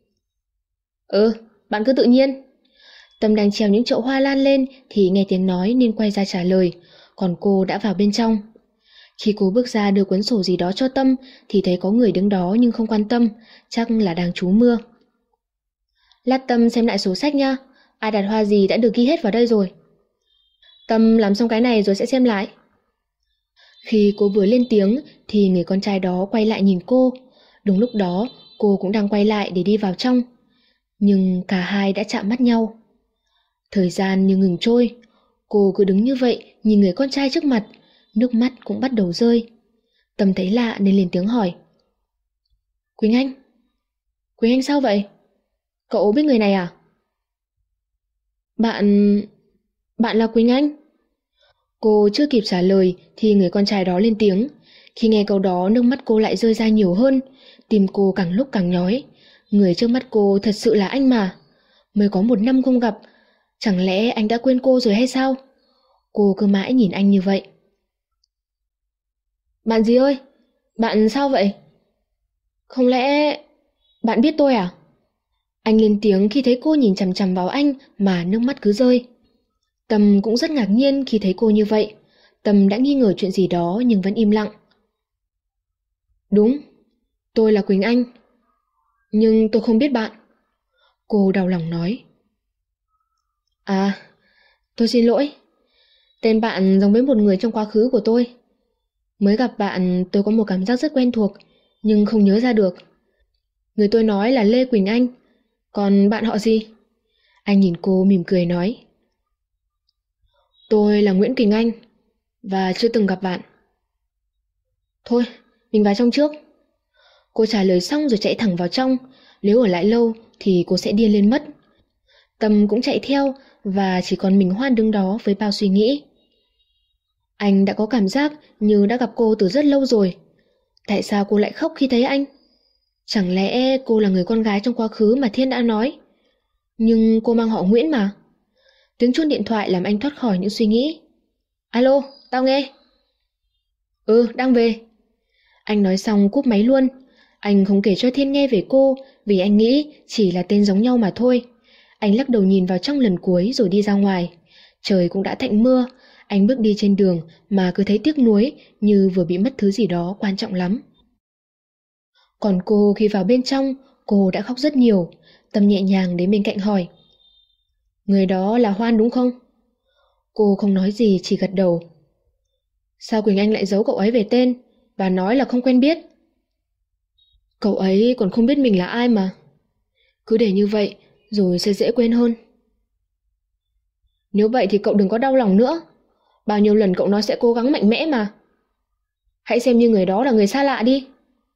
Bạn cứ tự nhiên. Tâm đang treo những chậu hoa lan lên thì nghe tiếng nói nên quay ra trả lời, còn cô đã vào bên trong. Khi cô bước ra đưa cuốn sổ gì đó cho Tâm thì thấy có người đứng đó nhưng không quan tâm, chắc là đang trú mưa. Lát Tâm xem lại sổ sách nha, ai đặt hoa gì đã được ghi hết vào đây rồi. Tâm làm xong cái này rồi sẽ xem lại. Khi cô vừa lên tiếng thì người con trai đó quay lại nhìn cô. Đúng lúc đó cô cũng đang quay lại để đi vào trong. Nhưng cả hai đã chạm mắt nhau. Thời gian như ngừng trôi. Cô cứ đứng như vậy nhìn người con trai trước mặt, nước mắt cũng bắt đầu rơi. Tâm thấy lạ nên lên tiếng hỏi. Quỳnh Anh sao vậy? Cậu biết người này à? Bạn là Quỳnh Anh? Cô chưa kịp trả lời thì người con trai đó lên tiếng. Khi nghe câu đó nước mắt cô lại rơi ra nhiều hơn, tim cô càng lúc càng nhói. Người trước mắt cô thật sự là anh mà. Mới có 1 năm không gặp, chẳng lẽ anh đã quên cô rồi hay sao? Cô cứ mãi nhìn anh như vậy. Bạn gì ơi? Bạn sao vậy? Không lẽ bạn biết tôi à? Anh lên tiếng khi thấy cô nhìn chằm chằm vào anh mà nước mắt cứ rơi. Tâm cũng rất ngạc nhiên khi thấy cô như vậy. Tâm đã nghi ngờ chuyện gì đó nhưng vẫn im lặng. Đúng, tôi là Quỳnh Anh. Nhưng tôi không biết bạn. Cô đau lòng nói. À, tôi xin lỗi. Tên bạn giống với một người trong quá khứ của tôi. Mới gặp bạn tôi có một cảm giác rất quen thuộc, nhưng không nhớ ra được. Người tôi nói là Lê Quỳnh Anh. Còn bạn họ gì? Anh nhìn cô mỉm cười nói. Tôi là Nguyễn Quỳnh Anh và chưa từng gặp bạn. Thôi, mình vào trong trước. Cô trả lời xong rồi chạy thẳng vào trong. Nếu ở lại lâu thì cô sẽ điên lên mất. Tâm cũng chạy theo và chỉ còn mình Hoan đứng đó với bao suy nghĩ. Anh đã có cảm giác như đã gặp cô từ rất lâu rồi. Tại sao cô lại khóc khi thấy anh? Chẳng lẽ cô là người con gái trong quá khứ mà Thiên đã nói? Nhưng cô mang họ Nguyễn mà. Tiếng chuông điện thoại làm anh thoát khỏi những suy nghĩ. Alo, tao nghe. Đang về. Anh nói xong cúp máy luôn. Anh không kể cho Thiên nghe về cô vì anh nghĩ chỉ là tên giống nhau mà thôi. Anh lắc đầu nhìn vào trong lần cuối rồi đi ra ngoài. Trời cũng đã tạnh mưa. Anh bước đi trên đường mà cứ thấy tiếc nuối như vừa bị mất thứ gì đó quan trọng lắm. Còn cô khi vào bên trong, cô đã khóc rất nhiều. Tâm nhẹ nhàng đến bên cạnh hỏi. Người đó là Hoan đúng không? Cô không nói gì chỉ gật đầu. Sao Quỳnh Anh lại giấu cậu ấy về tên và nói là không quen biết? Cậu ấy còn không biết mình là ai mà. Cứ để như vậy rồi sẽ dễ quên hơn. Nếu vậy thì cậu đừng có đau lòng nữa. Bao nhiêu lần cậu nói sẽ cố gắng mạnh mẽ mà. Hãy xem như người đó là người xa lạ đi.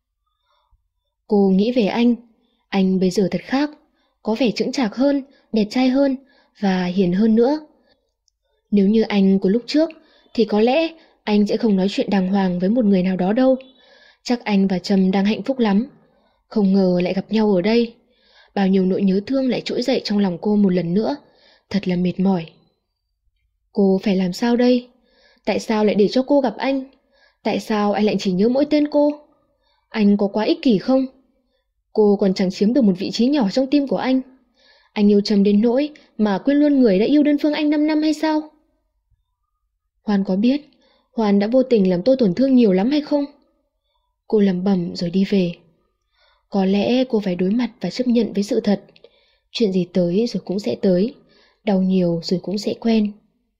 Cô nghĩ về anh bây giờ thật khác, có vẻ chững chạc hơn, đẹp trai hơn và hiền hơn nữa. Nếu như anh của lúc trước thì có lẽ anh sẽ không nói chuyện đàng hoàng với một người nào đó đâu. Chắc anh và Trầm đang hạnh phúc lắm. Không ngờ lại gặp nhau ở đây. Bao nhiêu nỗi nhớ thương lại trỗi dậy trong lòng cô một lần nữa. Thật là mệt mỏi. Cô phải làm sao đây? Tại sao lại để cho cô gặp anh? Tại sao anh lại chỉ nhớ mỗi tên cô? Anh có quá ích kỷ không? Cô còn chẳng chiếm được một vị trí nhỏ trong tim của anh. Anh yêu Trầm đến nỗi mà quên luôn người đã yêu đơn phương anh 5 năm hay sao? Hoan có biết Hoan đã vô tình làm tôi tổn thương nhiều lắm hay không? Cô lẩm bẩm rồi đi về. Có lẽ cô phải đối mặt và chấp nhận với sự thật. Chuyện gì tới rồi cũng sẽ tới, đau nhiều rồi cũng sẽ quen.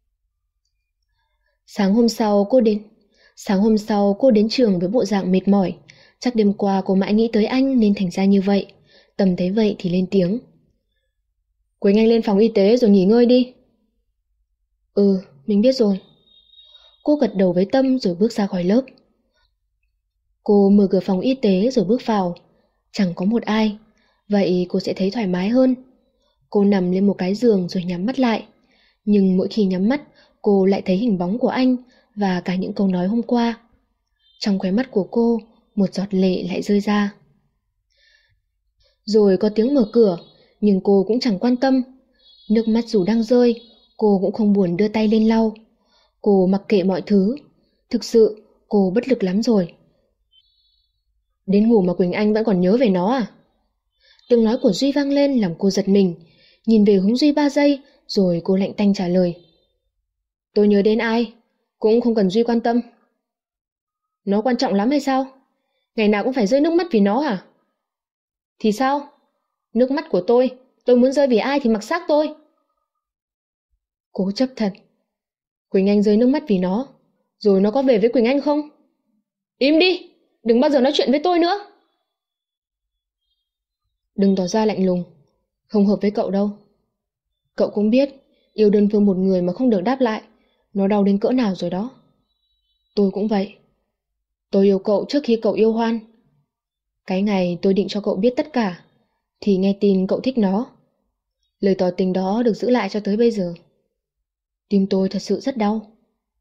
Sáng hôm sau cô đến trường với bộ dạng mệt mỏi. Chắc đêm qua cô mãi nghĩ tới anh nên thành ra như vậy. Tầm thấy vậy thì lên tiếng. Quỳnh Anh lên phòng y tế rồi nghỉ ngơi đi. Ừ, mình biết rồi. Cô gật đầu với Tâm rồi bước ra khỏi lớp. Cô mở cửa phòng y tế rồi bước vào. Chẳng có một ai. Vậy cô sẽ thấy thoải mái hơn. Cô nằm lên một cái giường rồi nhắm mắt lại. Nhưng mỗi khi nhắm mắt, cô lại thấy hình bóng của anh và cả những câu nói hôm qua. Trong khóe mắt của cô, một giọt lệ lại rơi ra. Rồi có tiếng mở cửa, nhưng cô cũng chẳng quan tâm. Nước mắt dù đang rơi, cô cũng không buồn đưa tay lên lau. Cô mặc kệ mọi thứ. Thực sự, cô bất lực lắm rồi. Đến ngủ mà Quỳnh Anh vẫn còn nhớ về nó à? Tiếng nói của Duy vang lên làm cô giật mình. Nhìn về hướng Duy 3 giây, rồi cô lạnh tanh trả lời. Tôi nhớ đến ai? Cũng không cần Duy quan tâm. Nó quan trọng lắm hay sao? Ngày nào cũng phải rơi nước mắt vì nó à? Thì sao? Nước mắt của tôi muốn rơi vì ai thì mặc xác tôi. Cố chấp thật. Quỳnh Anh rơi nước mắt vì nó, rồi nó có về với Quỳnh Anh không? Im đi, đừng bao giờ nói chuyện với tôi nữa. Đừng tỏ ra lạnh lùng, không hợp với cậu đâu. Cậu cũng biết, yêu đơn phương một người mà không được đáp lại, nó đau đến cỡ nào rồi đó. Tôi cũng vậy. Tôi yêu cậu trước khi cậu yêu Hoan. Cái ngày tôi định cho cậu biết tất cả, thì nghe tin cậu thích nó. Lời tỏ tình đó được giữ lại cho tới bây giờ. Tim tôi thật sự rất đau.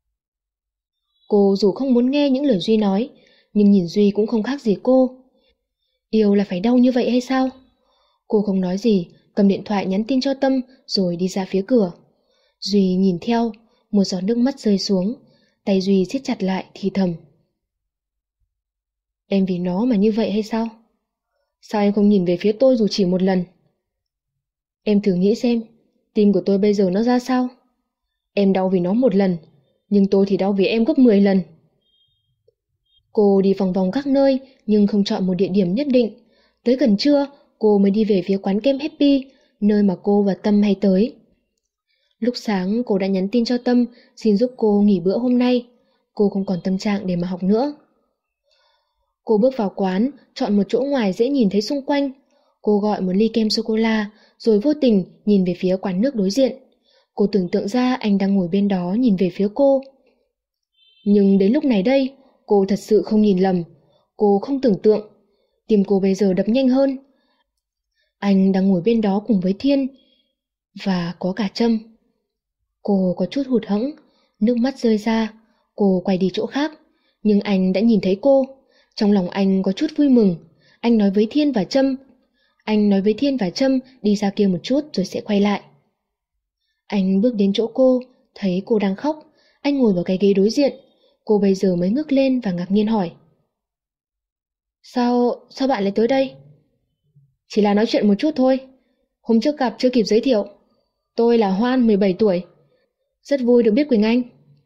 Cô dù không muốn nghe những lời Duy nói, nhưng nhìn Duy cũng không khác gì cô. Yêu là phải đau như vậy hay sao? Cô không nói gì, cầm điện thoại nhắn tin cho Tâm rồi đi ra phía cửa. Duy nhìn theo, một giọt nước mắt rơi xuống, tay Duy siết chặt lại thì thầm. Em vì nó mà như vậy hay sao? Sao em không nhìn về phía tôi dù chỉ một lần? Em thử nghĩ xem, tim của tôi bây giờ nó ra sao? Em đau vì nó một lần, nhưng tôi thì đau vì em gấp 10 lần. Cô đi vòng vòng các nơi nhưng không chọn một địa điểm nhất định. Tới gần trưa, cô mới đi về phía quán kem Happy, nơi mà cô và Tâm hay tới. Lúc sáng cô đã nhắn tin cho Tâm xin giúp cô nghỉ bữa hôm nay. Cô không còn tâm trạng để mà học nữa. Cô bước vào quán, chọn một chỗ ngoài dễ nhìn thấy xung quanh. Cô gọi một ly kem sô-cô-la, rồi vô tình nhìn về phía quán nước đối diện. Cô tưởng tượng ra anh đang ngồi bên đó nhìn về phía cô. Nhưng đến lúc này đây, cô thật sự không nhìn lầm. Cô không tưởng tượng. Tim cô bây giờ đập nhanh hơn. Anh đang ngồi bên đó cùng với Thiên. Và có cả Trâm. Cô có chút hụt hẫng, nước mắt rơi ra. Cô quay đi chỗ khác, nhưng anh đã nhìn thấy cô. Trong lòng anh có chút vui mừng. Anh nói với Thiên và Trâm đi ra kia một chút rồi sẽ quay lại. Anh bước đến chỗ cô, thấy cô đang khóc. Anh ngồi vào cái ghế đối diện. Cô bây giờ mới ngước lên và ngạc nhiên hỏi. Sao bạn lại tới đây? Chỉ là nói chuyện một chút thôi. Hôm trước gặp chưa kịp giới thiệu. Tôi là Hoan, 17 tuổi. Rất vui được biết Quỳnh Anh.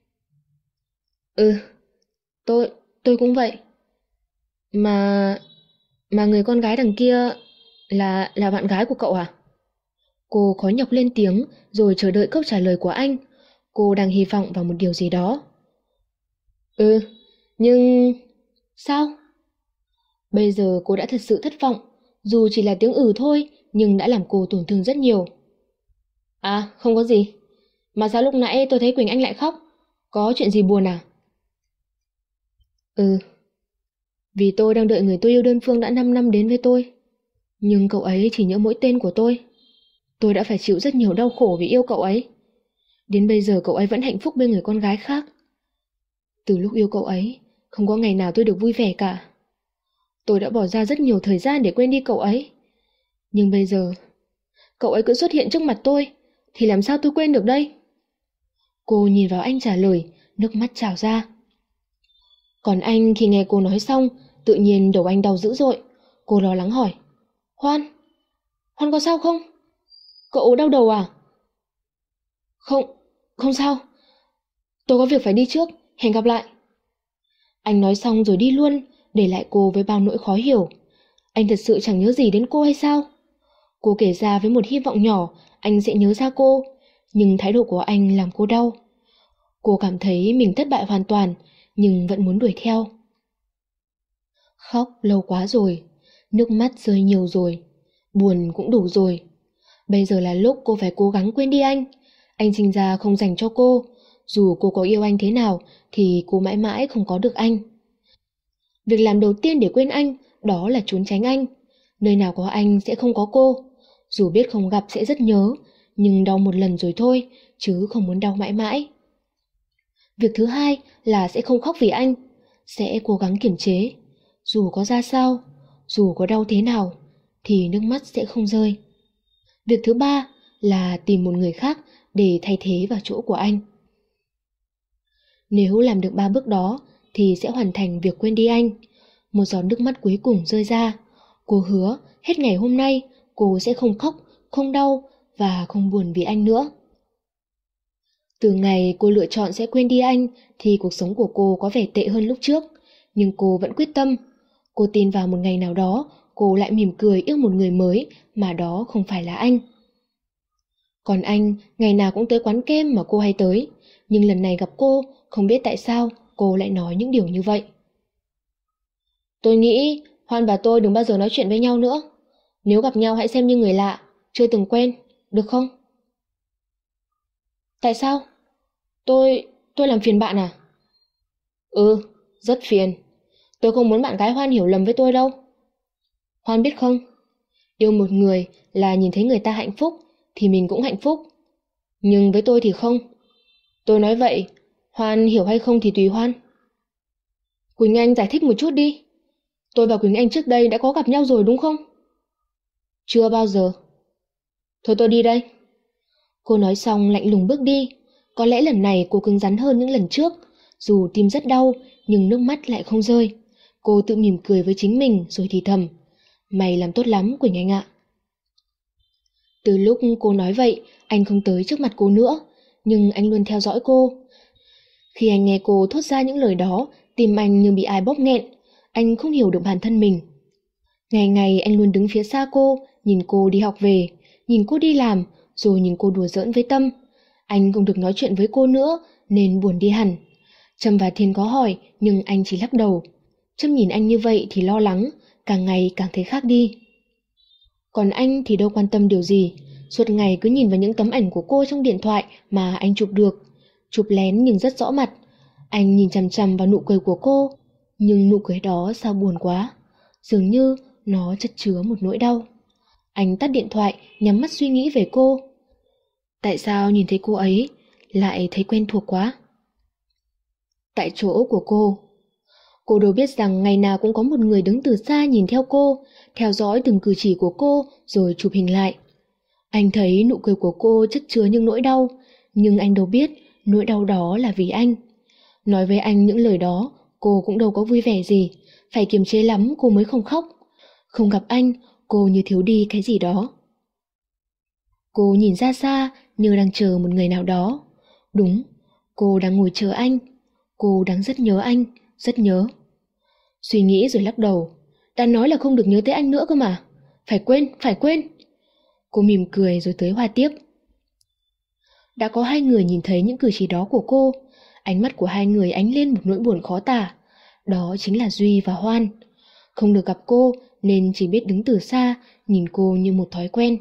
Ừ, tôi cũng vậy. Mà người con gái đằng kia là bạn gái của cậu à? Cô khó nhọc lên tiếng rồi chờ đợi câu trả lời của anh. Cô đang hy vọng vào một điều gì đó. Ừ, nhưng... Sao? Bây giờ cô đã thật sự thất vọng. Dù chỉ là tiếng thôi, nhưng đã làm cô tổn thương rất nhiều. À, không có gì. Mà sao lúc nãy tôi thấy Quỳnh Anh lại khóc? Có chuyện gì buồn à? Ừ, vì tôi đang đợi người tôi yêu đơn phương đã 5 năm đến với tôi. Nhưng cậu ấy chỉ nhớ mỗi tên của tôi. Tôi đã phải chịu rất nhiều đau khổ vì yêu cậu ấy. Đến bây giờ cậu ấy vẫn hạnh phúc bên người con gái khác. Từ lúc yêu cậu ấy, không có ngày nào tôi được vui vẻ cả. Tôi đã bỏ ra rất nhiều thời gian để quên đi cậu ấy. Nhưng bây giờ, cậu ấy cứ xuất hiện trước mặt tôi, thì làm sao tôi quên được đây? Cô nhìn vào anh trả lời, nước mắt trào ra. Còn anh khi nghe cô nói xong, tự nhiên đầu anh đau dữ dội. Cô lo lắng hỏi. Hoan có sao không? Cậu đau đầu à? Không sao. Tôi có việc phải đi trước, hẹn gặp lại. Anh nói xong rồi đi luôn, để lại cô với bao nỗi khó hiểu. Anh thật sự chẳng nhớ gì đến cô hay sao? Cô kể ra với một hy vọng nhỏ anh sẽ nhớ ra cô, nhưng thái độ của anh làm cô đau. Cô cảm thấy mình thất bại hoàn toàn, nhưng vẫn muốn đuổi theo. Khóc lâu quá rồi, nước mắt rơi nhiều rồi, buồn cũng đủ rồi. Bây giờ là lúc cô phải cố gắng quên đi anh. Anh sinh ra không dành cho cô, dù cô có yêu anh thế nào thì cô mãi mãi không có được anh. Việc làm đầu tiên để quên anh đó là trốn tránh anh. Nơi nào có anh sẽ không có cô. Dù biết không gặp sẽ rất nhớ, nhưng đau một lần rồi thôi, chứ không muốn đau mãi mãi. Việc thứ hai là sẽ không khóc vì anh, sẽ cố gắng kiềm chế. Dù có ra sao, dù có đau thế nào, thì nước mắt sẽ không rơi. Việc thứ ba là tìm một người khác để thay thế vào chỗ của anh. Nếu làm được 3 bước đó thì sẽ hoàn thành việc quên đi anh. Một giọt nước mắt cuối cùng rơi ra. Cô hứa hết ngày hôm nay cô sẽ không khóc, không đau và không buồn vì anh nữa. Từ ngày cô lựa chọn sẽ quên đi anh thì cuộc sống của cô có vẻ tệ hơn lúc trước. Nhưng cô vẫn quyết tâm. Cô tin vào một ngày nào đó cô lại mỉm cười yêu một người mới mà đó không phải là anh. Còn anh ngày nào cũng tới quán kem mà cô hay tới. Nhưng lần này gặp cô, không biết tại sao cô lại nói những điều như vậy. Tôi nghĩ Hoan và tôi đừng bao giờ nói chuyện với nhau nữa. Nếu gặp nhau hãy xem như người lạ, chưa từng quen, được không? Tại sao? Tôi làm phiền bạn à? Ừ, rất phiền. Tôi không muốn bạn gái Hoan hiểu lầm với tôi đâu. Hoan biết không, yêu một người là nhìn thấy người ta hạnh phúc thì mình cũng hạnh phúc. Nhưng với tôi thì không. Tôi nói vậy, Hoan hiểu hay không thì tùy Hoan. Quỳnh Anh giải thích một chút đi. Tôi và Quỳnh Anh trước đây đã có gặp nhau rồi đúng không? Chưa bao giờ. Thôi tôi đi đây. Cô nói xong lạnh lùng bước đi. Có lẽ lần này cô cứng rắn hơn những lần trước. Dù tim rất đau, nhưng nước mắt lại không rơi. Cô tự mỉm cười với chính mình rồi thì thầm. Mày làm tốt lắm Quỳnh Anh ạ. Từ lúc cô nói vậy, anh không tới trước mặt cô nữa. Nhưng anh luôn theo dõi cô. Khi anh nghe cô thốt ra những lời đó, tim anh như bị ai bóp nghẹn. Anh không hiểu được bản thân mình. Ngày ngày anh luôn đứng phía xa cô, nhìn cô đi học về, nhìn cô đi làm, rồi nhìn cô đùa giỡn với Tâm. Anh không được nói chuyện với cô nữa, nên buồn đi hẳn. Trâm và Thiên có hỏi, nhưng anh chỉ lắc đầu. Trâm nhìn anh như vậy thì lo lắng, càng ngày càng thấy khác đi. Còn anh thì đâu quan tâm điều gì, suốt ngày cứ nhìn vào những tấm ảnh của cô trong điện thoại mà anh chụp được. Chụp lén nhưng rất rõ mặt. Anh nhìn chằm chằm vào nụ cười của cô, nhưng nụ cười đó sao buồn quá. Dường như nó chất chứa một nỗi đau. Anh tắt điện thoại, nhắm mắt suy nghĩ về cô. Tại sao nhìn thấy cô ấy lại thấy quen thuộc quá? Tại chỗ của cô đâu biết rằng ngày nào cũng có một người đứng từ xa nhìn theo cô, theo dõi từng cử chỉ của cô rồi chụp hình lại. Anh thấy nụ cười của cô chất chứa những nỗi đau, nhưng anh đâu biết nỗi đau đó là vì anh. Nói với anh những lời đó, cô cũng đâu có vui vẻ gì, phải kiềm chế lắm cô mới không khóc. Không gặp anh, cô như thiếu đi cái gì đó. Cô nhìn ra xa như đang chờ một người nào đó. Đúng, cô đang ngồi chờ anh. Cô đang rất nhớ anh, rất nhớ. Suy nghĩ rồi lắc đầu. Đã nói là không được nhớ tới anh nữa cơ mà. Phải quên, phải quên. Cô mỉm cười rồi tới Hoa tiếp. Đã có 2 người nhìn thấy những cử chỉ đó của cô. Ánh mắt của 2 người ánh lên một nỗi buồn khó tả. Đó chính là Duy và Hoan. Không được gặp cô nên chỉ biết đứng từ xa, nhìn cô như một thói quen.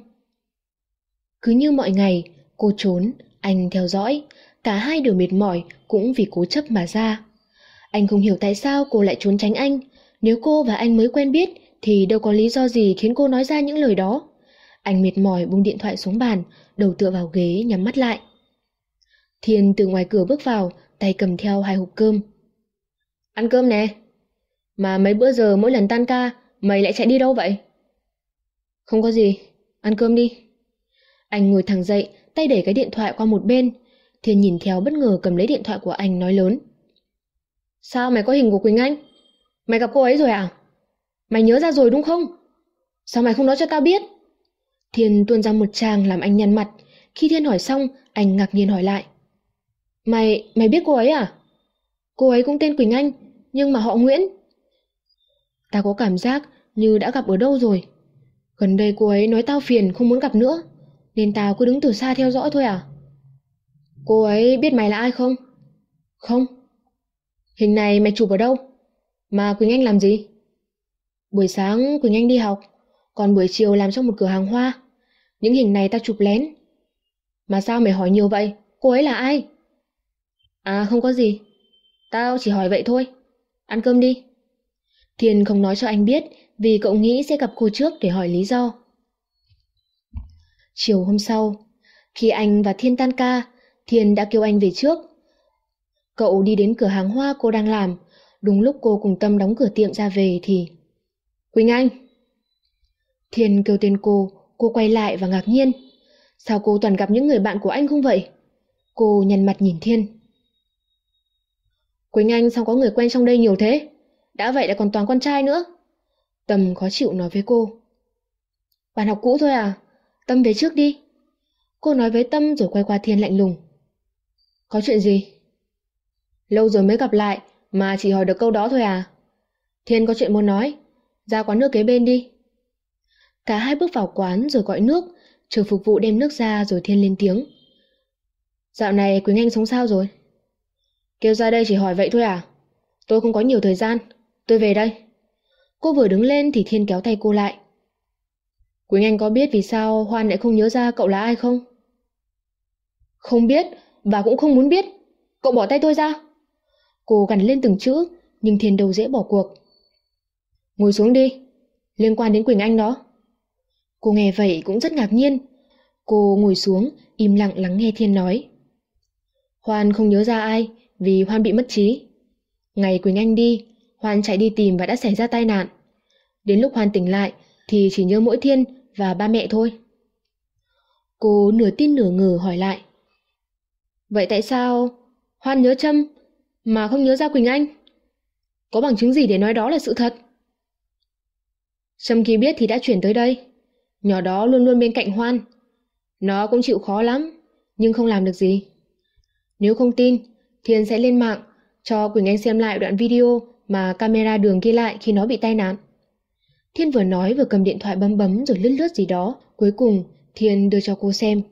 Cứ như mọi ngày, cô trốn, anh theo dõi. Cả hai đều mệt mỏi cũng vì cố chấp mà ra. Anh không hiểu tại sao cô lại trốn tránh anh. Nếu cô và anh mới quen biết thì đâu có lý do gì khiến cô nói ra những lời đó. Anh mệt mỏi buông điện thoại xuống bàn, đầu tựa vào ghế nhắm mắt lại. Thiên từ ngoài cửa bước vào, tay cầm theo 2 hộp cơm. Ăn cơm nè. Mà mấy bữa giờ mỗi lần tan ca, mày lại chạy đi đâu vậy? Không có gì, ăn cơm đi. Anh ngồi thẳng dậy, tay đẩy cái điện thoại qua một bên. Thiên nhìn theo bất ngờ cầm lấy điện thoại của anh nói lớn. Sao mày có hình của Quỳnh Anh? Mày gặp cô ấy rồi à? Mày nhớ ra rồi đúng không? Sao mày không nói cho tao biết? Thiên tuôn ra một tràng làm anh nhăn mặt. Khi Thiên hỏi xong, anh ngạc nhiên hỏi lại. Mày biết cô ấy à? Cô ấy cũng tên Quỳnh Anh, nhưng mà họ Nguyễn. Tao có cảm giác như đã gặp ở đâu rồi. Gần đây cô ấy nói tao phiền không muốn gặp nữa, nên tao cứ đứng từ xa theo dõi thôi à? Cô ấy biết mày là ai không? Không. Hình này mày chụp ở đâu? Mà Quỳnh Anh làm gì? Buổi sáng Quỳnh Anh đi học, còn buổi chiều làm trong một cửa hàng hoa. Những hình này tao chụp lén. Mà sao mày hỏi nhiều vậy? Cô ấy là ai? À không có gì. Tao chỉ hỏi vậy thôi. Ăn cơm đi. Thiên không nói cho anh biết vì cậu nghĩ sẽ gặp cô trước để hỏi lý do. Chiều hôm sau, khi anh và Thiên tan ca, Thiên đã kêu anh về trước. Cậu đi đến cửa hàng hoa cô đang làm, đúng lúc cô cùng Tâm đóng cửa tiệm ra về thì... Quỳnh Anh! Thiên kêu tên cô quay lại và ngạc nhiên. Sao cô toàn gặp những người bạn của anh không vậy? Cô nhăn mặt nhìn Thiên. Quỳnh Anh sao có người quen trong đây nhiều thế? Đã vậy lại còn toàn con trai nữa. Tâm khó chịu nói với cô. Bạn học cũ thôi à? Tâm về trước đi. Cô nói với Tâm rồi quay qua Thiên lạnh lùng. Có chuyện gì? Lâu rồi mới gặp lại mà chỉ hỏi được câu đó thôi à? Thiên có chuyện muốn nói. Ra quán nước kế bên đi. Cả hai bước vào quán rồi gọi nước, chờ phục vụ đem nước ra rồi Thiên lên tiếng. Dạo này Quỳnh Anh sống sao rồi? Kêu ra đây chỉ hỏi vậy thôi à? Tôi không có nhiều thời gian, tôi về đây. Cô vừa đứng lên thì Thiên kéo tay cô lại. Quỳnh Anh có biết vì sao Hoan lại không nhớ ra cậu là ai không? Không biết, và cũng không muốn biết. Cậu bỏ tay tôi ra. Cô gằn lên từng chữ, nhưng Thiên đâu dễ bỏ cuộc. Ngồi xuống đi, liên quan đến Quỳnh Anh đó. Cô nghe vậy cũng rất ngạc nhiên. Cô ngồi xuống, im lặng lắng nghe Thiên nói. Hoan không nhớ ra ai vì Hoan bị mất trí. Ngày Quỳnh Anh đi, Hoan chạy đi tìm và đã xảy ra tai nạn. Đến lúc Hoan tỉnh lại thì chỉ nhớ mỗi Thiên và ba mẹ thôi. Cô nửa tin nửa ngờ hỏi lại. Vậy tại sao Hoan nhớ Trâm mà không nhớ ra Quỳnh Anh? Có bằng chứng gì để nói đó là sự thật? Trâm khi biết thì đã chuyển tới đây. Nhỏ đó luôn luôn bên cạnh Hoan. Nó cũng chịu khó lắm, nhưng không làm được gì. Nếu không tin, Thiên sẽ lên mạng cho Quỳnh Anh xem lại đoạn video mà camera đường ghi lại khi nó bị tai nạn. Thiên vừa nói vừa cầm điện thoại bấm bấm rồi lướt lướt gì đó. Cuối cùng Thiên đưa cho cô xem.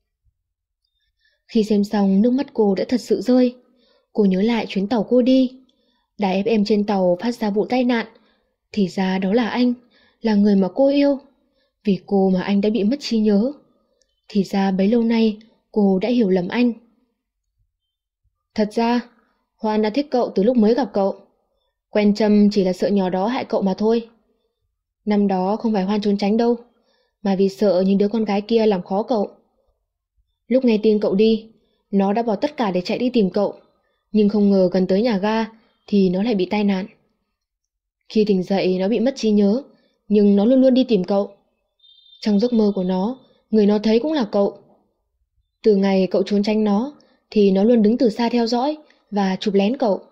Khi xem xong nước mắt cô đã thật sự rơi. Cô nhớ lại chuyến tàu cô đi. Đài FM trên tàu phát ra vụ tai nạn. Thì ra đó là anh, là người mà cô yêu. Vì cô mà anh đã bị mất trí nhớ. Thì ra bấy lâu nay cô đã hiểu lầm anh. Thật ra Hoan đã thích cậu từ lúc mới gặp cậu. Quen Trâm chỉ là sợ nhỏ đó hại cậu mà thôi. Năm đó không phải Hoan trốn tránh đâu, mà vì sợ những đứa con gái kia làm khó cậu. Lúc nghe tin cậu đi, nó đã bỏ tất cả để chạy đi tìm cậu. Nhưng không ngờ gần tới nhà ga thì nó lại bị tai nạn. Khi tỉnh dậy nó bị mất trí nhớ, nhưng nó luôn luôn đi tìm cậu. Trong giấc mơ của nó, người nó thấy cũng là cậu. Từ ngày cậu trốn tránh nó thì nó luôn đứng từ xa theo dõi và chụp lén cậu.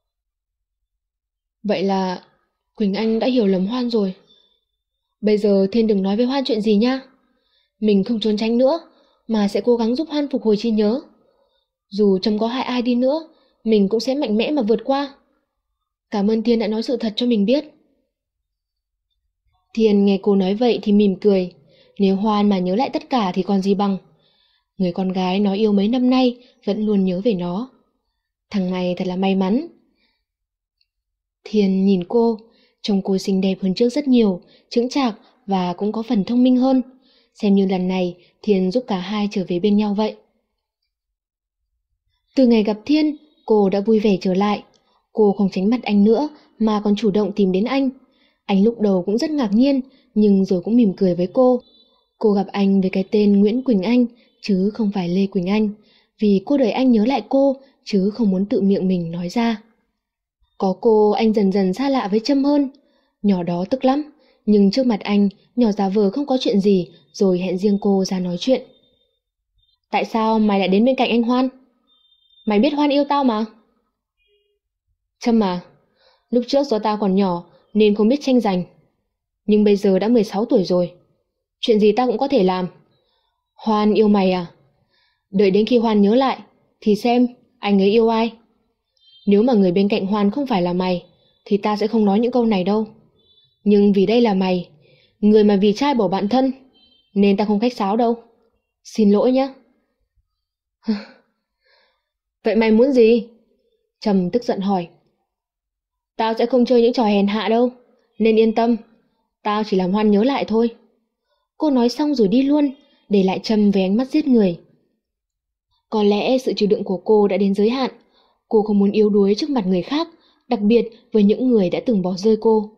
Vậy là Quỳnh Anh đã hiểu lầm Hoan rồi. Bây giờ Thiên đừng nói với Hoan chuyện gì nha. Mình không trốn tránh nữa, mà sẽ cố gắng giúp Hoan phục hồi trí nhớ. Dù Trâm có hại ai đi nữa, mình cũng sẽ mạnh mẽ mà vượt qua. Cảm ơn Thiên đã nói sự thật cho mình biết. Thiên nghe cô nói vậy thì mỉm cười. Nếu Hoan mà nhớ lại tất cả thì còn gì bằng. Người con gái nó yêu mấy năm nay vẫn luôn nhớ về nó. Thằng này thật là may mắn. Thiên nhìn cô, trông cô xinh đẹp hơn trước rất nhiều, chững chạc và cũng có phần thông minh hơn. Xem như lần này Thiên giúp cả hai trở về bên nhau vậy. Từ ngày gặp Thiên, cô đã vui vẻ trở lại. Cô không tránh mặt anh nữa mà còn chủ động tìm đến anh. Anh lúc đầu cũng rất ngạc nhiên, nhưng rồi cũng mỉm cười với cô. Cô gặp anh với cái tên Nguyễn Quỳnh Anh, chứ không phải Lê Quỳnh Anh, vì cô đợi anh nhớ lại cô, chứ không muốn tự miệng mình nói ra. Có cô, anh dần dần xa lạ với Trâm hơn. Nhỏ đó tức lắm, nhưng trước mặt anh, nhỏ giả vờ không có chuyện gì, rồi hẹn riêng cô ra nói chuyện. Tại sao mày lại đến bên cạnh anh Hoan? Mày biết Hoan yêu tao mà. Trâm à, lúc trước do tao còn nhỏ nên không biết tranh giành. Nhưng bây giờ đã 16 tuổi rồi. Chuyện gì tao cũng có thể làm. Hoan yêu mày à? Đợi đến khi Hoan nhớ lại thì xem anh ấy yêu ai. Nếu mà người bên cạnh Hoan không phải là mày thì ta sẽ không nói những câu này đâu. Nhưng vì đây là mày, Người mà vì trai bỏ bạn thân, nên ta không khách sáo đâu. Xin lỗi nhé. Vậy mày muốn gì? Trầm tức giận hỏi. Tao sẽ không chơi những trò hèn hạ đâu, nên yên tâm. Tao chỉ làm Hoan nhớ lại thôi. Cô nói xong rồi đi luôn, để lại Trầm với ánh mắt giết người. Có lẽ sự chịu đựng của cô đã đến giới hạn. Cô không muốn yếu đuối trước mặt người khác, đặc biệt với những người đã từng bỏ rơi cô.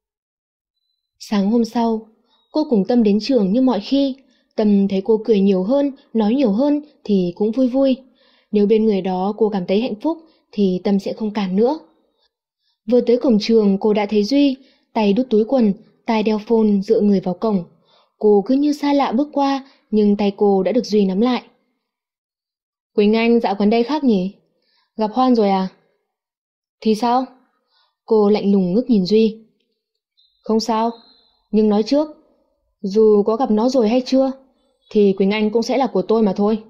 Sáng hôm sau, cô cùng Tâm đến trường như mọi khi. Tâm thấy cô cười nhiều hơn, nói nhiều hơn thì cũng vui vui. Nếu bên người đó cô cảm thấy hạnh phúc thì Tâm sẽ không cản nữa. Vừa tới cổng trường cô đã thấy Duy, tay đút túi quần, tai đeo phone dựa người vào cổng. Cô cứ như xa lạ bước qua, nhưng tay cô đã được Duy nắm lại. Quỳnh Anh dạo gần đây khác nhỉ? Gặp Hoan rồi à? Thì sao? Cô lạnh lùng ngước nhìn Duy. Không sao, nhưng nói trước, dù có gặp nó rồi hay chưa, thì Quỳnh Anh cũng sẽ là của tôi mà thôi.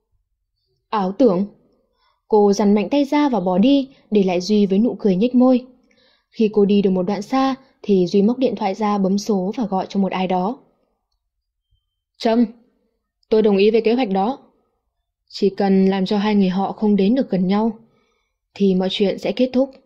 Ảo tưởng. Cô giằng mạnh tay ra và bỏ đi, để lại Duy với nụ cười nhếch môi. Khi cô đi được một đoạn xa, thì Duy móc điện thoại ra bấm số và gọi cho một ai đó. Trâm, tôi đồng ý với kế hoạch đó. Chỉ cần làm cho hai người họ không đến được gần nhau, thì mọi chuyện sẽ kết thúc.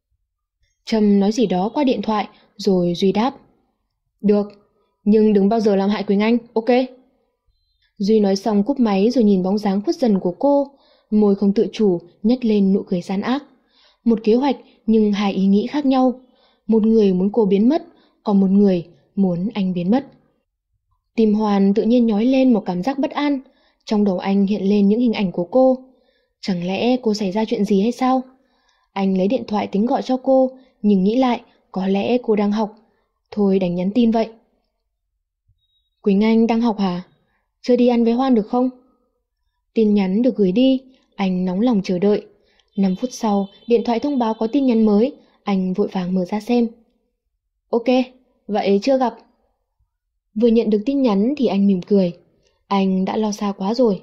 Trâm nói gì đó qua điện thoại, rồi Duy đáp. Được, nhưng đừng bao giờ làm hại Quỳnh Anh, ok? Duy nói xong cúp máy rồi nhìn bóng dáng khuất dần của cô, môi không tự chủ nhếch lên nụ cười gian ác. Một kế hoạch nhưng hai ý nghĩ khác nhau. Một người muốn cô biến mất, còn một người muốn anh biến mất. Tim Hoàn tự nhiên nhói lên một cảm giác bất an. Trong đầu anh hiện lên những hình ảnh của cô. Chẳng lẽ cô xảy ra chuyện gì hay sao? Anh lấy điện thoại tính gọi cho cô, nhưng nghĩ lại có lẽ cô đang học. Thôi đành nhắn tin vậy. Quỳnh Anh đang học hả? Chưa đi ăn với Hoan được không? Tin nhắn được gửi đi, anh nóng lòng chờ đợi. 5 phút sau, điện thoại thông báo có tin nhắn mới, anh vội vàng mở ra xem. Ok, vậy chưa gặp. Vừa nhận được tin nhắn thì anh mỉm cười. Anh đã lo xa quá rồi.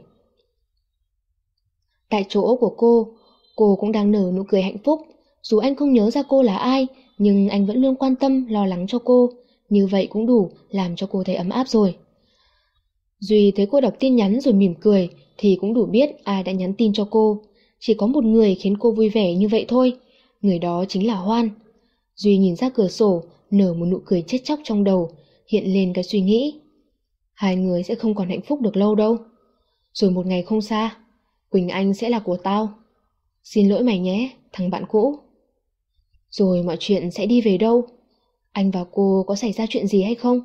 Tại chỗ của cô cũng đang nở nụ cười hạnh phúc. Dù anh không nhớ ra cô là ai, nhưng anh vẫn luôn quan tâm, lo lắng cho cô. Như vậy cũng đủ làm cho cô thấy ấm áp rồi. Duy thấy cô đọc tin nhắn rồi mỉm cười thì cũng đủ biết ai đã nhắn tin cho cô. Chỉ có một người khiến cô vui vẻ như vậy thôi. Người đó chính là Hoan. Duy nhìn ra cửa sổ, nở một nụ cười chết chóc trong đầu, hiện lên cái suy nghĩ. Hai người sẽ không còn hạnh phúc được lâu đâu. Rồi một ngày không xa, Quỳnh Anh sẽ là của tao. Xin lỗi mày nhé, thằng bạn cũ. Rồi mọi chuyện sẽ đi về đâu? Anh và cô có xảy ra chuyện gì hay không?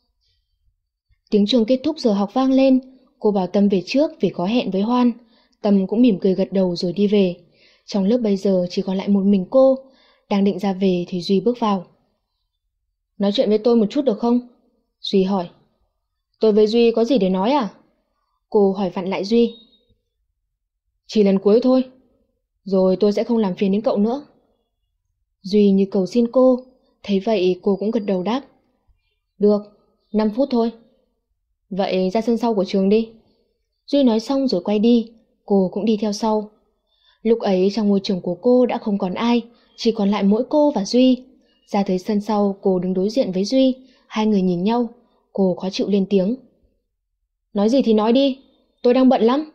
Tiếng chuông kết thúc giờ học vang lên. Cô bảo Tâm về trước vì có hẹn với Hoan. Tâm cũng mỉm cười gật đầu rồi đi về. Trong lớp bây giờ chỉ còn lại một mình cô. Đang định ra về thì Duy bước vào. Nói chuyện với tôi một chút được không? Duy hỏi. Tôi với Duy có gì để nói à? Cô hỏi vặn lại Duy. Chỉ lần cuối thôi, rồi tôi sẽ không làm phiền đến cậu nữa. Duy như cầu xin cô. Thấy vậy cô cũng gật đầu đáp. Được, 5 phút thôi. Vậy ra sân sau của trường đi. Duy nói xong rồi quay đi. Cô cũng đi theo sau. Lúc ấy trong ngôi trường của cô đã không còn ai, chỉ còn lại mỗi cô và Duy. Ra tới sân sau, cô đứng đối diện với Duy. Hai người nhìn nhau. Cô khó chịu lên tiếng. Nói gì thì nói đi, tôi đang bận lắm.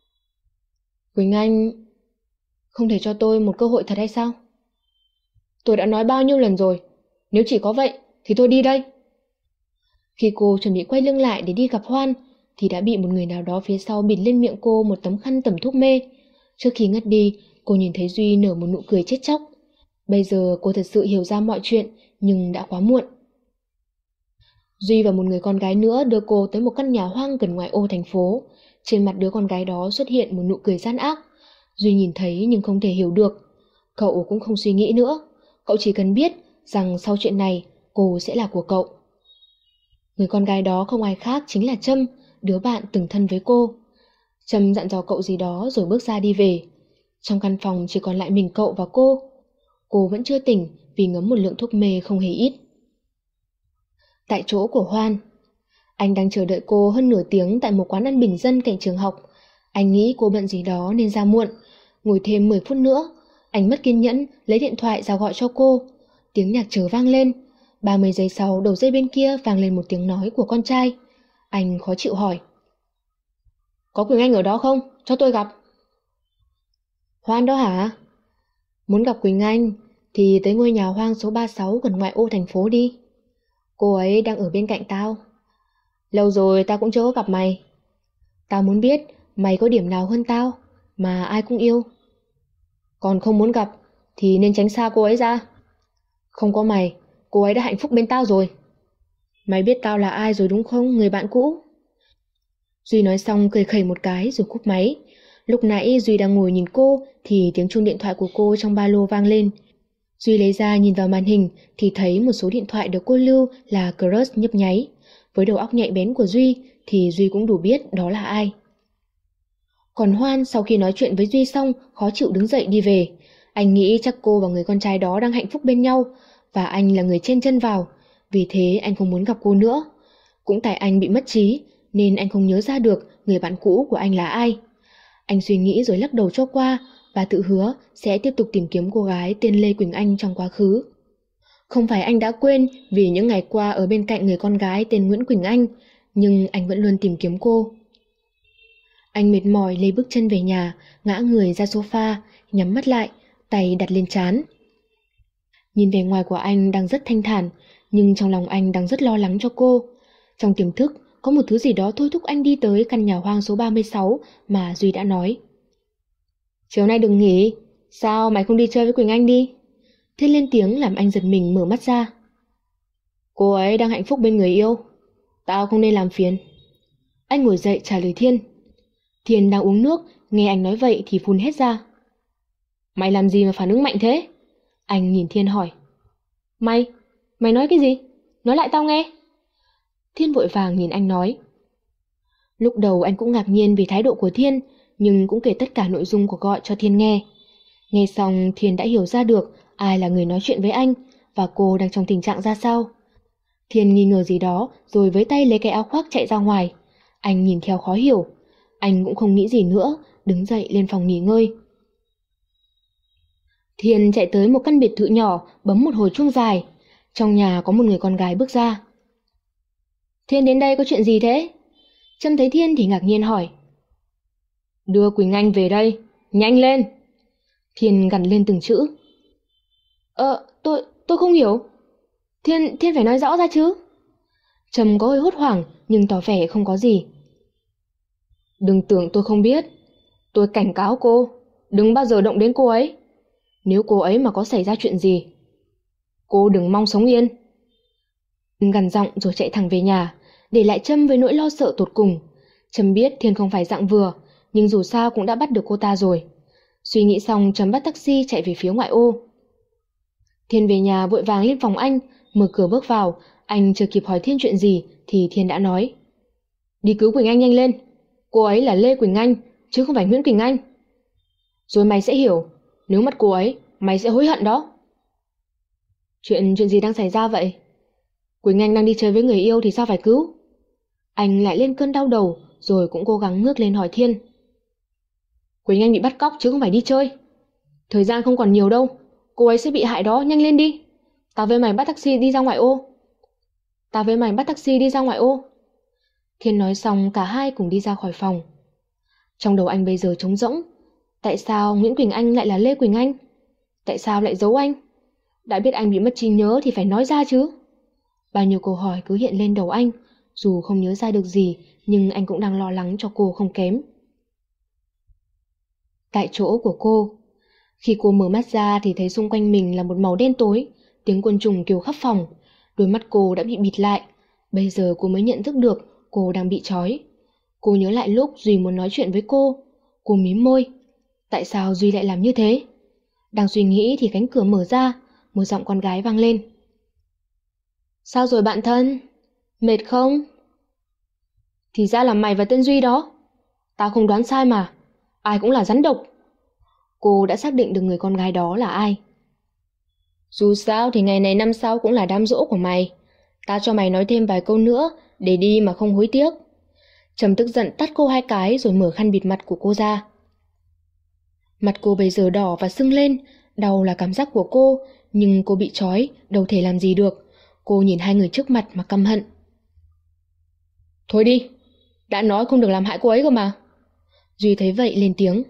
Quỳnh Anh, không thể cho tôi một cơ hội thật hay sao? Tôi đã nói bao nhiêu lần rồi, nếu chỉ có vậy thì tôi đi đây. Khi cô chuẩn bị quay lưng lại để đi gặp Hoan thì đã bị một người nào đó phía sau bịt lên miệng cô một tấm khăn tẩm thuốc mê. Trước khi ngất đi, cô nhìn thấy Duy nở một nụ cười chết chóc. Bây giờ cô thật sự hiểu ra mọi chuyện, nhưng đã quá muộn. Duy và một người con gái nữa đưa cô tới một căn nhà hoang gần ngoại ô thành phố. Trên mặt đứa con gái đó xuất hiện một nụ cười gian ác. Duy nhìn thấy nhưng không thể hiểu được. Cậu cũng không suy nghĩ nữa. Cậu chỉ cần biết rằng sau chuyện này cô sẽ là của cậu. Người con gái đó không ai khác chính là Trâm, đứa bạn từng thân với cô. Trâm dặn dò cậu gì đó rồi bước ra đi về. Trong căn phòng chỉ còn lại mình cậu và cô. Cô vẫn chưa tỉnh vì ngấm một lượng thuốc mê không hề ít. Tại chỗ của Hoan, anh đang chờ đợi cô hơn nửa tiếng tại một quán ăn bình dân cạnh trường học. Anh nghĩ cô bận gì đó nên ra muộn. Ngồi thêm 10 phút nữa, anh mất kiên nhẫn lấy điện thoại ra gọi cho cô. Tiếng nhạc chờ vang lên. 30 giây sau, đầu dây bên kia vang lên một tiếng nói của con trai. Anh khó chịu hỏi. Có Quỳnh Anh ở đó không? Cho tôi gặp. Hoan đó hả? Muốn gặp Quỳnh Anh thì tới ngôi nhà hoang số 36 gần ngoại ô thành phố đi. Cô ấy đang ở bên cạnh tao. Lâu rồi tao cũng chưa có gặp mày. Tao muốn biết mày có điểm nào hơn tao mà ai cũng yêu. Còn không muốn gặp thì nên tránh xa cô ấy ra. Không có mày, cô ấy đã hạnh phúc bên tao rồi. Mày biết tao là ai rồi đúng không, người bạn cũ? Duy nói xong cười khẩy một cái rồi cúp máy. Lúc nãy Duy đang ngồi nhìn cô thì tiếng chuông điện thoại của cô trong ba lô vang lên. Duy lấy ra nhìn vào màn hình thì thấy một số điện thoại được cô lưu là crush nhấp nháy. Với đầu óc nhạy bén của Duy thì Duy cũng đủ biết đó là ai. Còn Hoan sau khi nói chuyện với Duy xong khó chịu đứng dậy đi về. Anh nghĩ chắc cô và người con trai đó đang hạnh phúc bên nhau và anh là người chen chân vào. Vì thế anh không muốn gặp cô nữa. Cũng tại anh bị mất trí nên anh không nhớ ra được người bạn cũ của anh là ai. Anh suy nghĩ rồi lắc đầu cho qua và tự hứa sẽ tiếp tục tìm kiếm cô gái tên Lê Quỳnh Anh trong quá khứ. Không phải anh đã quên vì những ngày qua ở bên cạnh người con gái tên Nguyễn Quỳnh Anh, nhưng anh vẫn luôn tìm kiếm cô. Anh mệt mỏi lấy bước chân về nhà, ngã người ra sofa, nhắm mắt lại, tay đặt lên trán. Nhìn vẻ ngoài của anh đang rất thanh thản, nhưng trong lòng anh đang rất lo lắng cho cô. Trong tiềm thức, có một thứ gì đó thôi thúc anh đi tới căn nhà hoang số 36 mà Duy đã nói. Chiều nay đừng nghỉ, sao mày không đi chơi với Quỳnh Anh đi? Thiên lên tiếng làm anh giật mình mở mắt ra. Cô ấy đang hạnh phúc bên người yêu, tao không nên làm phiền. Anh ngồi dậy trả lời Thiên. Thiên đang uống nước, nghe anh nói vậy thì phun hết ra. Mày làm gì mà phản ứng mạnh thế? Anh nhìn Thiên hỏi. Mày nói cái gì? Nói lại tao nghe. Thiên vội vàng nhìn anh nói. Lúc đầu anh cũng ngạc nhiên vì thái độ của Thiên, nhưng cũng kể tất cả nội dung của gọi cho Thiên nghe. Nghe xong Thiên đã hiểu ra được ai là người nói chuyện với anh và cô đang trong tình trạng ra sao. Thiên nghi ngờ gì đó rồi với tay lấy cái áo khoác chạy ra ngoài. Anh nhìn theo khó hiểu. Anh cũng không nghĩ gì nữa, đứng dậy lên phòng nghỉ ngơi. Thiên chạy tới một căn biệt thự nhỏ, bấm một hồi chuông dài. Trong nhà có một người con gái bước ra. Thiên đến đây có chuyện gì thế? Trâm thấy Thiên thì ngạc nhiên hỏi. Đưa Quỳnh Anh về đây, nhanh lên. Thiên gằn lên từng chữ. Tôi không hiểu. Thiên phải nói rõ ra chứ. Trâm có hơi hốt hoảng nhưng tỏ vẻ không có gì. Đừng tưởng tôi không biết. Tôi cảnh cáo cô, đừng bao giờ động đến cô ấy. Nếu cô ấy mà có xảy ra chuyện gì, cô đừng mong sống yên. Gằn giọng rồi chạy thẳng về nhà, để lại Trâm với nỗi lo sợ tột cùng. Trâm biết Thiên không phải dạng vừa, nhưng dù sao cũng đã bắt được cô ta rồi. Suy nghĩ xong Trâm bắt taxi chạy về phía ngoại ô. Thiên về nhà vội vàng lên phòng anh, mở cửa bước vào. Anh chưa kịp hỏi Thiên chuyện gì thì Thiên đã nói. Đi cứu Quỳnh Anh nhanh lên. Cô ấy là Lê Quỳnh Anh, chứ không phải Nguyễn Quỳnh Anh. Rồi mày sẽ hiểu, nếu mất cô ấy, mày sẽ hối hận đó. Chuyện gì đang xảy ra vậy? Quỳnh Anh đang đi chơi với người yêu thì sao phải cứu? Anh lại lên cơn đau đầu, rồi cũng cố gắng ngước lên hỏi Thiên. Quỳnh Anh bị bắt cóc chứ không phải đi chơi. Thời gian không còn nhiều đâu, cô ấy sẽ bị hại đó, nhanh lên đi. Tao với mày bắt taxi đi ra ngoại ô. Thiên nói xong cả hai cùng đi ra khỏi phòng. Trong đầu anh bây giờ trống rỗng. Tại sao Nguyễn Quỳnh Anh lại là Lê Quỳnh Anh? Tại sao lại giấu anh? Đã biết anh bị mất trí nhớ thì phải nói ra chứ. Bao nhiêu câu hỏi cứ hiện lên đầu anh. Dù không nhớ ra được gì, nhưng anh cũng đang lo lắng cho cô không kém. Tại chỗ của cô, khi cô mở mắt ra thì thấy xung quanh mình là một màu đen tối. Tiếng côn trùng kêu khắp phòng. Đôi mắt cô đã bị bịt lại. Bây giờ cô mới nhận thức được cô đang bị trói. Cô nhớ lại lúc Duy muốn nói chuyện với cô. Cô mím môi. Tại sao Duy lại làm như thế? Đang suy nghĩ thì cánh cửa mở ra, một giọng con gái vang lên. Sao rồi bạn thân? Mệt không? Thì ra là mày và tên Duy đó. Tao không đoán sai mà. Ai cũng là rắn độc. Cô đã xác định được người con gái đó là ai. Dù sao thì ngày này năm sau cũng là đám giỗ của mày. Tao cho mày nói thêm vài câu nữa để đi mà không hối tiếc. Trầm tức giận tát cô 2 cái rồi mở khăn bịt mặt của cô ra. Mặt cô bây giờ đỏ và sưng lên. Đau là cảm giác của cô, nhưng cô bị trói, đâu thể làm gì được. Cô nhìn hai người trước mặt mà căm hận. Thôi đi, đã nói không được làm hại cô ấy cơ mà. Duy thấy vậy lên tiếng.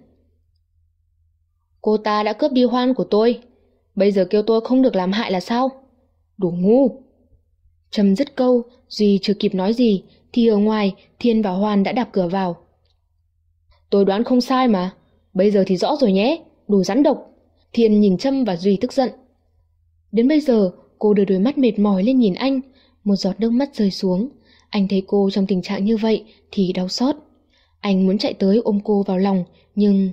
Cô ta đã cướp đi Hoan của tôi, bây giờ kêu tôi không được làm hại là sao? Đồ ngu. Trầm dứt câu, Duy chưa kịp nói gì thì ở ngoài Thiên và Hoan đã đạp cửa vào. Tôi đoán không sai mà, bây giờ thì rõ rồi nhé, đồ rắn độc. Thiên nhìn Trâm và Duy tức giận. Đến bây giờ cô đưa đôi mắt mệt mỏi lên nhìn anh, một giọt nước mắt rơi xuống. Anh thấy cô trong tình trạng như vậy thì đau xót. Anh muốn chạy tới ôm cô vào lòng, nhưng...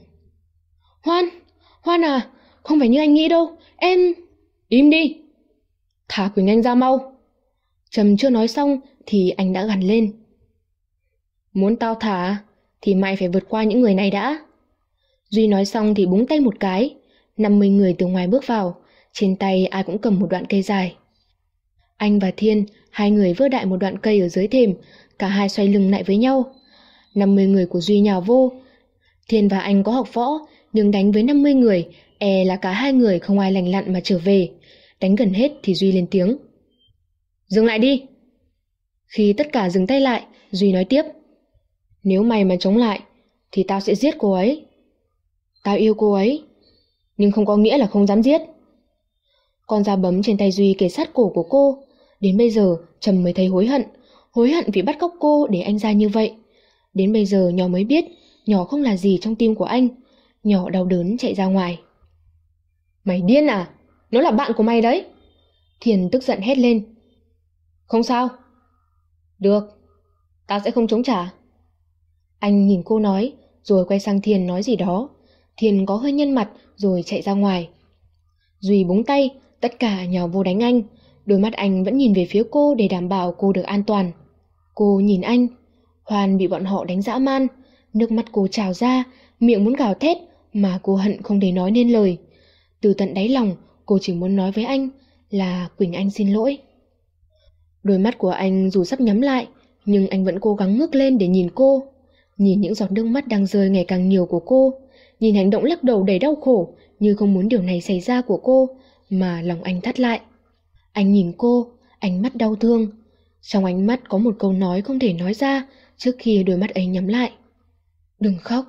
Hoan à, không phải như anh nghĩ đâu, em... Im đi! Thả Quỳnh Anh ra mau! Trầm chưa nói xong thì anh đã gằn lên. Muốn tao thả thì mày phải vượt qua những người này đã. Duy nói xong thì búng tay một cái. 50 người từ ngoài bước vào, trên tay ai cũng cầm một đoạn cây dài. Anh và Thiên, hai người vơ đại một đoạn cây ở dưới thềm, cả hai xoay lưng lại với nhau. 50 người của Duy nhào vô. Thiên và anh có học võ, nhưng đánh với 50 người, là cả hai người không ai lành lặn mà trở về. Đánh gần hết thì Duy lên tiếng. Dừng lại đi! Khi tất cả dừng tay lại, Duy nói tiếp. Nếu mày mà chống lại, thì tao sẽ giết cô ấy. Tao yêu cô ấy, nhưng không có nghĩa là không dám giết. Con dao bấm trên tay Duy kề sát cổ của cô. Đến bây giờ Trầm mới thấy hối hận vì bắt cóc cô để anh ra như vậy. Đến bây giờ nhỏ mới biết nhỏ không là gì trong tim của anh. Nhỏ đau đớn chạy ra ngoài. Mày điên à? Nó là bạn của mày đấy! Thiền tức giận hét lên. Không sao. Được, tao sẽ không chống trả. Anh nhìn cô nói, rồi quay sang Thiền nói gì đó. Thiền có hơi nhăn mặt rồi chạy ra ngoài. Duy búng tay, tất cả nhào vô đánh anh. Đôi mắt anh vẫn nhìn về phía cô để đảm bảo cô được an toàn. Cô nhìn anh. Hoan bị bọn họ đánh dã man. Nước mắt cô trào ra, miệng muốn gào thét mà cô hận không thể nói nên lời. Từ tận đáy lòng, cô chỉ muốn nói với anh là Quỳnh Anh xin lỗi. Đôi mắt của anh dù sắp nhắm lại, nhưng anh vẫn cố gắng ngước lên để nhìn cô. Nhìn những giọt nước mắt đang rơi ngày càng nhiều của cô, nhìn hành động lắc đầu đầy đau khổ như không muốn điều này xảy ra của cô, mà lòng anh thắt lại. Anh nhìn cô, ánh mắt đau thương. Trong ánh mắt có một câu nói không thể nói ra trước khi đôi mắt ấy nhắm lại. Đừng khóc.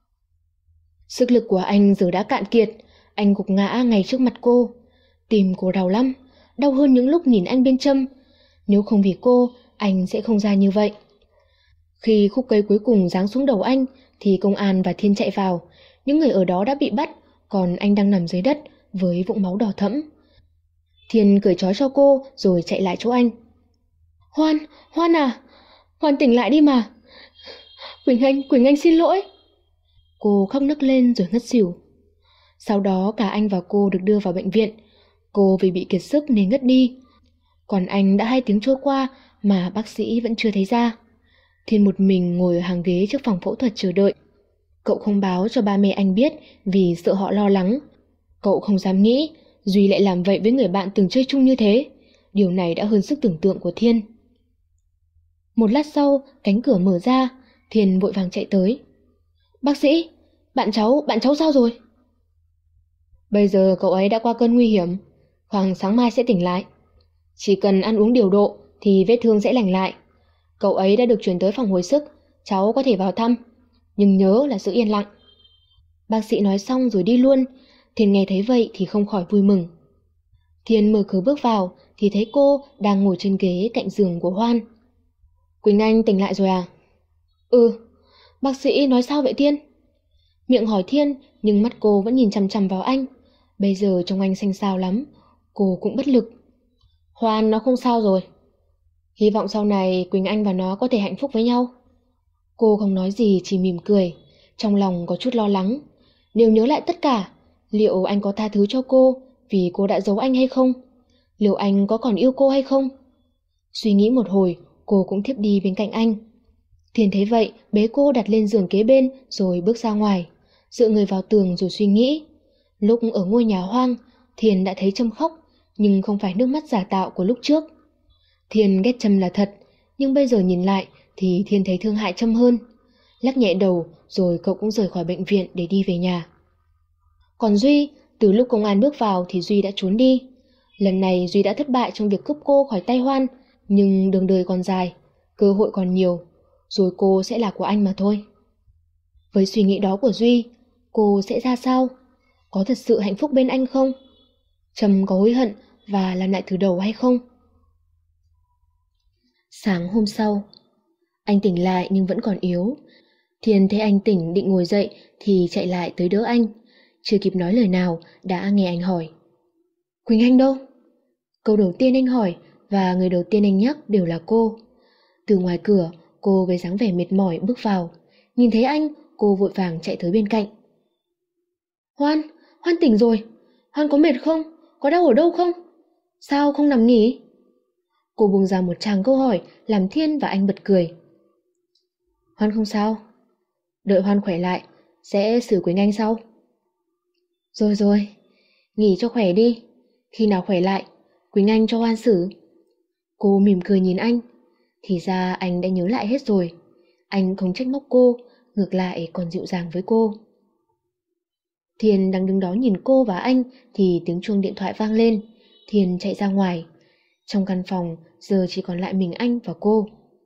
Sức lực của anh giờ đã cạn kiệt. Anh gục ngã ngay trước mặt cô. Tim cô đau lắm, đau hơn những lúc nhìn anh bên Trâm. Nếu không vì cô, anh sẽ không ra như vậy. Khi khúc cây cuối cùng giáng xuống đầu anh thì công an và Thiên chạy vào. Những người ở đó đã bị bắt, còn anh đang nằm dưới đất với vũng máu đỏ thẫm. Thiên cởi trói cho cô rồi chạy lại chỗ anh. Hoan à, Hoan tỉnh lại đi mà. Quỳnh Anh xin lỗi. Cô khóc nức lên rồi ngất xỉu. Sau đó cả anh và cô được đưa vào bệnh viện. Cô vì bị kiệt sức nên ngất đi. Còn anh đã 2 tiếng trôi qua mà bác sĩ vẫn chưa thấy ra. Thiên một mình ngồi ở hàng ghế trước phòng phẫu thuật chờ đợi. Cậu không báo cho ba mẹ anh biết vì sợ họ lo lắng. Cậu không dám nghĩ Duy lại làm vậy với người bạn từng chơi chung như thế. Điều này đã hơn sức tưởng tượng của Thiên. Một lát sau, cánh cửa mở ra, Thiên vội vàng chạy tới. Bác sĩ, bạn cháu sao rồi? Bây giờ cậu ấy đã qua cơn nguy hiểm, khoảng sáng mai sẽ tỉnh lại. Chỉ cần ăn uống điều độ thì vết thương sẽ lành lại. Cậu ấy đã được chuyển tới phòng hồi sức, cháu có thể vào thăm, nhưng nhớ là giữ yên lặng. Bác sĩ nói xong rồi đi luôn. Thiên nghe thấy vậy thì không khỏi vui mừng. Thiên mở cửa bước vào thì thấy cô đang ngồi trên ghế cạnh giường của Hoan. Quỳnh Anh tỉnh lại rồi à? Ừ, bác sĩ nói sao vậy Thiên? Miệng hỏi Thiên nhưng mắt cô vẫn nhìn chằm chằm vào anh. Bây giờ trông anh xanh xao lắm, cô cũng bất lực. Hoan nó không sao rồi. Hy vọng sau này Quỳnh Anh và nó có thể hạnh phúc với nhau. Cô không nói gì, chỉ mỉm cười. Trong lòng có chút lo lắng. Nếu nhớ lại tất cả, liệu anh có tha thứ cho cô vì cô đã giấu anh hay không? Liệu anh có còn yêu cô hay không? Suy nghĩ một hồi, cô cũng thiếp đi bên cạnh anh. Thiên thấy vậy, bế cô đặt lên giường kế bên rồi bước ra ngoài, dựa người vào tường rồi suy nghĩ. Lúc ở ngôi nhà hoang, Thiên đã thấy Trâm khóc, nhưng không phải nước mắt giả tạo của lúc trước. Thiên ghét Trâm là thật, nhưng bây giờ nhìn lại thì Thiên thấy thương hại Trâm hơn. Lắc nhẹ đầu rồi cậu cũng rời khỏi bệnh viện để đi về nhà. Còn Duy, từ lúc công an bước vào thì Duy đã trốn đi. Lần này Duy đã thất bại trong việc cướp cô khỏi tay Hoan, nhưng đường đời còn dài, cơ hội còn nhiều, rồi cô sẽ là của anh mà thôi. Với suy nghĩ đó của Duy, cô sẽ ra sao? Có thật sự hạnh phúc bên anh không? Trâm có hối hận và làm lại từ đầu hay không? Sáng hôm sau, anh tỉnh lại nhưng vẫn còn yếu. Thiên thấy anh tỉnh định ngồi dậy thì chạy lại tới đỡ anh. Chưa kịp nói lời nào đã nghe anh hỏi: Quỳnh Anh đâu? Câu đầu tiên anh hỏi và người đầu tiên anh nhắc đều là cô. Từ ngoài cửa, cô với dáng vẻ mệt mỏi bước vào. Nhìn thấy anh, cô vội vàng chạy tới bên cạnh. Hoan, Hoan tỉnh rồi. Hoan có mệt không? Có đau ở đâu không? Sao không nằm nghỉ? Cô buông ra một tràng câu hỏi làm Thiên và anh bật cười. Hoan không sao. Đợi Hoan khỏe lại, sẽ xử Quỳnh Anh sau. Rồi rồi, nghỉ cho khỏe đi. Khi nào khỏe lại, Quỳnh Anh cho Hoan xử. Cô mỉm cười nhìn anh. Thì ra anh đã nhớ lại hết rồi. Anh không trách móc cô, ngược lại còn dịu dàng với cô. Thiên đang đứng đó nhìn cô và anh thì tiếng chuông điện thoại vang lên. Thiên chạy ra ngoài. Trong căn phòng giờ chỉ còn lại mình anh và cô.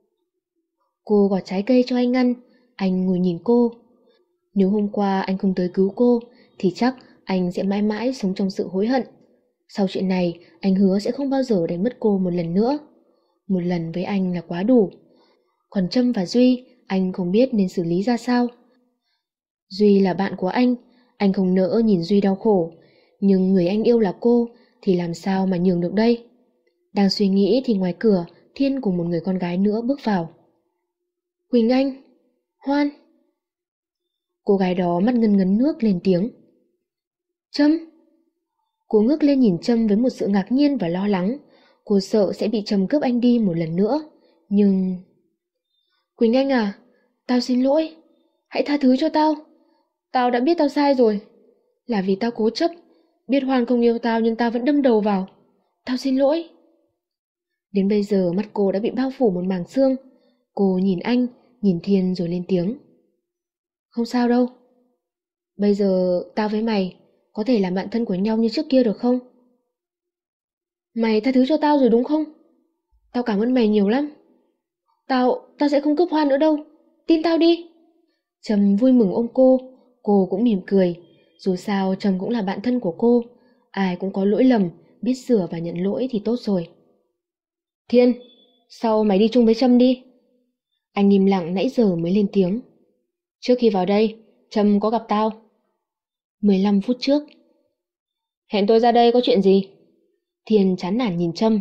Cô gọt trái cây cho anh ăn. Anh ngồi nhìn cô. Nếu hôm qua anh không tới cứu cô thì chắc anh sẽ mãi mãi sống trong sự hối hận. Sau chuyện này anh hứa sẽ không bao giờ đánh mất cô một lần nữa. Một lần với anh là quá đủ. Còn Trâm và Duy, anh không biết nên xử lý ra sao. Duy là bạn của anh không nỡ nhìn Duy đau khổ. Nhưng người anh yêu là cô thì làm sao mà nhường được đây. Đang suy nghĩ thì ngoài cửa Thiên cùng một người con gái nữa bước vào. Quỳnh Anh, Hoan. Cô gái đó mắt ngấn ngấn nước lên tiếng. Trâm. Cô ngước lên nhìn Trâm với một sự ngạc nhiên và lo lắng. Cô sợ sẽ bị Trâm cướp anh đi một lần nữa. Nhưng... Quỳnh Anh à, tao xin lỗi. Hãy tha thứ cho tao. Tao đã biết tao sai rồi. Là vì tao cố chấp. Biết Hoan không yêu tao nhưng tao vẫn đâm đầu vào. Tao xin lỗi. Đến bây giờ mắt cô đã bị bao phủ một màng sương. Cô nhìn anh, nhìn Thiên rồi lên tiếng. Không sao đâu. Bây giờ tao với mày có thể làm bạn thân của nhau như trước kia được không? Mày tha thứ cho tao rồi đúng không? Tao cảm ơn mày nhiều lắm. Tao sẽ không cướp Hoan nữa đâu. Tin tao đi. Trâm vui mừng ôm cô cũng mỉm cười. Dù sao Trâm cũng là bạn thân của cô. Ai cũng có lỗi lầm, biết sửa và nhận lỗi thì tốt rồi. Thiên, sao mày đi chung với Trâm đi? Anh im lặng nãy giờ mới lên tiếng. Trước khi vào đây, Trâm có gặp tao. 15 phút trước. Hẹn tôi ra đây có chuyện gì? Thiên chán nản nhìn Trâm.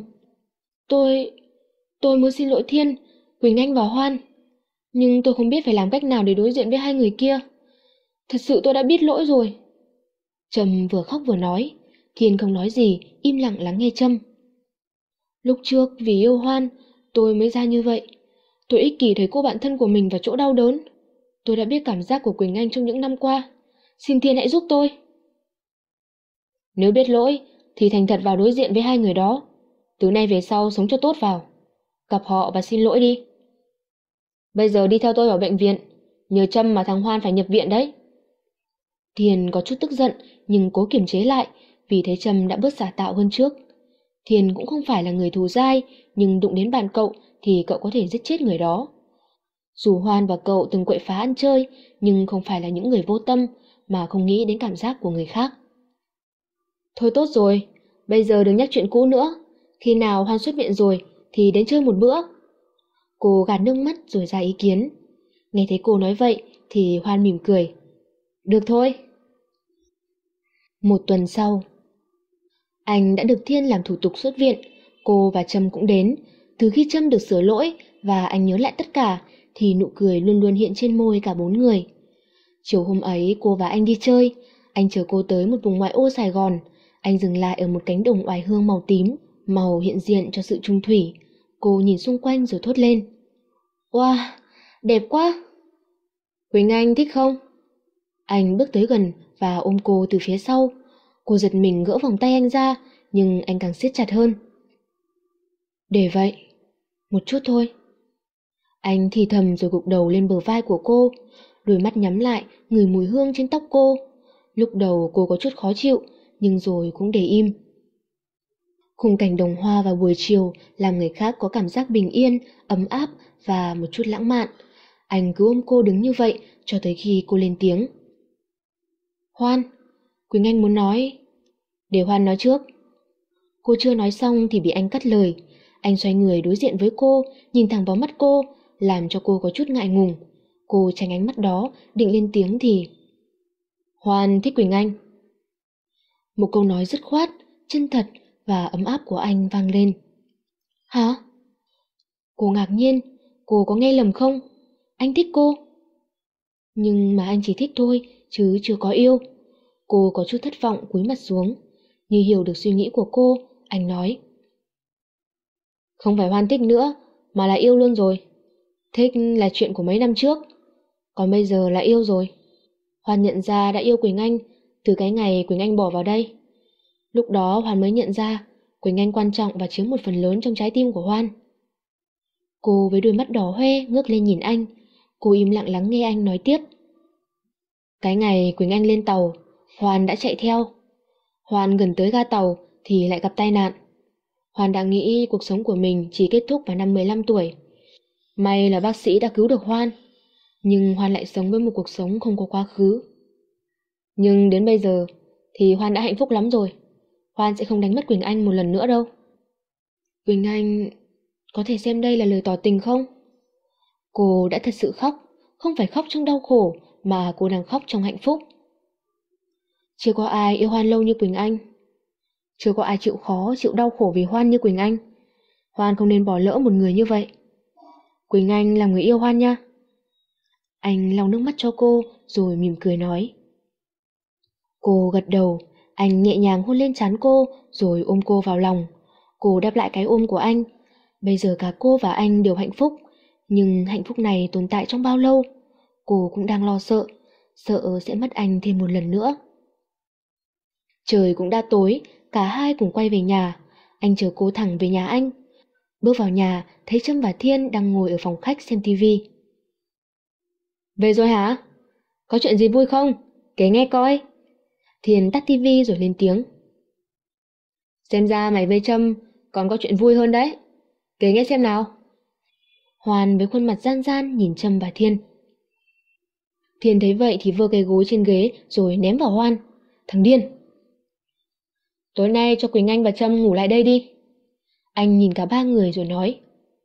Tôi muốn xin lỗi Thiên, Quỳnh Anh và Hoan. Nhưng tôi không biết phải làm cách nào để đối diện với hai người kia. Thật sự tôi đã biết lỗi rồi. Trâm vừa khóc vừa nói. Thiên không nói gì, im lặng lắng nghe Trâm. Lúc trước vì yêu Hoan, tôi mới ra như vậy. Tôi ích kỷ thấy cô bạn thân của mình vào chỗ đau đớn. Tôi đã biết cảm giác của Quỳnh Anh trong những năm qua. Xin Thiên hãy giúp tôi. Nếu biết lỗi thì thành thật vào đối diện với hai người đó. Từ nay về sau sống cho tốt vào. Gặp họ và xin lỗi đi. Bây giờ đi theo tôi vào bệnh viện. Nhờ Trâm mà thằng Hoan phải nhập viện đấy. Thiên có chút tức giận nhưng cố kiềm chế lại vì thấy Trâm đã bớt giả tạo hơn trước. Thiên cũng không phải là người thù dai, nhưng đụng đến bạn cậu thì cậu có thể giết chết người đó. Dù Hoan và cậu từng quậy phá ăn chơi, nhưng không phải là những người vô tâm mà không nghĩ đến cảm giác của người khác. Thôi tốt rồi, bây giờ đừng nhắc chuyện cũ nữa. Khi nào Hoan xuất viện rồi thì đến chơi một bữa. Cô gạt nước mắt rồi ra ý kiến. Nghe thấy cô nói vậy thì Hoan mỉm cười. Được thôi. Một tuần sau, anh đã được Thiên làm thủ tục xuất viện. Cô và Trâm cũng đến. Từ khi Trâm được sửa lỗi và anh nhớ lại tất cả thì nụ cười luôn luôn hiện trên môi cả bốn người. Chiều hôm ấy cô và anh đi chơi. Anh chở cô tới một vùng ngoại ô Sài Gòn. Anh dừng lại ở một cánh đồng oải hương màu tím, màu hiện diện cho sự trung thủy. Cô nhìn xung quanh rồi thốt lên. Wow, đẹp quá. Quỳnh Anh thích không? Anh bước tới gần và ôm cô từ phía sau. Cô giật mình gỡ vòng tay anh ra, nhưng anh càng siết chặt hơn. Để vậy, một chút thôi. Anh thì thầm rồi gục đầu lên bờ vai của cô, đôi mắt nhắm lại, ngửi mùi hương trên tóc cô. Lúc đầu cô có chút khó chịu, nhưng rồi cũng để im. Khung cảnh đồng hoa vào buổi chiều làm người khác có cảm giác bình yên, ấm áp và một chút lãng mạn. Anh cứ ôm cô đứng như vậy cho tới khi cô lên tiếng. Hoan, Quỳnh Anh muốn nói... Để Hoan nói trước. Cô chưa nói xong thì bị anh cắt lời. Anh xoay người đối diện với cô, nhìn thẳng vào mắt cô, làm cho cô có chút ngại ngùng. Cô tránh ánh mắt đó, định lên tiếng thì... Hoan thích Quỳnh Anh. Một câu nói dứt khoát, chân thật và ấm áp của anh vang lên. Hả? Cô ngạc nhiên, cô có nghe lầm không? Anh thích cô. Nhưng mà anh chỉ thích thôi, chứ chưa có yêu. Cô có chút thất vọng cúi mặt xuống. Như hiểu được suy nghĩ của cô, anh nói. Không phải Hoan thích nữa, mà là yêu luôn rồi. Thích là chuyện của mấy năm trước, còn bây giờ là yêu rồi. Hoan nhận ra đã yêu Quỳnh Anh từ cái ngày Quỳnh Anh bỏ vào đây. Lúc đó Hoan mới nhận ra Quỳnh Anh quan trọng và chiếm một phần lớn trong trái tim của Hoan. Cô với đôi mắt đỏ hoe ngước lên nhìn anh. Cô im lặng lắng nghe anh nói tiếp. Cái ngày Quỳnh Anh lên tàu, Hoan đã chạy theo. Hoan gần tới ga tàu thì lại gặp tai nạn. Hoan đã nghĩ cuộc sống của mình chỉ kết thúc vào năm 15 tuổi. May là bác sĩ đã cứu được Hoan. Nhưng Hoan lại sống với một cuộc sống không có quá khứ. Nhưng đến bây giờ thì Hoan đã hạnh phúc lắm rồi. Hoan sẽ không đánh mất Quỳnh Anh một lần nữa đâu. Quỳnh Anh có thể xem đây là lời tỏ tình không? Cô đã thật sự khóc, không phải khóc trong đau khổ mà cô đang khóc trong hạnh phúc. Chưa có ai yêu Hoan lâu như Quỳnh Anh. Chưa có ai chịu khó, chịu đau khổ vì Hoan như Quỳnh Anh. Hoan không nên bỏ lỡ một người như vậy. Quỳnh Anh là người yêu Hoan nha. Anh lau nước mắt cho cô rồi mỉm cười nói. Cô gật đầu, anh nhẹ nhàng hôn lên trán cô rồi ôm cô vào lòng. Cô đáp lại cái ôm của anh. Bây giờ cả cô và anh đều hạnh phúc. Nhưng hạnh phúc này tồn tại trong bao lâu? Cô cũng đang lo sợ, sợ sẽ mất anh thêm một lần nữa. Trời cũng đã tối, cả hai cùng quay về nhà. Anh chở cô thẳng về nhà anh. Bước vào nhà, thấy Trâm và Thiên đang ngồi ở phòng khách xem tivi. Về rồi hả? Có chuyện gì vui không? Kể nghe coi. Thiên tắt tivi rồi lên tiếng. Xem ra mày với Trâm còn có chuyện vui hơn đấy. Kể nghe xem nào. Hoan với khuôn mặt gian gian nhìn Trâm và Thiên. Thiên thấy vậy thì vơ cái gối trên ghế rồi ném vào Hoan. Thằng điên. Tối nay cho Quỳnh Anh và Trâm ngủ lại đây đi. Anh nhìn cả ba người rồi nói.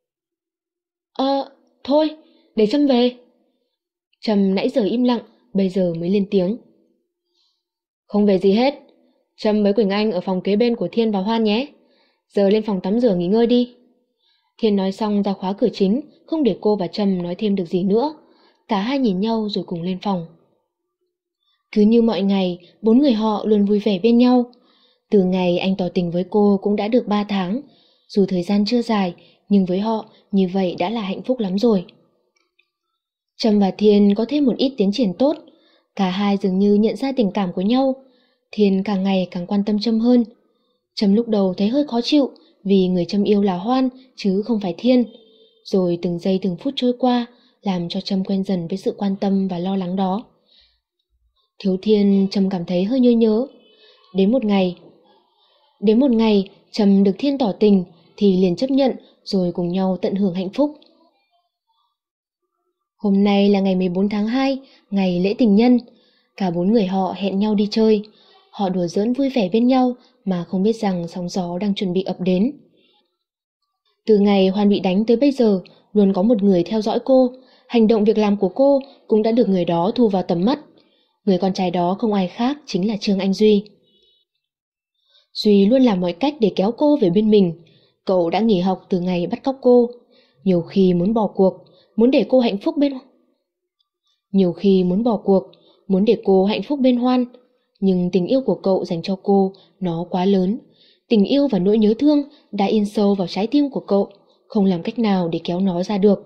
Thôi, để Trâm về. Trâm nãy giờ im lặng, bây giờ mới lên tiếng. Không về gì hết. Trâm với Quỳnh Anh ở phòng kế bên của Thiên và Hoan nhé. Giờ lên phòng tắm rửa nghỉ ngơi đi. Thiên nói xong ra khóa cửa chính, không để cô và Trâm nói thêm được gì nữa. Cả hai nhìn nhau rồi cùng lên phòng. Cứ như mọi ngày, bốn người họ luôn vui vẻ bên nhau. Từ ngày anh tỏ tình với cô cũng đã được 3 tháng. Dù thời gian chưa dài, nhưng với họ như vậy đã là hạnh phúc lắm rồi. Trâm và Thiên có thêm một ít tiến triển tốt. Cả hai dường như nhận ra tình cảm của nhau. Thiên càng ngày càng quan tâm Trâm hơn. Trâm lúc đầu thấy hơi khó chịu vì người Trâm yêu là Hoan chứ không phải Thiên. Rồi từng giây từng phút trôi qua làm cho Trâm quen dần với sự quan tâm và lo lắng đó. Thiếu Thiên, Trâm cảm thấy hơi nhớ nhớ. Đến một ngày Trâm được Thiên tỏ tình thì liền chấp nhận rồi cùng nhau tận hưởng hạnh phúc. Hôm nay là ngày 14 tháng 2, ngày lễ tình nhân. Cả bốn người họ hẹn nhau đi chơi. Họ đùa giỡn vui vẻ bên nhau mà không biết rằng sóng gió đang chuẩn bị ập đến. Từ ngày Hoan bị đánh tới bây giờ, luôn có một người theo dõi cô. Hành động việc làm của cô cũng đã được người đó thu vào tầm mắt. Người con trai đó không ai khác chính là Trương Anh Duy. Duy luôn làm mọi cách để kéo cô về bên mình. Cậu đã nghỉ học từ ngày bắt cóc cô. Nhiều khi muốn bỏ cuộc, muốn để cô hạnh phúc bên Hoan. Nhưng tình yêu của cậu dành cho cô nó quá lớn. Tình yêu và nỗi nhớ thương đã in sâu vào trái tim của cậu, không làm cách nào để kéo nó ra được.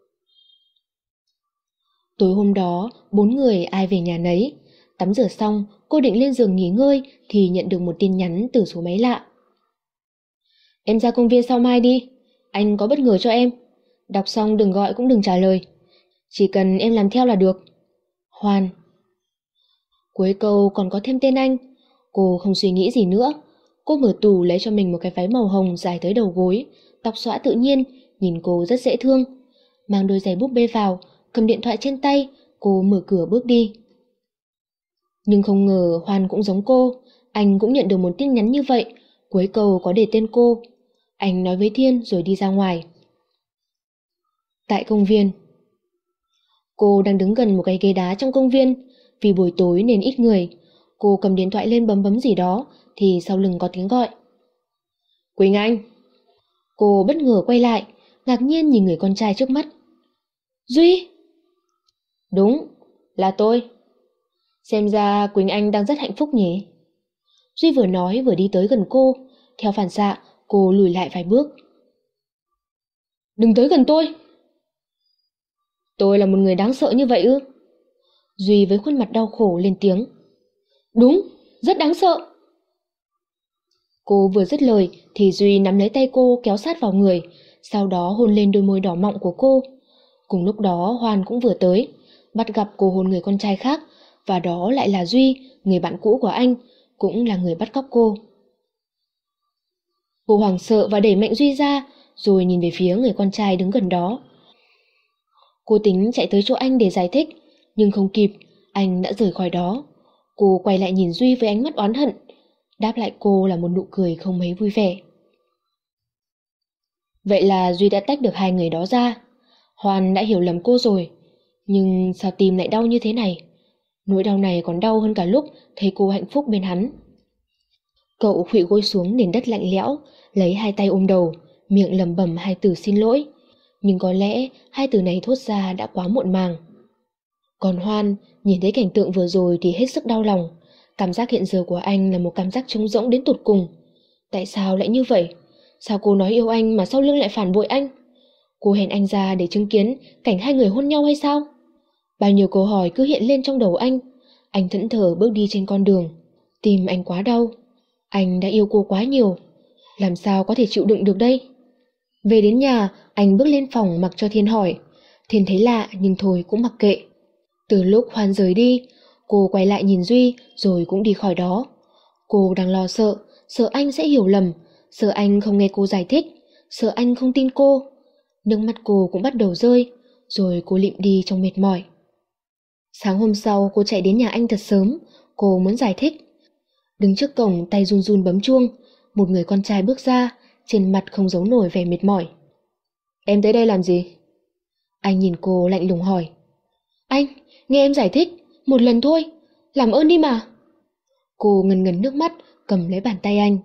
Tối hôm đó, bốn người ai về nhà nấy. Tắm rửa xong, cô định lên giường nghỉ ngơi thì nhận được một tin nhắn từ số máy lạ. Em ra công viên sau mai đi, anh có bất ngờ cho em. Đọc xong đừng gọi cũng đừng trả lời. Chỉ cần em làm theo là được. Hoan. Cuối câu còn có thêm tên anh. Cô không suy nghĩ gì nữa. Cô mở tủ lấy cho mình một cái váy màu hồng dài tới đầu gối, tóc xõa tự nhiên, nhìn cô rất dễ thương. Mang đôi giày búp bê vào, cầm điện thoại trên tay, cô mở cửa bước đi. Nhưng không ngờ Hoan cũng giống cô, anh cũng nhận được một tin nhắn như vậy, cuối câu có để tên cô. Anh nói với Thiên rồi đi ra ngoài. Tại công viên, cô đang đứng gần một cái ghế đá trong công viên, vì buổi tối nên ít người. Cô cầm điện thoại lên bấm bấm gì đó, thì sau lưng có tiếng gọi. Quỳnh Anh! Cô bất ngờ quay lại, ngạc nhiên nhìn người con trai trước mắt. Duy! Đúng, là tôi. Xem ra Quỳnh Anh đang rất hạnh phúc nhỉ? Duy vừa nói vừa đi tới gần cô, theo phản xạ, cô lùi lại vài bước. Đừng tới gần tôi! Tôi là một người đáng sợ như vậy ư? Duy với khuôn mặt đau khổ lên tiếng. Đúng, rất đáng sợ. Cô vừa dứt lời thì Duy nắm lấy tay cô kéo sát vào người, sau đó hôn lên đôi môi đỏ mọng của cô. Cùng lúc đó Hoan cũng vừa tới, bắt gặp cô hôn người con trai khác, và đó lại là Duy, người bạn cũ của anh, cũng là người bắt cóc cô. Cô hoảng sợ và đẩy mạnh Duy ra, rồi nhìn về phía người con trai đứng gần đó. Cô tính chạy tới chỗ anh để giải thích, nhưng không kịp, anh đã rời khỏi đó. Cô quay lại nhìn Duy với ánh mắt oán hận, đáp lại cô là một nụ cười không mấy vui vẻ. Vậy là Duy đã tách được hai người đó ra. Hoan đã hiểu lầm cô rồi, nhưng sao tim lại đau như thế này? Nỗi đau này còn đau hơn cả lúc thấy cô hạnh phúc bên hắn. Cậu khuỵu gối xuống nền đất lạnh lẽo, lấy hai tay ôm đầu, miệng lẩm bẩm hai từ xin lỗi. Nhưng có lẽ hai từ này thốt ra đã quá muộn màng. Còn Hoan nhìn thấy cảnh tượng vừa rồi thì hết sức đau lòng. Cảm giác hiện giờ của anh là một cảm giác trống rỗng đến tột cùng. Tại sao lại như vậy? Sao cô nói yêu anh mà sau lưng lại phản bội anh? Cô hẹn anh ra để chứng kiến cảnh hai người hôn nhau hay sao? Bao nhiêu câu hỏi cứ hiện lên trong đầu anh. Anh thẫn thờ bước đi trên con đường. Tim anh quá đau. Anh đã yêu cô quá nhiều. Làm sao có thể chịu đựng được đây? Về đến nhà, anh bước lên phòng mặc cho Thiên hỏi. Thiên thấy lạ nhưng thôi cũng mặc kệ. Từ lúc Hoan rời đi, cô quay lại nhìn Duy rồi cũng đi khỏi đó. Cô đang lo sợ, sợ anh sẽ hiểu lầm, sợ anh không nghe cô giải thích, sợ anh không tin cô. Nước mắt cô cũng bắt đầu rơi, rồi cô lịm đi trong mệt mỏi. Sáng hôm sau cô chạy đến nhà anh thật sớm, cô muốn giải thích. Đứng trước cổng tay run run bấm chuông, một người con trai bước ra, trên mặt không giấu nổi vẻ mệt mỏi. Em tới đây làm gì? Anh nhìn cô lạnh lùng hỏi. Anh, nghe em giải thích, một lần thôi, làm ơn đi mà. Cô ngần ngần nước mắt, cầm lấy bàn tay anh.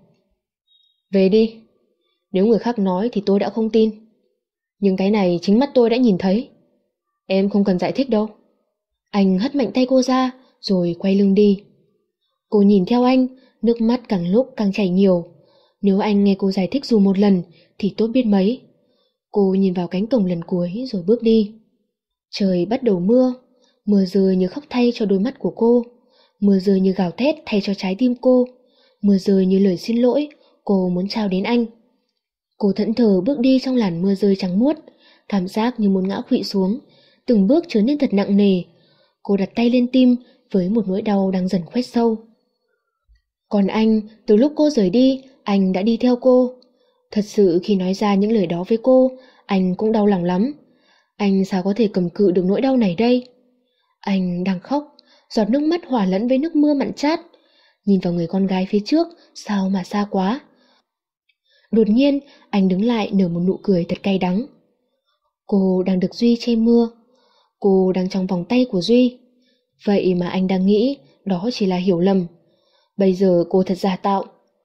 Về đi, nếu người khác nói thì tôi đã không tin. Nhưng cái này chính mắt tôi đã nhìn thấy. Em không cần giải thích đâu. Anh hất mạnh tay cô ra, rồi quay lưng đi. Cô nhìn theo anh, nước mắt càng lúc càng chảy nhiều. Nếu anh nghe cô giải thích dù một lần thì tốt biết mấy. Cô nhìn vào cánh cổng lần cuối rồi bước đi. Trời bắt đầu mưa, mưa rơi như khóc thay cho đôi mắt của cô, mưa rơi như gào thét thay cho trái tim cô, mưa rơi như lời xin lỗi cô muốn trao đến anh. Cô thẫn thờ bước đi trong làn mưa rơi trắng muốt, cảm giác như muốn ngã khuỵu xuống, từng bước trở nên thật nặng nề. Cô đặt tay lên tim với một nỗi đau đang dần khoét sâu. Còn anh, từ lúc cô rời đi, anh đã đi theo cô. Thật sự khi nói ra những lời đó với cô, anh cũng đau lòng lắm. Anh sao có thể cầm cự được nỗi đau này đây? Anh đang khóc, giọt nước mắt hòa lẫn với nước mưa mặn chát. Nhìn vào người con gái phía trước, sao mà xa quá. Đột nhiên, anh đứng lại nở một nụ cười thật cay đắng. Cô đang được Duy che mưa. Cô đang trong vòng tay của Duy. Vậy mà anh đang nghĩ đó chỉ là hiểu lầm. Bây giờ cô thật giả tạo.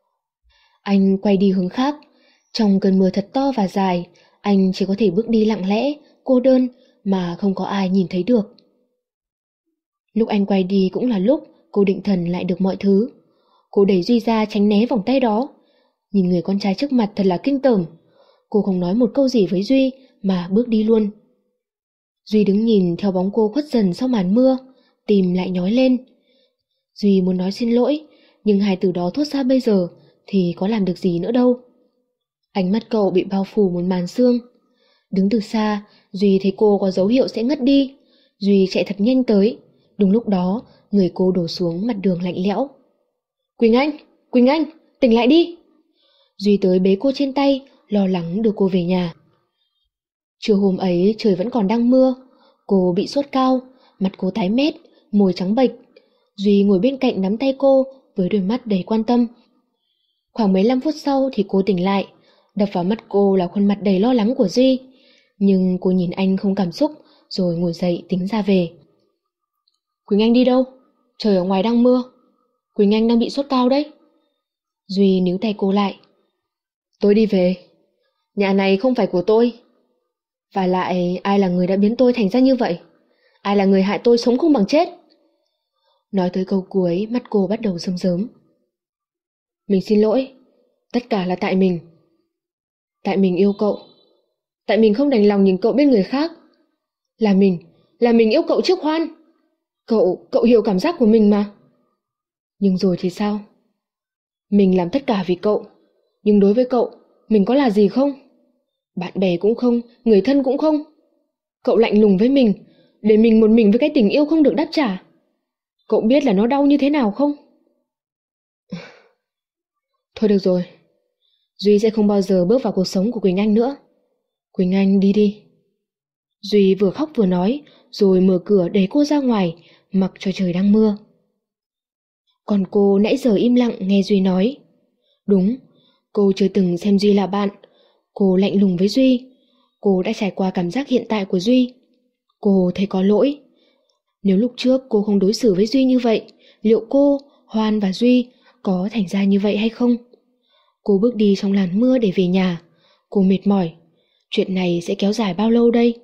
Anh quay đi hướng khác. Trong cơn mưa thật to và dài, anh chỉ có thể bước đi lặng lẽ, cô đơn mà không có ai nhìn thấy được. Lúc anh quay đi cũng là lúc cô định thần lại được mọi thứ. Cô đẩy Duy ra tránh né vòng tay đó. Nhìn người con trai trước mặt thật là kinh tởm. Cô không nói một câu gì với Duy mà bước đi luôn. Duy đứng nhìn theo bóng cô khuất dần sau màn mưa, tim lại nhói lên. Duy muốn nói xin lỗi, nhưng hai từ đó thốt ra bây giờ thì có làm được gì nữa đâu. Ánh mắt cậu bị bao phủ một màn sương. Đứng từ xa, Duy thấy cô có dấu hiệu sẽ ngất đi. Duy chạy thật nhanh tới. Đúng lúc đó, người cô đổ xuống mặt đường lạnh lẽo. Quỳnh Anh! Quỳnh Anh! tỉnh lại đi. Duy tới bế cô trên tay, lo lắng đưa cô về nhà. Trưa hôm ấy trời vẫn còn đang mưa, cô bị sốt cao, mặt cô tái mét, môi trắng bệch. Duy ngồi bên cạnh nắm tay cô với đôi mắt đầy quan tâm. Khoảng 15 phút sau thì cô tỉnh lại, đập vào mắt cô là khuôn mặt đầy lo lắng của Duy. Nhưng cô nhìn anh không cảm xúc, rồi ngồi dậy tính ra về. Quỳnh Anh đi đâu? Trời ở ngoài đang mưa. Quỳnh Anh đang bị sốt cao đấy. Duy níu tay cô lại. Tôi đi về. Nhà này không phải của tôi. Và lại ai là người đã biến tôi thành ra như vậy? Ai là người hại tôi sống không bằng chết? Nói tới câu cuối, mắt cô bắt đầu rơm rớm. Mình xin lỗi. Tất cả là tại mình. Tại mình yêu cậu. Tại mình không đành lòng nhìn cậu bên người khác. Là mình yêu cậu trước Hoan. Cậu hiểu cảm giác của mình mà. Nhưng rồi thì sao? Mình làm tất cả vì cậu. Nhưng đối với cậu, mình có là gì không? Bạn bè cũng không, người thân cũng không. Cậu lạnh lùng với mình, để mình một mình với cái tình yêu không được đáp trả. Cậu biết là nó đau như thế nào không? Thôi được rồi. Duy sẽ không bao giờ bước vào cuộc sống của Quỳnh Anh nữa. Quỳnh Anh đi đi. Duy vừa khóc vừa nói, rồi mở cửa đẩy cô ra ngoài, mặc cho trời đang mưa. Còn cô nãy giờ im lặng nghe Duy nói. Đúng, cô chưa từng xem Duy là bạn. Cô lạnh lùng với Duy. Cô đã trải qua cảm giác hiện tại của Duy. Cô thấy có lỗi. Nếu lúc trước cô không đối xử với Duy như vậy, liệu cô, Hoan và Duy có thành ra như vậy hay không? Cô bước đi trong làn mưa để về nhà. Cô mệt mỏi. Chuyện này sẽ kéo dài bao lâu đây?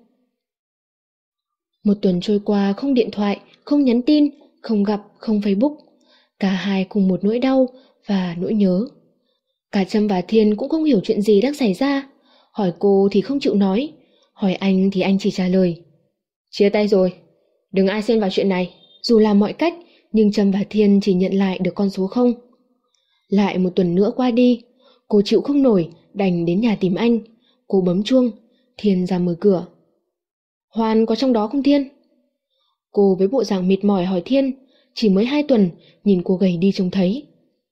Một tuần trôi qua không điện thoại, không nhắn tin, không gặp, không Facebook. Cả hai cùng một nỗi đau và nỗi nhớ. Cả Trâm và Thiên cũng không hiểu chuyện gì đang xảy ra. Hỏi cô thì không chịu nói. Hỏi anh thì anh chỉ trả lời. Chia tay rồi. Đừng ai xen vào chuyện này. Dù làm mọi cách, nhưng Trâm và Thiên chỉ nhận lại được con số 0. Lại một tuần nữa qua đi. Cô chịu không nổi, đành đến nhà tìm anh. Cô bấm chuông. Thiên ra mở cửa. Hoan có trong đó không Thiên? Cô với bộ dạng mệt mỏi hỏi Thiên. Chỉ mới 2 tuần, nhìn cô gầy đi trông thấy.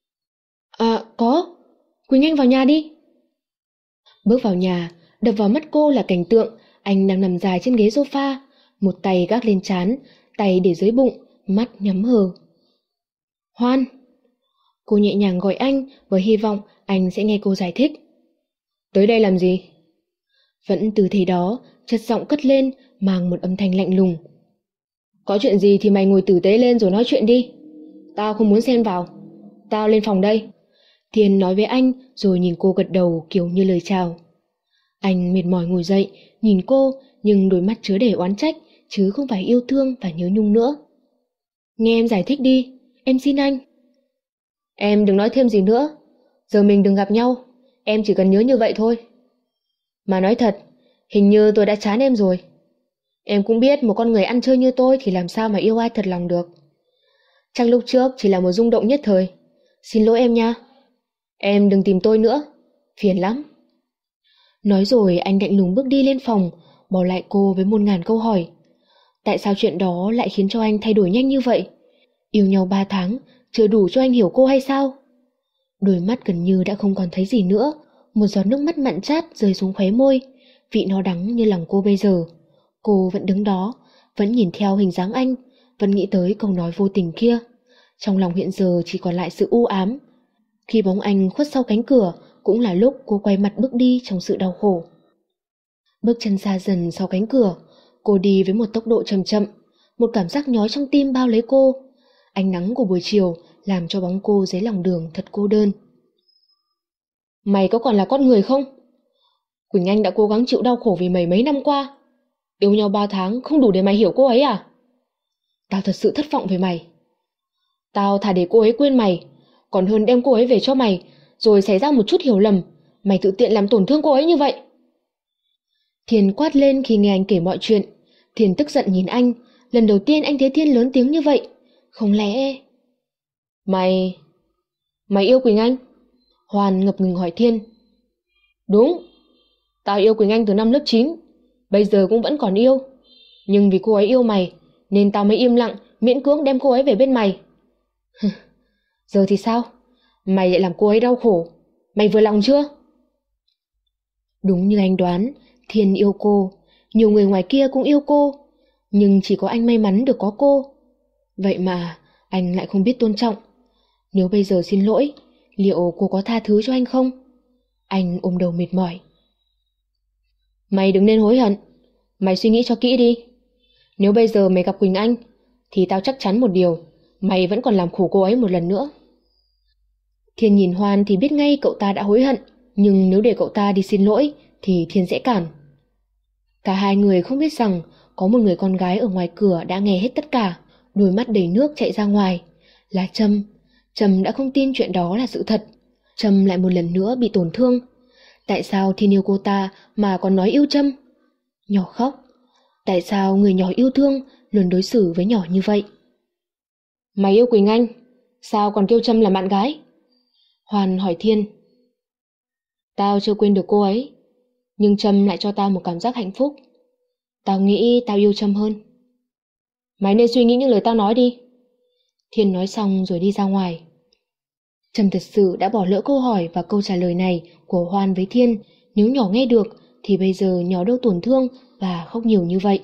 À, có. Quỳnh Anh vào nhà đi. Bước vào nhà, đập vào mắt cô là cảnh tượng anh đang nằm dài trên ghế sofa, một tay gác lên trán, tay để dưới bụng, mắt nhắm hờ. Hoan. Cô nhẹ nhàng gọi anh với hy vọng anh sẽ nghe cô giải thích. Tới đây làm gì? Vẫn tư thế đó, chất giọng cất lên mang một âm thanh lạnh lùng. Có chuyện gì thì mày ngồi tử tế lên rồi nói chuyện đi. Tao không muốn xen vào. Tao lên phòng đây. Thiên nói với anh rồi nhìn cô gật đầu kiểu như lời chào. Anh mệt mỏi ngồi dậy, nhìn cô nhưng đôi mắt chứa đầy oán trách chứ không phải yêu thương và nhớ nhung nữa. Nghe em giải thích đi, em xin anh. Em đừng nói thêm gì nữa. Giờ mình đừng gặp nhau, em chỉ cần nhớ như vậy thôi. Mà nói thật, hình như tôi đã chán em rồi. Em cũng biết một con người ăn chơi như tôi thì làm sao mà yêu ai thật lòng được. Chắc lúc trước chỉ là một rung động nhất thời. Xin lỗi em nha. Em đừng tìm tôi nữa, phiền lắm. Nói rồi anh lạnh lùng bước đi lên phòng, bỏ lại cô với 1000 câu hỏi. Tại sao chuyện đó lại khiến cho anh thay đổi nhanh như vậy? Yêu nhau 3 tháng, chưa đủ cho anh hiểu cô hay sao? Đôi mắt gần như đã không còn thấy gì nữa, một giọt nước mắt mặn chát rơi xuống khóe môi, vị nó đắng như lòng cô bây giờ. Cô vẫn đứng đó, vẫn nhìn theo hình dáng anh, vẫn nghĩ tới câu nói vô tình kia. Trong lòng hiện giờ chỉ còn lại sự u ám. Khi bóng anh khuất sau cánh cửa, cũng là lúc cô quay mặt bước đi trong sự đau khổ. Bước chân xa dần sau cánh cửa, cô đi với một tốc độ chậm chậm, một cảm giác nhói trong tim bao lấy cô. Ánh nắng của buổi chiều làm cho bóng cô dưới lòng đường thật cô đơn. Mày có còn là con người không? Quỳnh Anh đã cố gắng chịu đau khổ vì mày mấy năm qua. Yêu nhau 3 tháng không đủ để mày hiểu cô ấy à? Tao thật sự thất vọng về mày. Tao thà để cô ấy quên mày, còn hơn đem cô ấy về cho mày, rồi xảy ra một chút hiểu lầm, mày tự tiện làm tổn thương cô ấy như vậy. Thiền quát lên khi nghe anh kể mọi chuyện. Thiền tức giận nhìn anh, lần đầu tiên anh thấy Thiên lớn tiếng như vậy. Không lẽ... Mày yêu Quỳnh Anh? Hoàn ngập ngừng hỏi Thiên. Đúng, tao yêu Quỳnh Anh từ năm lớp 9, bây giờ cũng vẫn còn yêu. Nhưng vì cô ấy yêu mày, nên tao mới im lặng, miễn cưỡng đem cô ấy về bên mày. Giờ thì sao? Mày lại làm cô ấy đau khổ. Mày vừa lòng chưa? Đúng như anh đoán, Thiên yêu cô. Nhiều người ngoài kia cũng yêu cô. Nhưng chỉ có anh may mắn được có cô. Vậy mà anh lại không biết tôn trọng. Nếu bây giờ xin lỗi, liệu cô có tha thứ cho anh không? Anh ôm đầu mệt mỏi. Mày đừng nên hối hận. Mày suy nghĩ cho kỹ đi. Nếu bây giờ mày gặp Quỳnh Anh, thì tao chắc chắn một điều, mày vẫn còn làm khổ cô ấy một lần nữa. Thiên nhìn Hoan thì biết ngay cậu ta đã hối hận, nhưng nếu để cậu ta đi xin lỗi thì Thiên sẽ cản. Cả hai người không biết rằng có một người con gái ở ngoài cửa đã nghe hết tất cả, đôi mắt đầy nước chạy ra ngoài. Là Trâm. Trâm đã không tin chuyện đó là sự thật. Trâm lại một lần nữa bị tổn thương. Tại sao Thiên yêu cô ta mà còn nói yêu Trâm? Nhỏ khóc. Tại sao người nhỏ yêu thương luôn đối xử với nhỏ như vậy? Mày yêu Quỳnh Anh, sao còn kêu Trâm là bạn gái? Hoan hỏi Thiên. Tao chưa quên được cô ấy, nhưng Trâm lại cho tao một cảm giác hạnh phúc. Tao nghĩ tao yêu Trâm hơn. Mày nên suy nghĩ những lời tao nói đi. Thiên nói xong rồi đi ra ngoài. Trâm thật sự đã bỏ lỡ câu hỏi và câu trả lời này của Hoan với Thiên. Nếu nhỏ nghe được thì bây giờ nhỏ đâu tổn thương và khóc nhiều như vậy.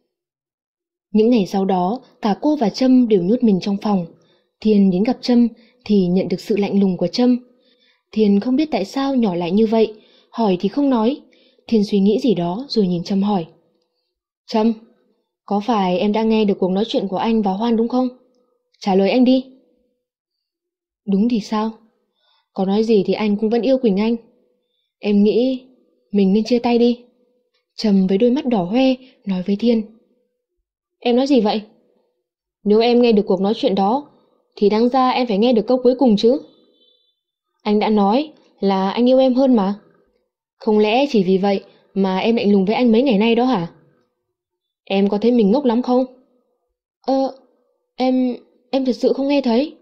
Những ngày sau đó, cả cô và Trâm đều nhốt mình trong phòng. Thiên đến gặp Trâm thì nhận được sự lạnh lùng của Trâm. Thiên không biết tại sao nhỏ lại như vậy, hỏi thì không nói. Thiên suy nghĩ gì đó rồi nhìn Trâm hỏi. Trâm, có phải em đã nghe được cuộc nói chuyện của anh và Hoan đúng không? Trả lời anh đi. Đúng thì sao? Có nói gì thì anh cũng vẫn yêu Quỳnh Anh. Em nghĩ mình nên chia tay đi. Trâm với đôi mắt đỏ hoe nói với Thiên. Em nói gì vậy? Nếu em nghe được cuộc nói chuyện đó thì đáng ra em phải nghe được câu cuối cùng chứ. Anh đã nói là anh yêu em hơn mà. Không lẽ chỉ vì vậy mà em lạnh lùng với anh mấy ngày nay đó hả? Em có thấy mình ngốc lắm không? Em thật sự không nghe thấy.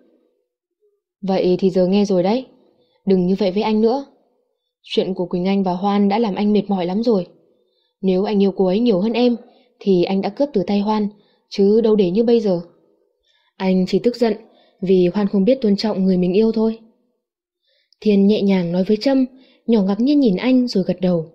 Vậy thì giờ nghe rồi đấy. Đừng như vậy với anh nữa. Chuyện của Quỳnh Anh và Hoan đã làm anh mệt mỏi lắm rồi. Nếu anh yêu cô ấy nhiều hơn em thì anh đã cướp từ tay Hoan, chứ đâu để như bây giờ. Anh chỉ tức giận vì Hoan không biết tôn trọng người mình yêu thôi. Thiên nhẹ nhàng nói với Trâm, nhỏ ngạc nhiên nhìn anh rồi gật đầu.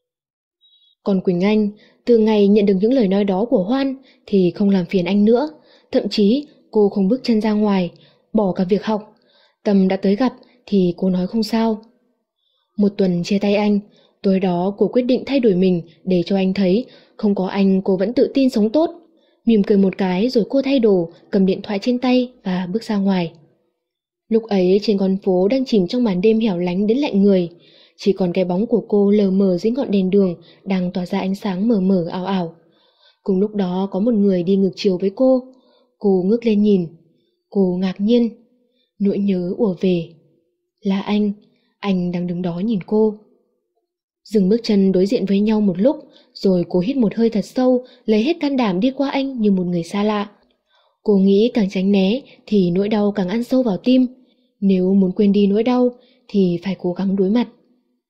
Còn Quỳnh Anh, từ ngày nhận được những lời nói đó của Hoan thì không làm phiền anh nữa. Thậm chí cô không bước chân ra ngoài, bỏ cả việc học. Tâm đã tới gặp thì cô nói không sao. Một tuần chia tay anh, tối đó cô quyết định thay đổi mình để cho anh thấy không có anh cô vẫn tự tin sống tốt. Mỉm cười một cái rồi cô thay đồ, cầm điện thoại trên tay và bước ra ngoài. Lúc ấy trên con phố đang chìm trong màn đêm hẻo lánh đến lạnh người. Chỉ còn cái bóng của cô lờ mờ dưới ngọn đèn đường đang tỏa ra ánh sáng mờ mờ ảo ảo. Cùng lúc đó có một người đi ngược chiều với cô. Cô ngước lên nhìn. Cô ngạc nhiên. Nỗi nhớ ùa về. Là anh đang đứng đó nhìn cô. Dừng bước chân đối diện với nhau một lúc, rồi cô hít một hơi thật sâu, lấy hết can đảm đi qua anh như một người xa lạ. Cô nghĩ càng tránh né thì nỗi đau càng ăn sâu vào tim. Nếu muốn quên đi nỗi đau thì phải cố gắng đối mặt.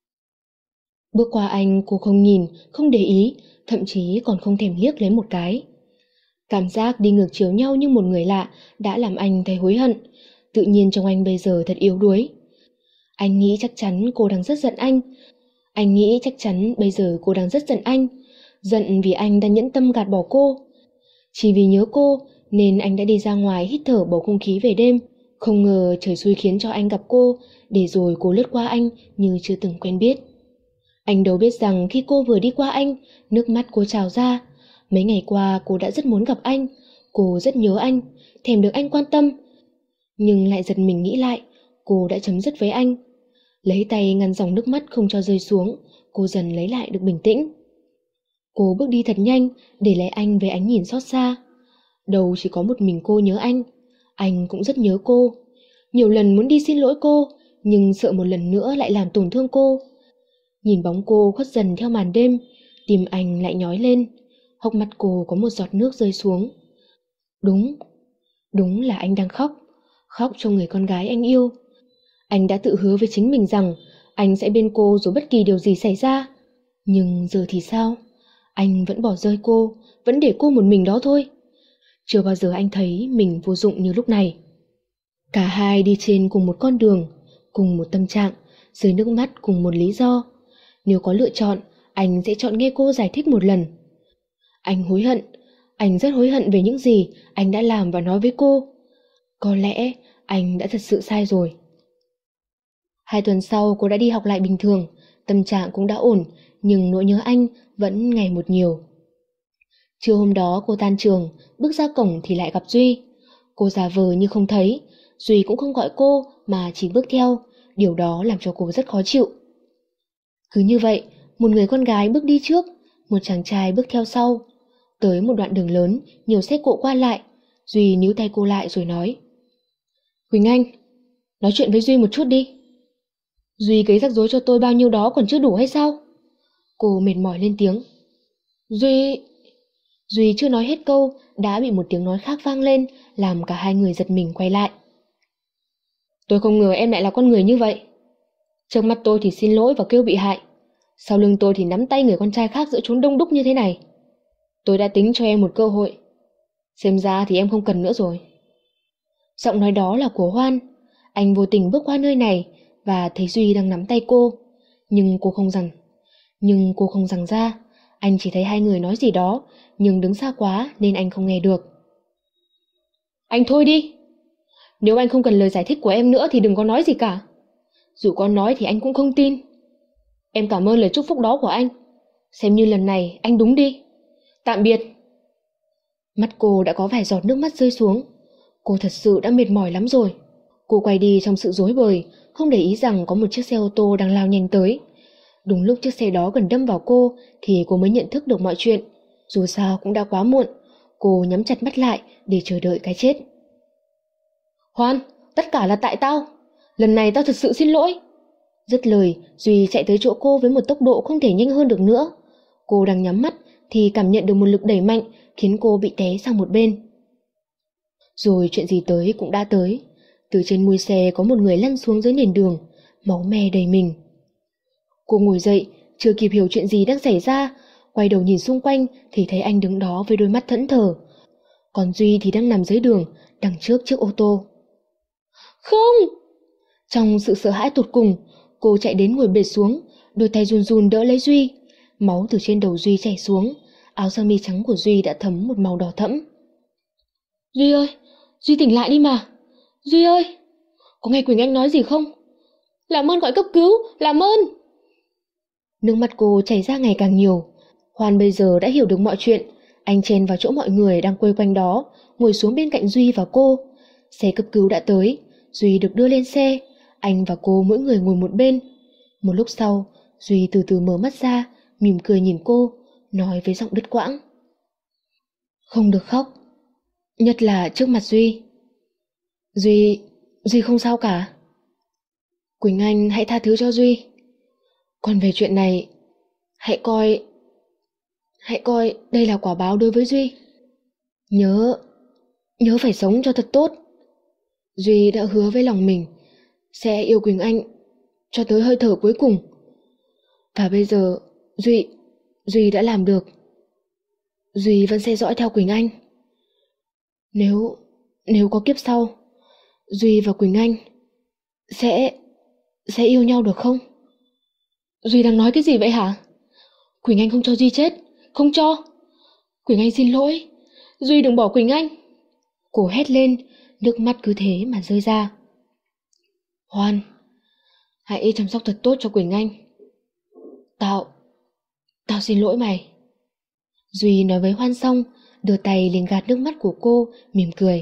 Bước qua anh cô không nhìn, không để ý, thậm chí còn không thèm liếc lấy một cái. Cảm giác đi ngược chiều nhau như một người lạ đã làm anh thấy hối hận. Tự nhiên trong anh bây giờ thật yếu đuối. Anh nghĩ chắc chắn cô đang rất giận anh. Anh nghĩ chắc chắn bây giờ cô đang rất giận anh. Giận vì anh đã nhẫn tâm gạt bỏ cô. Chỉ vì nhớ cô nên anh đã đi ra ngoài hít thở bầu không khí về đêm. Không ngờ trời xui khiến cho anh gặp cô, để rồi cô lướt qua anh như chưa từng quen biết. Anh đâu biết rằng khi cô vừa đi qua anh, nước mắt cô trào ra. Mấy ngày qua cô đã rất muốn gặp anh. Cô rất nhớ anh, thèm được anh quan tâm. Nhưng lại giật mình nghĩ lại, cô đã chấm dứt với anh. Lấy tay ngăn dòng nước mắt không cho rơi xuống, cô dần lấy lại được bình tĩnh. Cô bước đi thật nhanh, để lại anh với ánh nhìn xót xa. Đâu chỉ có một mình cô nhớ anh cũng rất nhớ cô. Nhiều lần muốn đi xin lỗi cô, nhưng sợ một lần nữa lại làm tổn thương cô. Nhìn bóng cô khuất dần theo màn đêm, tim anh lại nhói lên. Hốc mắt cô có một giọt nước rơi xuống. Đúng là anh đang khóc. Khóc cho người con gái anh yêu. Anh đã tự hứa với chính mình rằng anh sẽ bên cô dù bất kỳ điều gì xảy ra. Nhưng giờ thì sao? Anh vẫn bỏ rơi cô, vẫn để cô một mình đó thôi. Chưa bao giờ anh thấy mình vô dụng như lúc này. Cả hai đi trên cùng một con đường. cùng một tâm trạng, rơi nước mắt cùng một lý do. Nếu có lựa chọn, anh sẽ chọn nghe cô giải thích một lần. Anh hối hận, anh rất hối hận về những gì anh đã làm và nói với cô. Có lẽ anh đã thật sự sai rồi. 2 tuần sau cô đã đi học lại bình thường, tâm trạng cũng đã ổn, nhưng nỗi nhớ anh vẫn ngày một nhiều. Trưa hôm đó cô tan trường, bước ra cổng thì lại gặp Duy. Cô giả vờ như không thấy, Duy cũng không gọi cô mà chỉ bước theo, điều đó làm cho cô rất khó chịu. Cứ như vậy, một người con gái bước đi trước, một chàng trai bước theo sau. Tới một đoạn đường lớn, nhiều xe cộ qua lại, Duy níu tay cô lại rồi nói: Quỳnh Anh, nói chuyện với Duy một chút đi. Duy gây rắc rối cho tôi bao nhiêu đó còn chưa đủ hay sao? Cô mệt mỏi lên tiếng. Duy chưa nói hết câu đã bị một tiếng nói khác vang lên, làm cả hai người giật mình quay lại. Tôi không ngờ em lại là con người như vậy. Trước mắt tôi thì xin lỗi và kêu bị hại, sau lưng tôi thì nắm tay người con trai khác giữa chốn đông đúc như thế này. Tôi đã tính cho em một cơ hội, xem ra thì em không cần nữa rồi. Giọng nói đó là của Hoan. Anh vô tình bước qua nơi này và thấy Duy đang nắm tay cô, nhưng cô không rằng ra. Anh chỉ thấy hai người nói gì đó, nhưng đứng xa quá nên anh không nghe được. Anh thôi đi. Nếu anh không cần lời giải thích của em nữa thì đừng có nói gì cả. Dù có nói thì anh cũng không tin. Em cảm ơn lời chúc phúc đó của anh. Xem như lần này anh đúng đi. Tạm biệt. Mắt cô đã có vài giọt nước mắt rơi xuống. Cô thật sự đã mệt mỏi lắm rồi. Cô quay đi trong sự rối bời, không để ý rằng có một chiếc xe ô tô đang lao nhanh tới. Đúng lúc chiếc xe đó gần đâm vào cô thì cô mới nhận thức được mọi chuyện. Dù sao cũng đã quá muộn. Cô nhắm chặt mắt lại để chờ đợi cái chết. Hoan, tất cả là tại tao. Lần này tao thật sự xin lỗi. Dứt lời, Duy chạy tới chỗ cô với một tốc độ không thể nhanh hơn được nữa. Cô đang nhắm mắt thì cảm nhận được một lực đẩy mạnh khiến cô bị té sang một bên. Rồi chuyện gì tới cũng đã tới. Từ trên mui xe có một người lăn xuống dưới nền đường, máu me đầy mình. Cô ngồi dậy, chưa kịp hiểu chuyện gì đang xảy ra, quay đầu nhìn xung quanh thì thấy anh đứng đó với đôi mắt thẫn thờ. Còn Duy thì đang nằm dưới đường, đằng trước chiếc ô tô. Không! Trong sự sợ hãi tột cùng, cô chạy đến ngồi bệt xuống, đôi tay run run đỡ lấy Duy. Máu từ trên đầu Duy chảy xuống, áo sơ mi trắng của Duy đã thấm một màu đỏ thẫm. Duy ơi! Duy tỉnh lại đi mà! Duy ơi! Có nghe Quỳnh Anh nói gì không? Làm ơn gọi cấp cứu! Làm ơn! Nước mắt cô chảy ra ngày càng nhiều. Hoan bây giờ đã hiểu được mọi chuyện. Anh chen vào chỗ mọi người đang quây quanh đó, ngồi xuống bên cạnh Duy và cô. Xe cấp cứu đã tới, Duy được đưa lên xe. Anh và cô mỗi người ngồi một bên. Một lúc sau, Duy từ từ mở mắt ra, mỉm cười nhìn cô, nói với giọng đứt quãng. Không được khóc, nhất là trước mặt Duy. Duy không sao cả. Quỳnh Anh hãy tha thứ cho Duy. Còn về chuyện này, hãy coi đây là quả báo đối với Duy. Nhớ phải sống cho thật tốt. Duy đã hứa với lòng mình sẽ yêu Quỳnh Anh cho tới hơi thở cuối cùng. Và bây giờ Duy đã làm được. Duy vẫn sẽ dõi theo Quỳnh Anh. Nếu có kiếp sau, Duy và Quỳnh Anh sẽ yêu nhau được không? Duy đang nói cái gì vậy hả? Quỳnh Anh không cho Duy chết, không cho. Quỳnh Anh xin lỗi, Duy đừng bỏ Quỳnh Anh. Cô hét lên, nước mắt cứ thế mà rơi ra. Hoan, hãy chăm sóc thật tốt cho Quỳnh Anh. Tao xin lỗi mày. Duy nói với Hoan xong, đưa tay lên gạt nước mắt của cô, mỉm cười.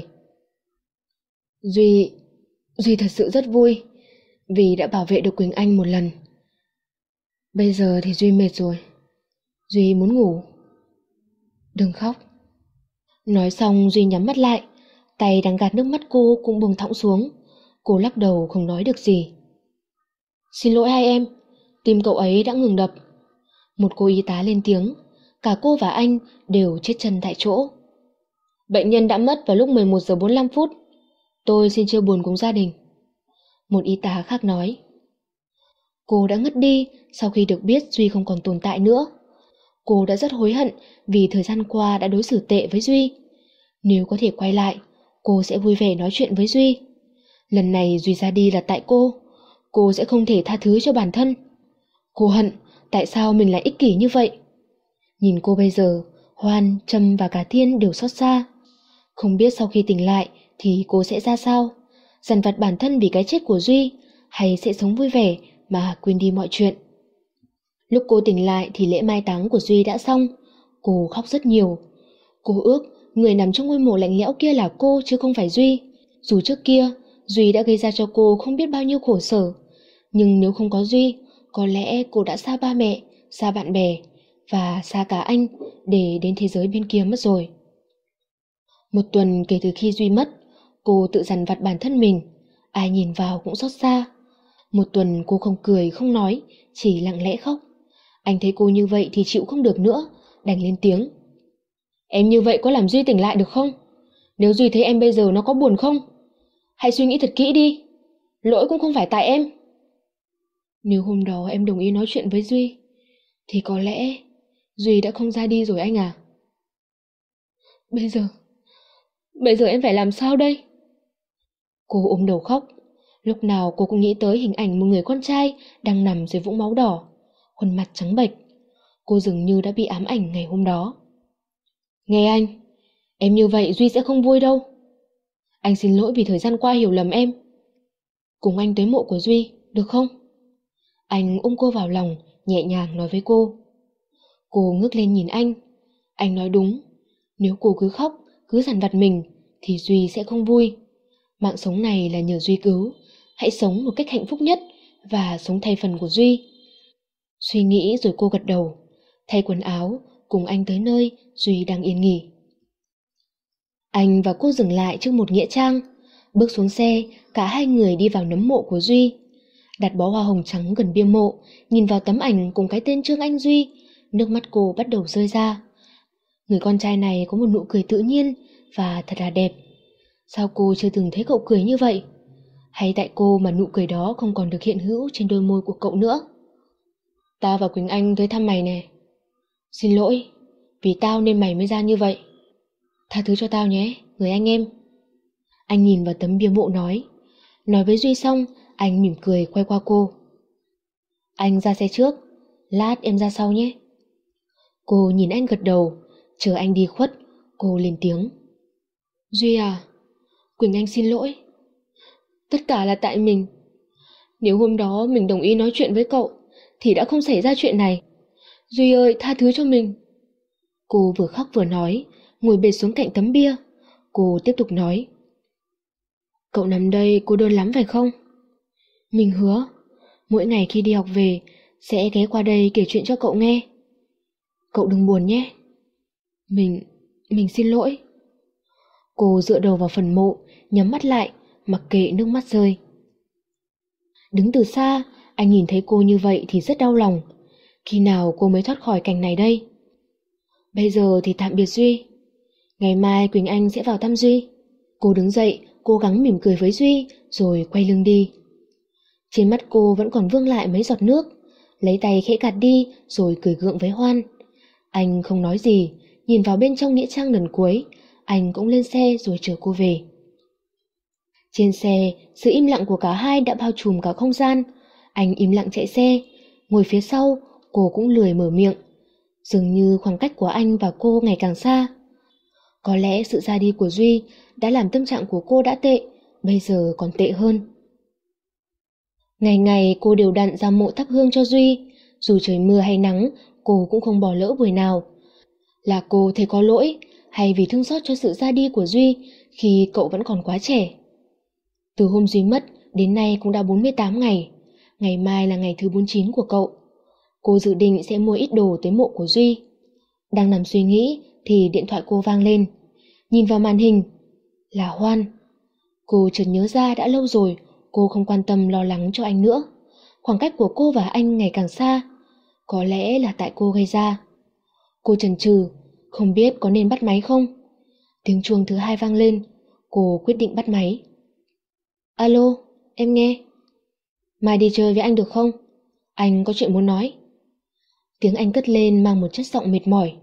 Duy thật sự rất vui vì đã bảo vệ được Quỳnh Anh một lần. Bây giờ thì Duy mệt rồi, Duy muốn ngủ. Đừng khóc. Nói xong Duy nhắm mắt lại, tay đang gạt nước mắt cô cũng buông thõng xuống. Cô lắc đầu không nói được gì. Xin lỗi hai em, tim cậu ấy đã ngừng đập. Một cô y tá lên tiếng. Cả cô và anh đều chết chân tại chỗ. Bệnh nhân đã mất vào lúc 11 giờ 45 phút. Tôi xin chia buồn cùng gia đình. Một y tá khác nói. Cô đã ngất đi sau khi được biết Duy không còn tồn tại nữa. Cô đã rất hối hận vì thời gian qua đã đối xử tệ với Duy. Nếu có thể quay lại, cô sẽ vui vẻ nói chuyện với Duy. Lần này Duy ra đi là tại cô. Cô sẽ không thể tha thứ cho bản thân. Cô hận tại sao mình lại ích kỷ như vậy. Nhìn cô bây giờ, Hoan, Trâm và cả Thiên đều xót xa. Không biết sau khi tỉnh lại thì cô sẽ ra sao, dằn vặt bản thân vì cái chết của Duy, hay sẽ sống vui vẻ mà quên đi mọi chuyện. Lúc cô tỉnh lại thì lễ mai táng của Duy đã xong. Cô khóc rất nhiều. Cô ước người nằm trong ngôi mộ lạnh lẽo kia là cô chứ không phải Duy. Dù trước kia Duy đã gây ra cho cô không biết bao nhiêu khổ sở, nhưng nếu không có Duy, có lẽ cô đã xa ba mẹ, xa bạn bè và xa cả anh để đến thế giới bên kia mất rồi. Một tuần kể từ khi Duy mất, cô tự dằn vặt bản thân mình, ai nhìn vào cũng xót xa. Một tuần cô không cười không nói, chỉ lặng lẽ khóc. Anh thấy cô như vậy thì chịu không được nữa, đành lên tiếng. Em như vậy có làm Duy tỉnh lại được không? Nếu Duy thấy em bây giờ nó có buồn không? Hãy suy nghĩ thật kỹ đi, lỗi cũng không phải tại em. Nếu hôm đó em đồng ý nói chuyện với Duy, thì có lẽ Duy đã không ra đi rồi anh à. Bây giờ em phải làm sao đây? Cô ôm đầu khóc. Lúc nào cô cũng nghĩ tới hình ảnh một người con trai đang nằm dưới vũng máu đỏ, khuôn mặt trắng bệch. Cô dường như đã bị ám ảnh ngày hôm đó. Nghe anh, em như vậy Duy sẽ không vui đâu. Anh xin lỗi vì thời gian qua hiểu lầm em. Cùng anh tới mộ của Duy, được không? Anh ôm cô vào lòng, nhẹ nhàng nói với cô. Cô ngước lên nhìn anh. Anh nói đúng, nếu cô cứ khóc, cứ dằn vặt mình, thì Duy sẽ không vui. Mạng sống này là nhờ Duy cứu. Hãy sống một cách hạnh phúc nhất và sống thay phần của Duy. Suy nghĩ rồi cô gật đầu, thay quần áo, cùng anh tới nơi Duy đang yên nghỉ. Anh và cô dừng lại trước một nghĩa trang. Bước xuống xe, cả hai người đi vào nấm mộ của Duy. Đặt bó hoa hồng trắng gần bia mộ, nhìn vào tấm ảnh cùng cái tên Trương Anh Duy, nước mắt cô bắt đầu rơi ra. Người con trai này có một nụ cười tự nhiên và thật là đẹp. Sao cô chưa từng thấy cậu cười như vậy? Hay tại cô mà nụ cười đó không còn được hiện hữu trên đôi môi của cậu nữa? Tao và Quỳnh Anh tới thăm mày nè. Xin lỗi, vì tao nên mày mới ra như vậy. Tha thứ cho tao nhé, người anh em. Anh nhìn vào tấm bia mộ nói. Nói với Duy xong, anh mỉm cười quay qua cô. Anh ra xe trước, lát em ra sau nhé. Cô nhìn anh gật đầu, chờ anh đi khuất, cô lên tiếng. Duy à, Quỳnh Anh xin lỗi. Tất cả là tại mình. Nếu hôm đó mình đồng ý nói chuyện với cậu, thì đã không xảy ra chuyện này. Duy ơi, tha thứ cho mình. Cô vừa khóc vừa nói, ngồi bệt xuống cạnh tấm bia. Cô tiếp tục nói. Cậu nằm đây cô đơn lắm phải không? Mình hứa, mỗi ngày khi đi học về, sẽ ghé qua đây kể chuyện cho cậu nghe. Cậu đừng buồn nhé. Mình xin lỗi. Cô dựa đầu vào phần mộ, nhắm mắt lại, mặc kệ nước mắt rơi. Đứng từ xa, anh nhìn thấy cô như vậy thì rất đau lòng. Khi nào cô mới thoát khỏi cảnh này đây? Bây giờ thì tạm biệt Duy. Ngày mai Quỳnh Anh sẽ vào thăm Duy. Cô đứng dậy, cố gắng mỉm cười với Duy, rồi quay lưng đi. Trên mắt cô vẫn còn vương lại mấy giọt nước, lấy tay khẽ gạt đi, rồi cười gượng với Hoan. Anh không nói gì, nhìn vào bên trong nghĩa trang lần cuối. Anh cũng lên xe rồi chở cô về. Trên xe, sự im lặng của cả hai đã bao trùm cả không gian. Anh im lặng chạy xe, ngồi phía sau, cô cũng lười mở miệng. Dường như khoảng cách của anh và cô ngày càng xa. Có lẽ sự ra đi của Duy đã làm tâm trạng của cô đã tệ, bây giờ còn tệ hơn. Ngày ngày cô đều đặn ra mộ thắp hương cho Duy, dù trời mưa hay nắng, cô cũng không bỏ lỡ buổi nào. Là cô thấy có lỗi, hay vì thương xót cho sự ra đi của Duy khi cậu vẫn còn quá trẻ. Từ hôm Duy mất đến nay cũng đã 48 ngày, ngày mai là ngày thứ 49 của cậu. Cô dự định sẽ mua ít đồ tới mộ của Duy. Đang nằm suy nghĩ thì điện thoại cô vang lên. Nhìn vào màn hình là Hoan. Cô chợt nhớ ra đã lâu rồi cô không quan tâm lo lắng cho anh nữa. Khoảng cách của cô và anh ngày càng xa. Có lẽ là tại cô gây ra. Cô chần chừ, không biết có nên bắt máy không. Tiếng chuông thứ hai vang lên. Cô quyết định bắt máy. Alo, em nghe. Mai đi chơi với anh được không? Anh có chuyện muốn nói. Tiếng anh cất lên mang một chất giọng mệt mỏi.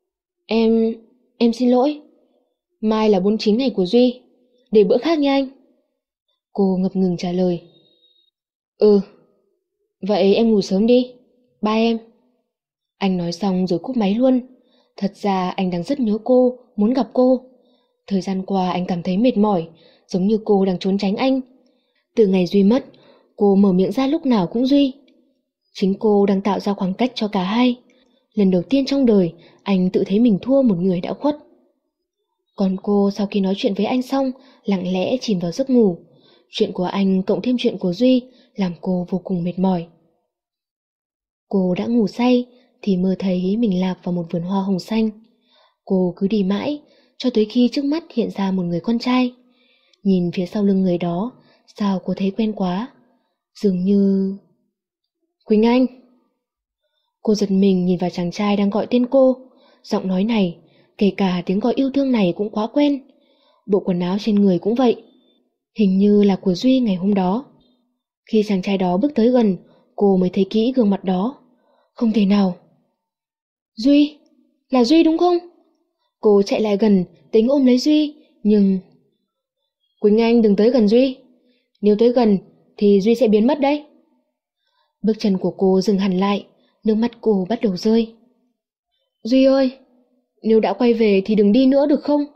Em xin lỗi. Mai là 49 ngày của Duy. Để bữa khác nha anh. Cô ngập ngừng trả lời. Ừ, vậy em ngủ sớm đi. Bye em. Anh nói xong rồi cúp máy luôn. Thật ra anh đang rất nhớ cô, muốn gặp cô. Thời gian qua anh cảm thấy mệt mỏi, giống như cô đang trốn tránh anh. Từ ngày Duy mất, cô mở miệng ra lúc nào cũng Duy. Chính cô đang tạo ra khoảng cách cho cả hai. Lần đầu tiên trong đời, anh tự thấy mình thua một người đã khuất. Còn cô sau khi nói chuyện với anh xong, lặng lẽ chìm vào giấc ngủ. Chuyện của anh cộng thêm chuyện của Duy làm cô vô cùng mệt mỏi. Cô đã ngủ say thì mơ thấy mình lạc vào một vườn hoa hồng xanh. Cô cứ đi mãi, cho tới khi trước mắt hiện ra một người con trai. Nhìn phía sau lưng người đó, sao cô thấy quen quá. Dường như... Quỳnh Anh! Cô giật mình nhìn vào chàng trai đang gọi tên cô. Giọng nói này, kể cả tiếng gọi yêu thương này cũng quá quen. Bộ quần áo trên người cũng vậy. Hình như là của Duy ngày hôm đó. Khi chàng trai đó bước tới gần, cô mới thấy kỹ gương mặt đó. Không thể nào. Duy! Là Duy đúng không? Cô chạy lại gần, tính ôm lấy Duy, nhưng... Quỳnh Anh đừng tới gần Duy. Nếu tới gần thì Duy sẽ biến mất đấy. Bước chân của cô dừng hẳn lại, nước mắt cô bắt đầu rơi. Duy ơi, nếu đã quay về thì đừng đi nữa được không?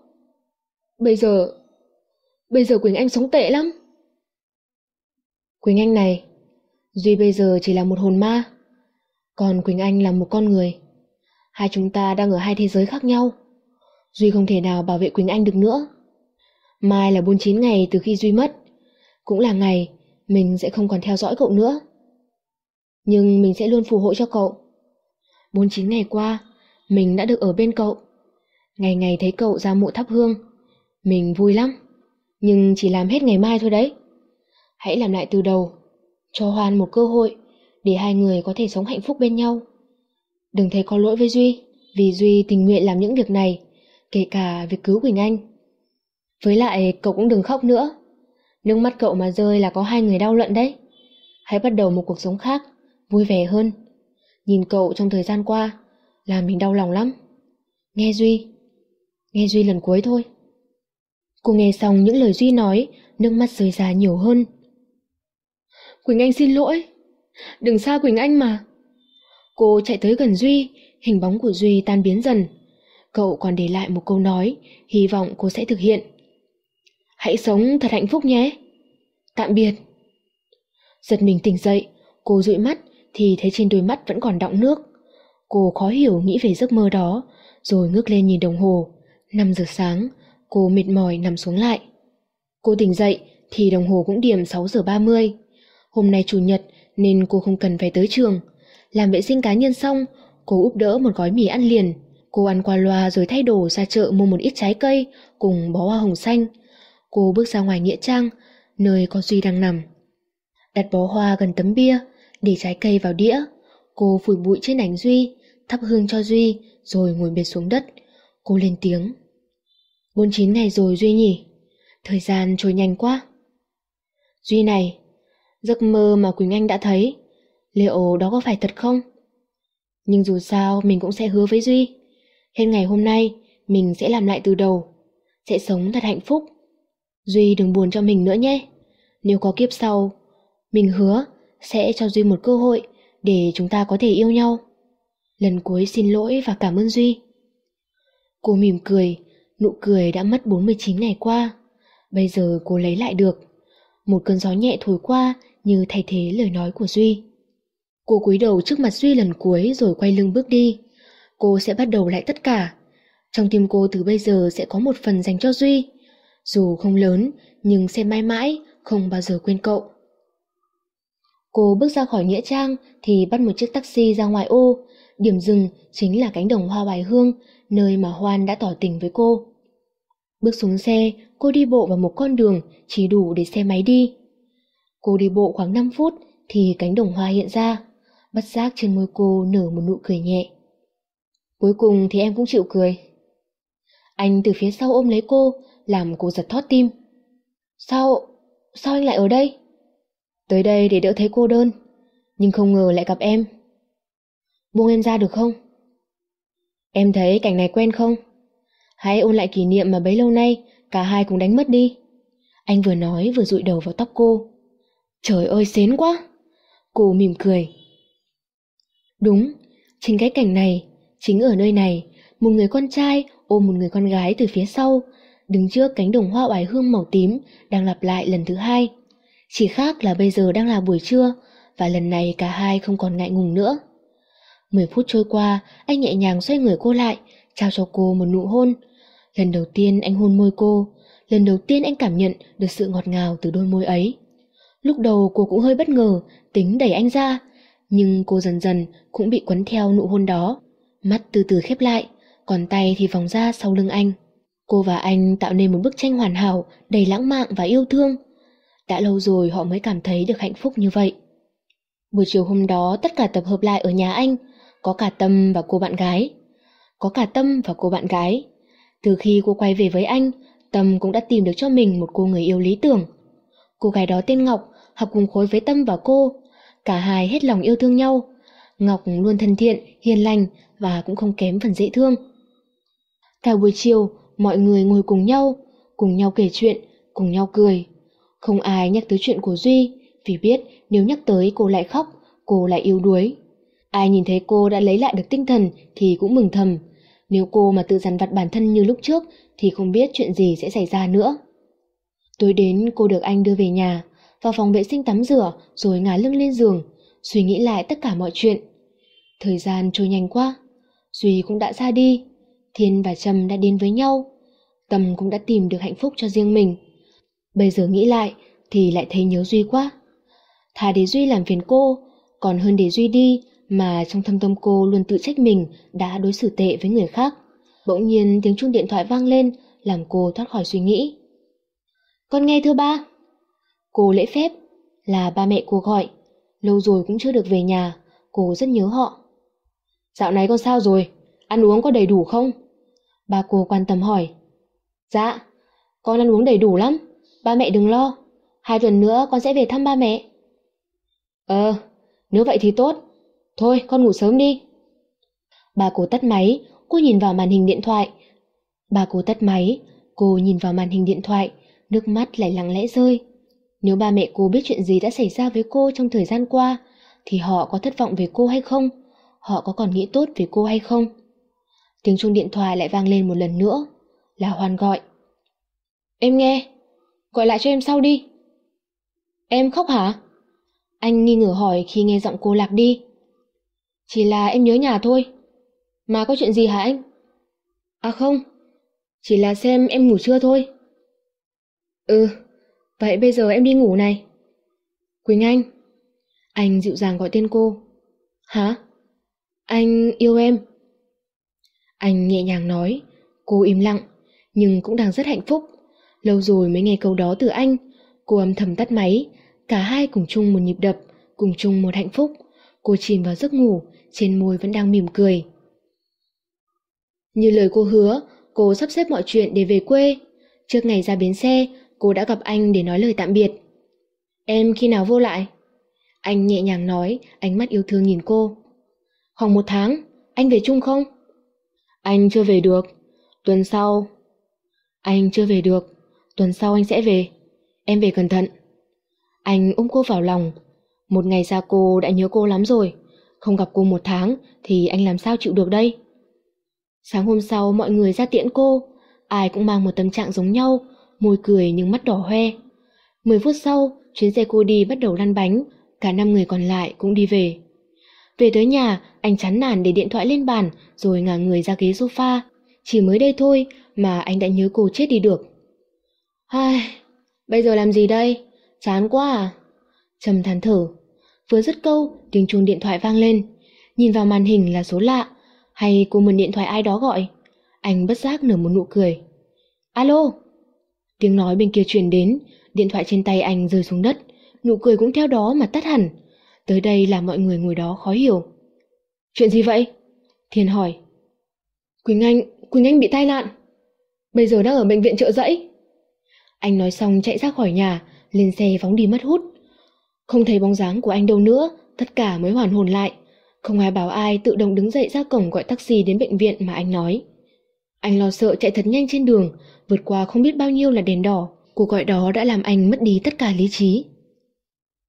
Bây giờ Quỳnh Anh sống tệ lắm. Quỳnh Anh này, Duy bây giờ chỉ là một hồn ma, còn Quỳnh Anh là một con người. Hai chúng ta đang ở hai thế giới khác nhau. Duy không thể nào bảo vệ Quỳnh Anh được nữa. Mai là 49 ngày từ khi Duy mất, cũng là ngày mình sẽ không còn theo dõi cậu nữa. Nhưng mình sẽ luôn phù hộ cho cậu. 49 ngày qua, mình đã được ở bên cậu. Ngày ngày thấy cậu ra mộ thắp hương, mình vui lắm. Nhưng chỉ làm hết ngày mai thôi đấy. Hãy làm lại từ đầu, cho Hoan một cơ hội để hai người có thể sống hạnh phúc bên nhau. Đừng thấy có lỗi với Duy, vì Duy tình nguyện làm những việc này, kể cả việc cứu Quỳnh Anh. Với lại cậu cũng đừng khóc nữa. Nước mắt cậu mà rơi là có hai người đau lận đấy. Hãy bắt đầu một cuộc sống khác, vui vẻ hơn. Nhìn cậu trong thời gian qua, làm mình đau lòng lắm. Nghe Duy lần cuối thôi. Cô nghe xong những lời Duy nói, nước mắt rơi ra nhiều hơn. Quỳnh Anh xin lỗi, đừng xa Quỳnh Anh mà. Cô chạy tới gần Duy, hình bóng của Duy tan biến dần. Cậu còn để lại một câu nói, hy vọng cô sẽ thực hiện. Hãy sống thật hạnh phúc nhé. Tạm biệt. Giật mình tỉnh dậy, cô dụi mắt thì thấy trên đôi mắt vẫn còn đọng nước. Cô khó hiểu nghĩ về giấc mơ đó, rồi ngước lên nhìn đồng hồ. 5 giờ sáng, cô mệt mỏi nằm xuống lại. Cô tỉnh dậy thì đồng hồ cũng điểm 6 giờ 30. Hôm nay chủ nhật nên cô không cần phải tới trường. Làm vệ sinh cá nhân xong, cô úp đỡ một gói mì ăn liền. Cô ăn qua loa rồi thay đồ ra chợ mua một ít trái cây cùng bó hoa hồng xanh. Cô bước ra ngoài nghĩa trang, nơi có Duy đang nằm. Đặt bó hoa gần tấm bia, để trái cây vào đĩa. Cô phủi bụi trên ảnh Duy, thắp hương cho Duy, rồi ngồi bệt xuống đất. Cô lên tiếng. 49 ngày rồi Duy nhỉ? Thời gian trôi nhanh quá. Duy này, giấc mơ mà Quỳnh Anh đã thấy, liệu đó có phải thật không? Nhưng dù sao mình cũng sẽ hứa với Duy. Hết ngày hôm nay, mình sẽ làm lại từ đầu. Sẽ sống thật hạnh phúc. Duy đừng buồn cho mình nữa nhé. Nếu có kiếp sau, mình hứa sẽ cho Duy một cơ hội để chúng ta có thể yêu nhau. Lần cuối xin lỗi và cảm ơn Duy. Cô mỉm cười, nụ cười đã mất 49 ngày qua. Bây giờ cô lấy lại được. Một cơn gió nhẹ thổi qua như thay thế lời nói của Duy. Cô cúi đầu trước mặt Duy lần cuối rồi quay lưng bước đi. Cô sẽ bắt đầu lại tất cả. Trong tim cô từ bây giờ sẽ có một phần dành cho Duy. Dù không lớn, nhưng sẽ mãi mãi không bao giờ quên cậu. Cô bước ra khỏi nghĩa trang thì bắt một chiếc taxi ra ngoài ô. Điểm dừng chính là cánh đồng hoa Bài Hương, nơi mà Hoan đã tỏ tình với cô. Bước xuống xe, cô đi bộ vào một con đường chỉ đủ để xe máy đi. Cô đi bộ khoảng 5 phút thì cánh đồng hoa hiện ra. Bất giác trên môi cô nở một nụ cười nhẹ. Cuối cùng thì em cũng chịu cười. Anh từ phía sau ôm lấy cô, làm cô giật thót tim. Sao anh lại ở đây? Tới đây để đỡ thấy cô đơn, nhưng không ngờ lại gặp em. Buông em ra được không? Em thấy cảnh này quen không? Hãy ôn lại kỷ niệm mà bấy lâu nay cả hai cùng đánh mất đi. Anh vừa nói vừa dụi đầu vào tóc cô. Trời ơi, sến quá! Cô mỉm cười. Đúng, chính cái cảnh này, chính ở nơi này, một người con trai ôm một người con gái từ phía sau, đứng trước cánh đồng hoa oải hương màu tím đang lặp lại lần thứ hai. Chỉ khác là bây giờ đang là buổi trưa, và lần này cả hai không còn ngại ngùng nữa. 10 phút trôi qua, anh nhẹ nhàng xoay người cô lại, trao cho cô một nụ hôn. Lần đầu tiên anh hôn môi cô, lần đầu tiên anh cảm nhận được sự ngọt ngào từ đôi môi ấy. Lúc đầu cô cũng hơi bất ngờ, tính đẩy anh ra, nhưng cô dần dần cũng bị quấn theo nụ hôn đó. Mắt từ từ khép lại, còn tay thì vòng ra sau lưng anh. Cô và anh tạo nên một bức tranh hoàn hảo, đầy lãng mạn và yêu thương. Đã lâu rồi họ mới cảm thấy được hạnh phúc như vậy. Buổi chiều hôm đó tất cả tập hợp lại ở nhà anh, có cả Tâm và cô bạn gái. Từ khi cô quay về với anh, Tâm cũng đã tìm được cho mình một cô người yêu lý tưởng. Cô gái đó tên Ngọc, học cùng khối với Tâm và cô. Cả hai hết lòng yêu thương nhau. Ngọc luôn thân thiện, hiền lành và cũng không kém phần dễ thương. Cả buổi chiều, mọi người ngồi cùng nhau kể chuyện, cùng nhau cười. Không ai nhắc tới chuyện của Duy, vì biết nếu nhắc tới cô lại khóc, cô lại yếu đuối. Ai nhìn thấy cô đã lấy lại được tinh thần thì cũng mừng thầm. Nếu cô mà tự dằn vặt bản thân như lúc trước thì không biết chuyện gì sẽ xảy ra nữa. Tối đến cô được anh đưa về nhà, vào phòng vệ sinh tắm rửa rồi ngả lưng lên giường, suy nghĩ lại tất cả mọi chuyện. Thời gian trôi nhanh quá, Duy cũng đã ra đi, Thiên và Trâm đã đến với nhau, Tâm cũng đã tìm được hạnh phúc cho riêng mình. Bây giờ nghĩ lại thì lại thấy nhớ Duy quá. Thà để Duy làm phiền cô, còn hơn để Duy đi mà trong thâm tâm cô luôn tự trách mình đã đối xử tệ với người khác. Bỗng nhiên tiếng chuông điện thoại vang lên, làm cô thoát khỏi suy nghĩ. Con nghe thưa ba. Cô lễ phép, là ba mẹ cô gọi. Lâu rồi cũng chưa được về nhà, cô rất nhớ họ. Dạo này con sao rồi? Ăn uống có đầy đủ không? Ba cô quan tâm hỏi. Dạ, con ăn uống đầy đủ lắm, ba mẹ đừng lo. 2 tuần nữa con sẽ về thăm ba mẹ. Nếu vậy thì tốt. Thôi con ngủ sớm đi. Bà cô tắt máy, cô nhìn vào màn hình điện thoại, nước mắt lại lặng lẽ rơi. Nếu ba mẹ cô biết chuyện gì đã xảy ra với cô trong thời gian qua, thì họ có thất vọng về cô hay không? Họ có còn nghĩ tốt về cô hay không? Tiếng chuông điện thoại lại vang lên một lần nữa, là Hoan gọi. Em nghe, gọi lại cho em sau đi. Em khóc hả? Anh nghi ngờ hỏi khi nghe giọng cô lạc đi. Chỉ là em nhớ nhà thôi. Mà có chuyện gì hả anh? À không, chỉ là xem em ngủ chưa thôi. Vậy bây giờ em đi ngủ này. Quỳnh Anh. Anh dịu dàng gọi tên cô. Hả? Anh yêu em. Anh nhẹ nhàng nói. Cô im lặng, nhưng cũng đang rất hạnh phúc. Lâu rồi mới nghe câu đó từ anh. Cô âm thầm tắt máy. Cả hai cùng chung một nhịp đập, cùng chung một hạnh phúc. Cô chìm vào giấc ngủ, trên môi vẫn đang mỉm cười. Như lời cô hứa, cô sắp xếp mọi chuyện để về quê. Trước ngày ra bến xe, cô đã gặp anh để nói lời tạm biệt. Em khi nào vô lại? Anh nhẹ nhàng nói, ánh mắt yêu thương nhìn cô. Khoảng 1 tháng, anh về chung không? Anh chưa về được, tuần sau. Anh chưa về được, tuần sau anh sẽ về. Em về cẩn thận. Anh ôm cô vào lòng. Một ngày xa cô đã nhớ cô lắm rồi. Không gặp cô 1 tháng thì anh làm sao chịu được đây? Sáng hôm sau mọi người ra tiễn cô. Ai cũng mang một tâm trạng giống nhau, môi cười nhưng mắt đỏ hoe. 10 phút sau, chuyến xe cô đi bắt đầu lăn bánh. Cả 5 người còn lại cũng đi về. Về tới nhà, anh chán nản để điện thoại lên bàn rồi ngả người ra ghế sofa. Chỉ mới đây thôi mà anh đã nhớ cô chết đi được. Bây giờ làm gì đây? Chán quá à? Trầm than thở. Vừa dứt câu, tiếng chuông điện thoại vang lên. Nhìn vào màn hình là số lạ. Hay cô mượn điện thoại ai đó gọi? Anh bất giác nở một nụ cười. Alo? Tiếng nói bên kia truyền đến. Điện thoại trên tay anh rơi xuống đất. Nụ cười cũng theo đó mà tắt hẳn. Tới đây làm mọi người ngồi đó khó hiểu. Chuyện gì vậy? Thiên hỏi. Quỳnh Anh bị tai nạn. Bây giờ đang ở bệnh viện Chợ Giẫy. Anh nói xong chạy ra khỏi nhà, lên xe phóng đi mất hút. Không thấy bóng dáng của anh đâu nữa, tất cả mới hoàn hồn lại. Không ai bảo ai, tự động đứng dậy ra cổng gọi taxi đến bệnh viện mà anh nói. Anh lo sợ chạy thật nhanh trên đường, vượt qua không biết bao nhiêu là đèn đỏ. Cuộc gọi đó đã làm anh mất đi tất cả lý trí.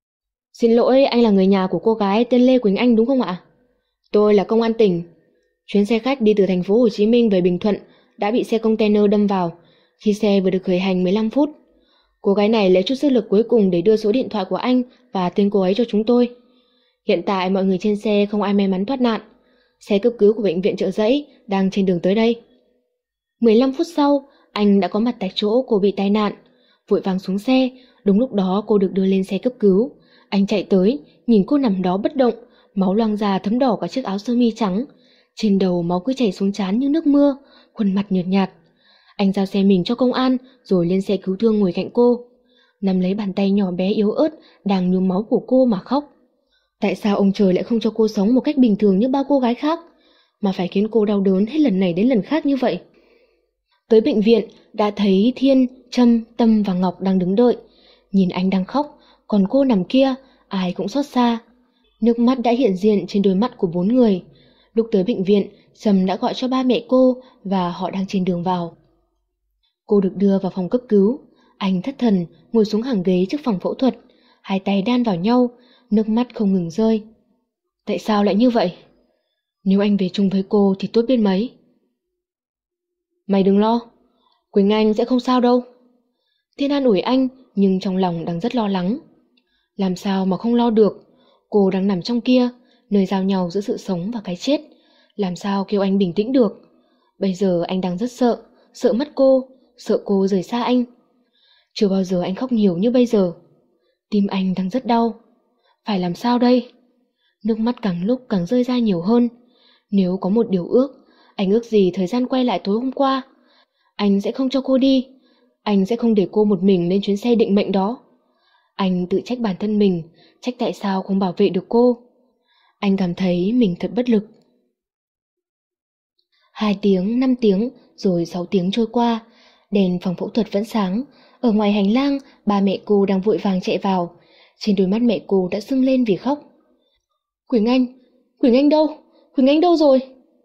Xin lỗi, anh là người nhà của cô gái tên Lê Quỳnh Anh đúng không ạ? Tôi là công an tỉnh. Chuyến xe khách đi từ thành phố Hồ Chí Minh về Bình Thuận đã bị xe container đâm vào khi xe vừa được khởi hành 15 phút. Cô gái này lấy chút sức lực cuối cùng để đưa số điện thoại của anh và tên cô ấy cho chúng tôi. Hiện tại mọi người trên xe không ai may mắn thoát nạn. Xe cấp cứu của bệnh viện Chợ Giấy đang trên đường tới đây. 15 phút sau, anh đã có mặt tại chỗ cô bị tai nạn. Vội vàng xuống xe, đúng lúc đó cô được đưa lên xe cấp cứu. Anh chạy tới, nhìn cô nằm đó bất động, máu loang ra thấm đỏ cả chiếc áo sơ mi trắng. Trên đầu máu cứ chảy xuống trán như nước mưa, khuôn mặt nhợt nhạt. Anh giao xe mình cho công an rồi lên xe cứu thương ngồi cạnh cô, nắm lấy bàn tay nhỏ bé yếu ớt đang nhuốm máu của cô mà khóc. Tại sao ông trời lại không cho cô sống một cách bình thường như bao cô gái khác, mà phải khiến cô đau đớn hết lần này đến lần khác như vậy? Tới bệnh viện đã thấy Thiên, Trâm, Tâm và Ngọc đang đứng đợi. Nhìn anh đang khóc, còn cô nằm kia, ai cũng xót xa. Nước mắt đã hiện diện trên đôi mắt của 4 người. Lúc tới bệnh viện, Trâm đã gọi cho ba mẹ cô và họ đang trên đường vào. Cô được đưa vào phòng cấp cứu. Anh thất thần ngồi xuống hàng ghế trước phòng phẫu thuật, hai tay đan vào nhau, nước mắt không ngừng rơi. Tại sao lại như vậy? Nếu anh về chung với cô thì tốt biết mấy. Mày đừng lo, Quỳnh Anh sẽ không sao đâu. Thiên an ủi anh nhưng trong lòng đang rất lo lắng. Làm sao mà không lo được, cô đang nằm trong kia, nơi giao nhau giữa sự sống và cái chết. Làm sao kêu anh bình tĩnh được? Bây giờ anh đang rất sợ, sợ mất cô, sợ cô rời xa anh. Chưa bao giờ anh khóc nhiều như bây giờ. Tim anh đang rất đau. Phải làm sao đây? Nước mắt càng lúc càng rơi ra nhiều hơn. Nếu có một điều ước, anh ước gì thời gian quay lại tối hôm qua. Anh sẽ không cho cô đi. Anh sẽ không để cô một mình lên chuyến xe định mệnh đó. Anh tự trách bản thân mình, trách tại sao không bảo vệ được cô. Anh cảm thấy mình thật bất lực. 2 tiếng, 5 tiếng, rồi 6 tiếng trôi qua. Đèn phòng phẫu thuật vẫn sáng. Ở ngoài hành lang, ba mẹ cô đang vội vàng chạy vào. Trên đôi mắt mẹ cô đã sưng lên vì khóc. Quỳnh Anh, Quỳnh Anh đâu? Quỳnh Anh đâu rồi?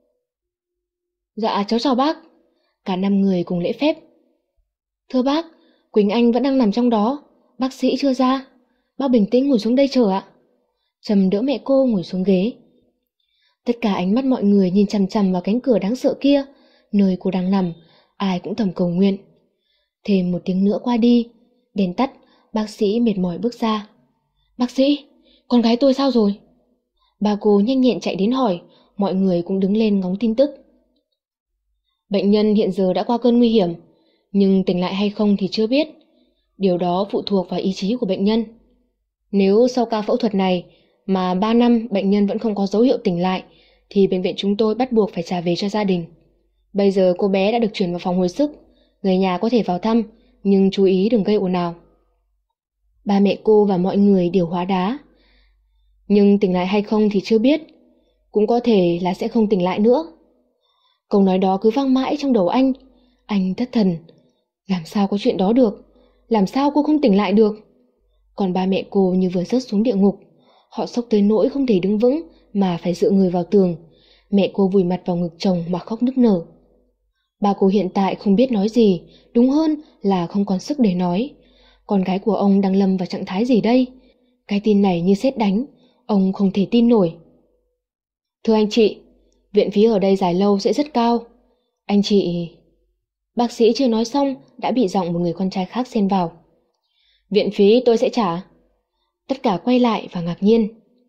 Dạ cháu chào bác. Cả 5 người cùng lễ phép. Thưa bác, Quỳnh Anh vẫn đang nằm trong đó. Bác sĩ chưa ra. Bác bình tĩnh ngồi xuống đây chờ ạ. Trầm đỡ mẹ cô ngồi xuống ghế. Tất cả ánh mắt mọi người nhìn chằm chằm vào cánh cửa đáng sợ kia, nơi cô đang nằm, ai cũng thầm cầu nguyện. Thêm 1 tiếng nữa qua đi, đèn tắt, bác sĩ mệt mỏi bước ra. Bác sĩ, con gái tôi sao rồi? Bà cô nhanh nhẹn chạy đến hỏi, mọi người cũng đứng lên ngóng tin tức. Bệnh nhân hiện giờ đã qua cơn nguy hiểm, nhưng tỉnh lại hay không thì chưa biết. Điều đó phụ thuộc vào ý chí của bệnh nhân. Nếu sau ca phẫu thuật này mà 3 năm bệnh nhân vẫn không có dấu hiệu tỉnh lại, thì bệnh viện chúng tôi bắt buộc phải trả về cho gia đình. Bây giờ cô bé đã được chuyển vào phòng hồi sức, người nhà có thể vào thăm, nhưng chú ý đừng gây ồn ào. Ba mẹ cô và mọi người đều hóa đá. Nhưng tỉnh lại hay không thì chưa biết, cũng có thể là sẽ không tỉnh lại nữa. Câu nói đó cứ vang mãi trong đầu anh thất thần. Làm sao có chuyện đó được? Làm sao cô không tỉnh lại được? Còn ba mẹ cô như vừa rớt xuống địa ngục. Họ sốc tới nỗi không thể đứng vững mà phải dựa người vào tường. Mẹ cô vùi mặt vào ngực chồng mà khóc nức nở. Ba cô hiện tại không biết nói gì, đúng hơn là không còn sức để nói. Con gái của ông đang lâm vào trạng thái gì đây? Cái tin này như sét đánh, ông không thể tin nổi. Thưa anh chị, viện phí ở đây dài lâu sẽ rất cao. Anh chị... Bác sĩ chưa nói xong đã bị giọng một người con trai khác xen vào. Viện phí tôi sẽ trả. Tất cả quay lại và ngạc nhiên.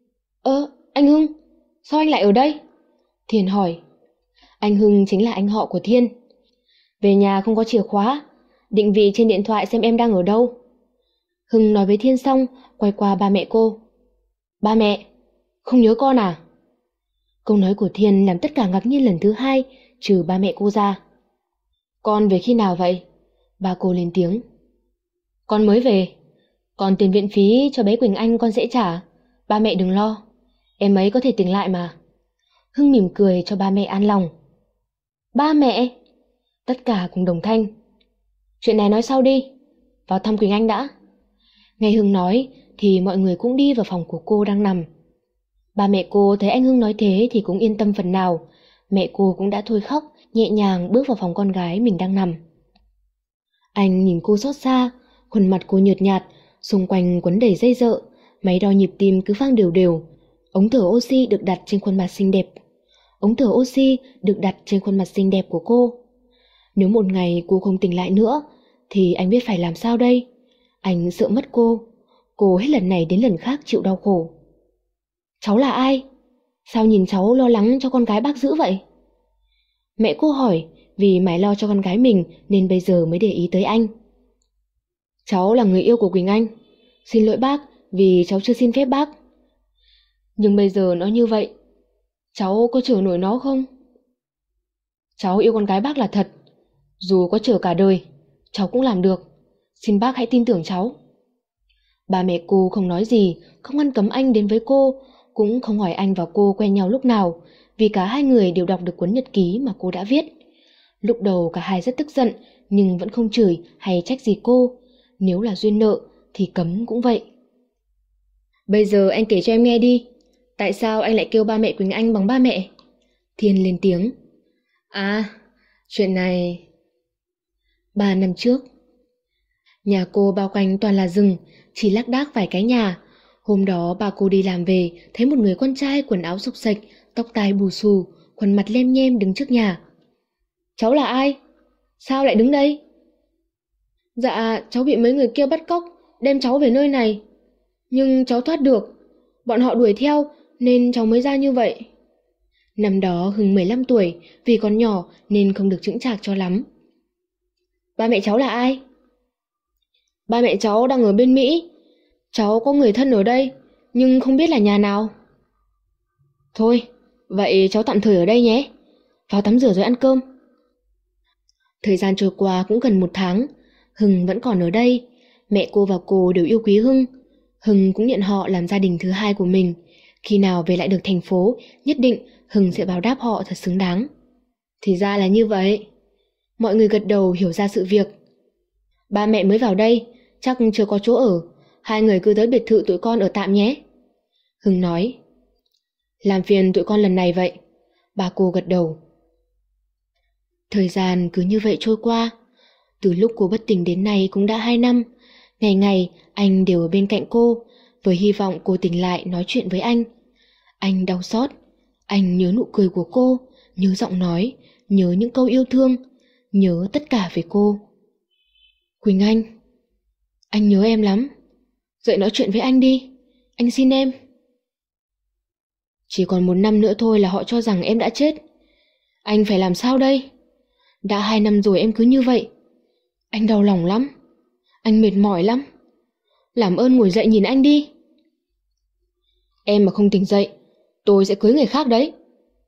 Anh Hưng, sao anh lại ở đây? Thiên hỏi. Anh Hưng chính là anh họ của Thiên. Về nhà không có chìa khóa, định vị trên điện thoại xem em đang ở đâu. Hưng nói với Thiên xong, quay qua ba mẹ cô. Ba mẹ, không nhớ con à? Câu nói của Thiên làm tất cả ngạc nhiên lần thứ 2, trừ ba mẹ cô ra. Con về khi nào vậy? Ba cô lên tiếng. Con mới về. Còn tiền viện phí cho bé Quỳnh Anh con sẽ trả. Ba mẹ đừng lo, em ấy có thể tỉnh lại mà. Hưng mỉm cười cho ba mẹ an lòng. Ba mẹ? Tất cả cùng đồng thanh. Chuyện này nói sau đi, vào thăm Quỳnh Anh đã. Nghe Hưng nói thì mọi người cũng đi vào phòng của cô đang nằm. Ba mẹ cô thấy anh Hưng nói thế thì cũng yên tâm phần nào. Mẹ cô cũng đã thôi khóc, nhẹ nhàng bước vào phòng con gái mình đang nằm. Anh nhìn cô xót xa, khuôn mặt cô nhợt nhạt, xung quanh quấn đầy dây dợ, Máy đo nhịp tim cứ vang đều đều. Ống thở oxy được đặt trên khuôn mặt xinh đẹp. Ống thở oxy được đặt trên khuôn mặt xinh đẹp của cô. Nếu một ngày cô không tỉnh lại nữa thì anh biết phải làm sao đây? Anh sợ mất cô. Cô hết lần này đến lần khác chịu đau khổ. Cháu là ai? Sao nhìn cháu lo lắng cho con gái bác dữ vậy? Mẹ cô hỏi, vì mãi lo cho con gái mình nên bây giờ mới để ý tới anh. Cháu là người yêu của Quỳnh Anh. Xin lỗi bác vì cháu chưa xin phép bác. Nhưng bây giờ nó như vậy, cháu có chở nổi nó không? Cháu yêu con gái bác là thật. Dù có chở cả đời, cháu cũng làm được. Xin bác hãy tin tưởng cháu. Ba mẹ cô không nói gì, không ngăn cấm anh đến với cô, cũng không hỏi anh và cô quen nhau lúc nào, vì cả hai người đều đọc được cuốn nhật ký mà cô đã viết. Lúc đầu cả hai rất tức giận, nhưng vẫn không chửi hay trách gì cô. Nếu là duyên nợ thì cấm cũng vậy. Bây giờ anh kể cho em nghe đi. Tại sao anh lại kêu ba mẹ Quỳnh Anh bằng ba mẹ? Thiên lên tiếng. À, chuyện này... 3 năm trước. Nhà cô bao quanh toàn là rừng, chỉ lác đác vài cái nhà. Hôm đó bà cô đi làm về, thấy một người con trai quần áo xộc xệch, tóc tai bù xù, khuôn mặt lem nhem đứng trước nhà. Cháu là ai? Sao lại đứng đây? Dạ, cháu bị mấy người kia bắt cóc, đem cháu về nơi này. Nhưng cháu thoát được. Bọn họ đuổi theo nên cháu mới ra như vậy. Năm đó Hưng 15 tuổi, vì còn nhỏ nên không được chững chạc cho lắm. Ba mẹ cháu là ai? Ba mẹ cháu đang ở bên Mỹ. Cháu có người thân ở đây, nhưng không biết là nhà nào. Thôi, vậy cháu tạm thời ở đây nhé. Vào tắm rửa rồi ăn cơm. Thời gian trôi qua cũng gần 1 tháng. Hưng vẫn còn ở đây. Mẹ cô và cô đều yêu quý Hưng. Hưng cũng nhận họ làm gia đình thứ hai của mình. Khi nào về lại được thành phố, nhất định Hưng sẽ báo đáp họ thật xứng đáng. Thì ra là như vậy. Mọi người gật đầu hiểu ra sự việc. Ba mẹ mới vào đây, chắc chưa có chỗ ở. Hai người cứ tới biệt thự tụi con ở tạm nhé. Hưng nói. Làm phiền tụi con lần này vậy. Bà cô gật đầu. Thời gian cứ như vậy trôi qua. Từ lúc cô bất tỉnh đến nay cũng đã 2 năm. Ngày ngày anh đều ở bên cạnh cô, với hy vọng cô tỉnh lại nói chuyện với anh. Anh đau xót. Anh nhớ nụ cười của cô, nhớ giọng nói, nhớ những câu yêu thương, nhớ tất cả về cô. Quỳnh anh nhớ em lắm. Dậy nói chuyện với anh đi. Anh xin em. Chỉ còn 1 năm nữa thôi là họ cho rằng em đã chết. Anh phải làm sao đây? Đã 2 năm rồi em cứ như vậy. Anh đau lòng lắm. Anh mệt mỏi lắm. Làm ơn ngồi dậy nhìn anh đi. Em mà không tỉnh dậy, tôi sẽ cưới người khác đấy.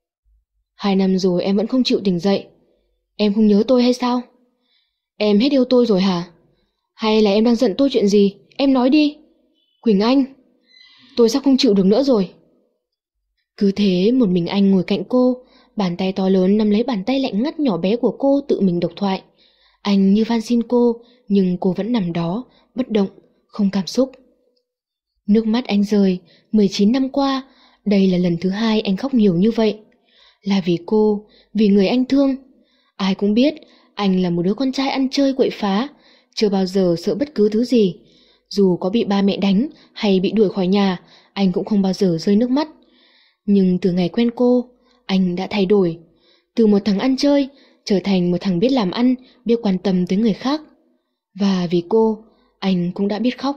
2 năm rồi em vẫn không chịu tỉnh dậy. Em không nhớ tôi hay sao? Em hết yêu tôi rồi hả? Hay là em đang giận tôi chuyện gì? Em nói đi. Quỳnh Anh, tôi sắp không chịu được nữa rồi. Cứ thế một mình anh ngồi cạnh cô, bàn tay to lớn nắm lấy bàn tay lạnh ngắt nhỏ bé của cô tự mình độc thoại. Anh như van xin cô, nhưng cô vẫn nằm đó, bất động, không cảm xúc. Nước mắt anh rơi, 19 năm qua, đây là lần thứ 2 anh khóc nhiều như vậy. Là vì cô, vì người anh thương. Ai cũng biết, anh là một đứa con trai ăn chơi quậy phá, chưa bao giờ sợ bất cứ thứ gì. Dù có bị ba mẹ đánh hay bị đuổi khỏi nhà, anh cũng không bao giờ rơi nước mắt. Nhưng từ ngày quen cô, anh đã thay đổi. Từ một thằng ăn chơi, trở thành một thằng biết làm ăn, biết quan tâm tới người khác. Và vì cô, anh cũng đã biết khóc.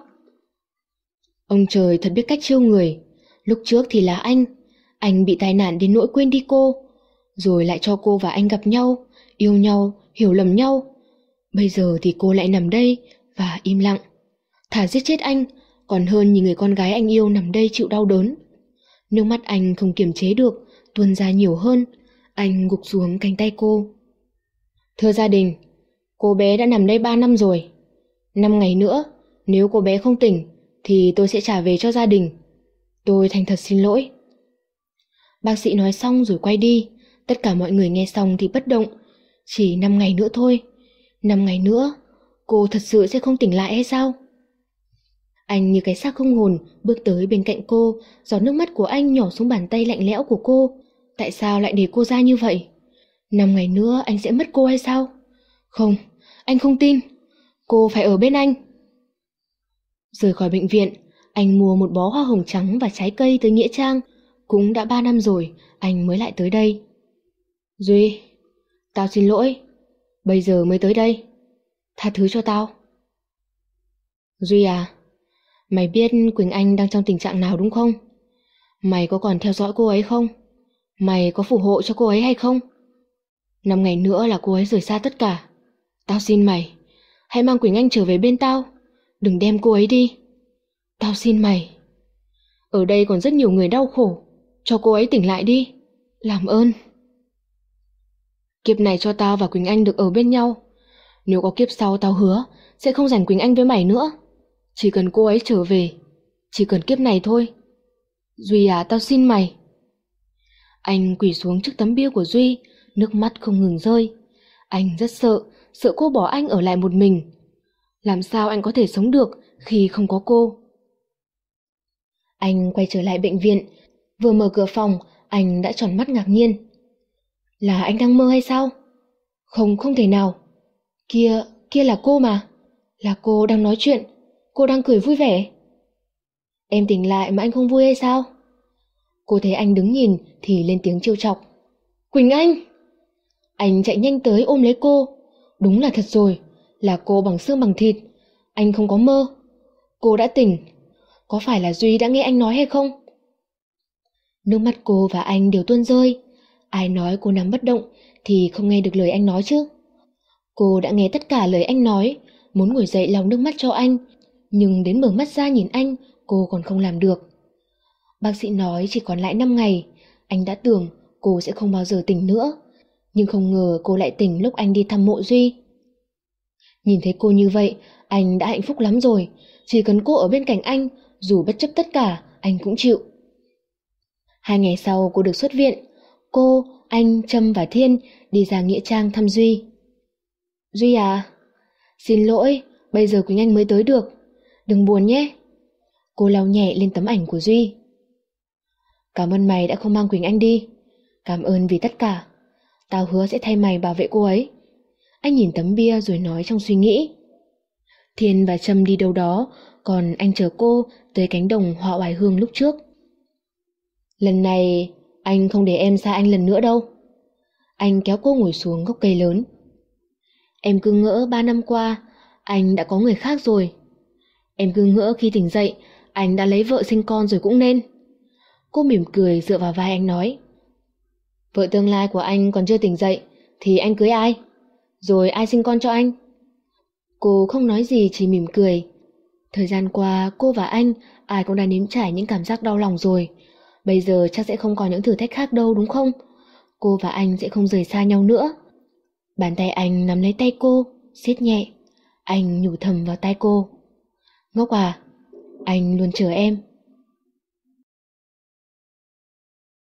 Ông trời thật biết cách trêu người. Lúc trước thì là anh bị tai nạn đến nỗi quên đi cô. Rồi lại cho cô và anh gặp nhau, yêu nhau, hiểu lầm nhau. Bây giờ thì cô lại nằm đây và im lặng. Thà giết chết anh, còn hơn nhìn người con gái anh yêu nằm đây chịu đau đớn. Nước mắt anh không kiềm chế được, tuôn ra nhiều hơn. Anh gục xuống cánh tay cô. Thưa gia đình, cô bé đã nằm đây 3 năm rồi. 5 ngày nữa, nếu cô bé không tỉnh, thì tôi sẽ trả về cho gia đình. Tôi thành thật xin lỗi. Bác sĩ nói xong rồi quay đi. Tất cả mọi người nghe xong thì bất động. Chỉ 5 ngày nữa thôi. 5 ngày nữa, cô thật sự sẽ không tỉnh lại hay sao? Anh như cái xác không hồn bước tới bên cạnh cô, giọt nước mắt của anh nhỏ xuống bàn tay lạnh lẽo của cô. Tại sao lại để cô ra như vậy? 5 ngày nữa anh sẽ mất cô hay sao? Không, anh không tin. Cô phải ở bên anh. Rời khỏi bệnh viện, Anh mua một bó hoa hồng trắng và trái cây tới Nghĩa Trang. Cũng đã 3 năm rồi, anh mới lại tới đây. Duy, tao xin lỗi. Bây giờ mới tới đây. Tha thứ cho tao. Duy à, mày biết Quỳnh Anh đang trong tình trạng nào đúng không? Mày có còn theo dõi cô ấy không? Mày có phù hộ cho cô ấy hay không? 5 ngày nữa là cô ấy rời xa tất cả. Tao xin mày, hãy mang Quỳnh Anh trở về bên tao. Đừng đem cô ấy đi. Tao xin mày. Ở đây còn rất nhiều người đau khổ. Cho cô ấy tỉnh lại đi. Làm ơn. Kiếp này cho tao và Quỳnh Anh được ở bên nhau. Nếu có kiếp sau tao hứa sẽ không giành Quỳnh Anh với mày nữa. Chỉ cần cô ấy trở về. Chỉ cần kiếp này thôi. Duy à, tao xin mày. Anh quỳ xuống trước tấm bia của Duy, nước mắt không ngừng rơi. Anh rất sợ, sợ cô bỏ anh ở lại một mình. Làm sao anh có thể sống được khi không có cô? Anh quay trở lại bệnh viện. Vừa mở cửa phòng, anh đã tròn mắt ngạc nhiên. Là anh đang mơ hay sao? Không, không thể nào. Kia là cô mà. Là cô đang nói chuyện. Cô đang cười vui vẻ. Em tỉnh lại mà anh không vui hay sao? Cô thấy anh đứng nhìn thì lên tiếng trêu chọc. Quỳnh Anh! Anh chạy nhanh tới ôm lấy cô. Đúng là thật rồi, là cô bằng xương bằng thịt. Anh không có mơ. Cô đã tỉnh. Có phải là Duy đã nghe anh nói hay không? Nước mắt cô và anh đều tuôn rơi. Ai nói cô nằm bất động thì không nghe được lời anh nói chứ. Cô đã nghe tất cả lời anh nói, muốn ngồi dậy lau nước mắt cho anh, nhưng đến mở mắt ra nhìn anh, cô còn không làm được. Bác sĩ nói chỉ còn lại 5 ngày, anh đã tưởng cô sẽ không bao giờ tỉnh nữa, nhưng không ngờ cô lại tỉnh lúc anh đi thăm mộ Duy. Nhìn thấy cô như vậy, anh đã hạnh phúc lắm rồi, chỉ cần cô ở bên cạnh anh, dù bất chấp tất cả, anh cũng chịu. 2 ngày sau cô được xuất viện, cô, anh, Trâm và Thiên đi ra nghĩa trang thăm Duy. Duy à, xin lỗi, bây giờ Quỳnh Anh mới tới được, đừng buồn nhé. Cô lau nhẹ lên tấm ảnh của Duy. Cảm ơn mày đã không mang Quỳnh Anh đi. Cảm ơn vì tất cả. Tao hứa sẽ thay mày bảo vệ cô ấy. Anh nhìn tấm bia rồi nói trong suy nghĩ. Thiên và Trâm đi đâu đó, còn anh chờ cô tới cánh đồng hoa oải hương lúc trước. Lần này anh không để em xa anh lần nữa đâu. Anh kéo cô ngồi xuống gốc cây lớn. Em cứ ngỡ 3 năm qua anh đã có người khác rồi. Em cứ ngỡ khi tỉnh dậy anh đã lấy vợ sinh con rồi cũng nên. Cô mỉm cười dựa vào vai anh nói. Vợ tương lai của anh còn chưa tỉnh dậy thì anh cưới ai? Rồi ai sinh con cho anh? Cô không nói gì, chỉ mỉm cười. Thời gian qua cô và anh ai cũng đã nếm trải những cảm giác đau lòng rồi. Bây giờ chắc sẽ không còn những thử thách khác đâu đúng không? Cô và anh sẽ không rời xa nhau nữa. Bàn tay anh nắm lấy tay cô, siết nhẹ. Anh nhủ thầm vào tai cô. Ngốc à, anh luôn chờ em.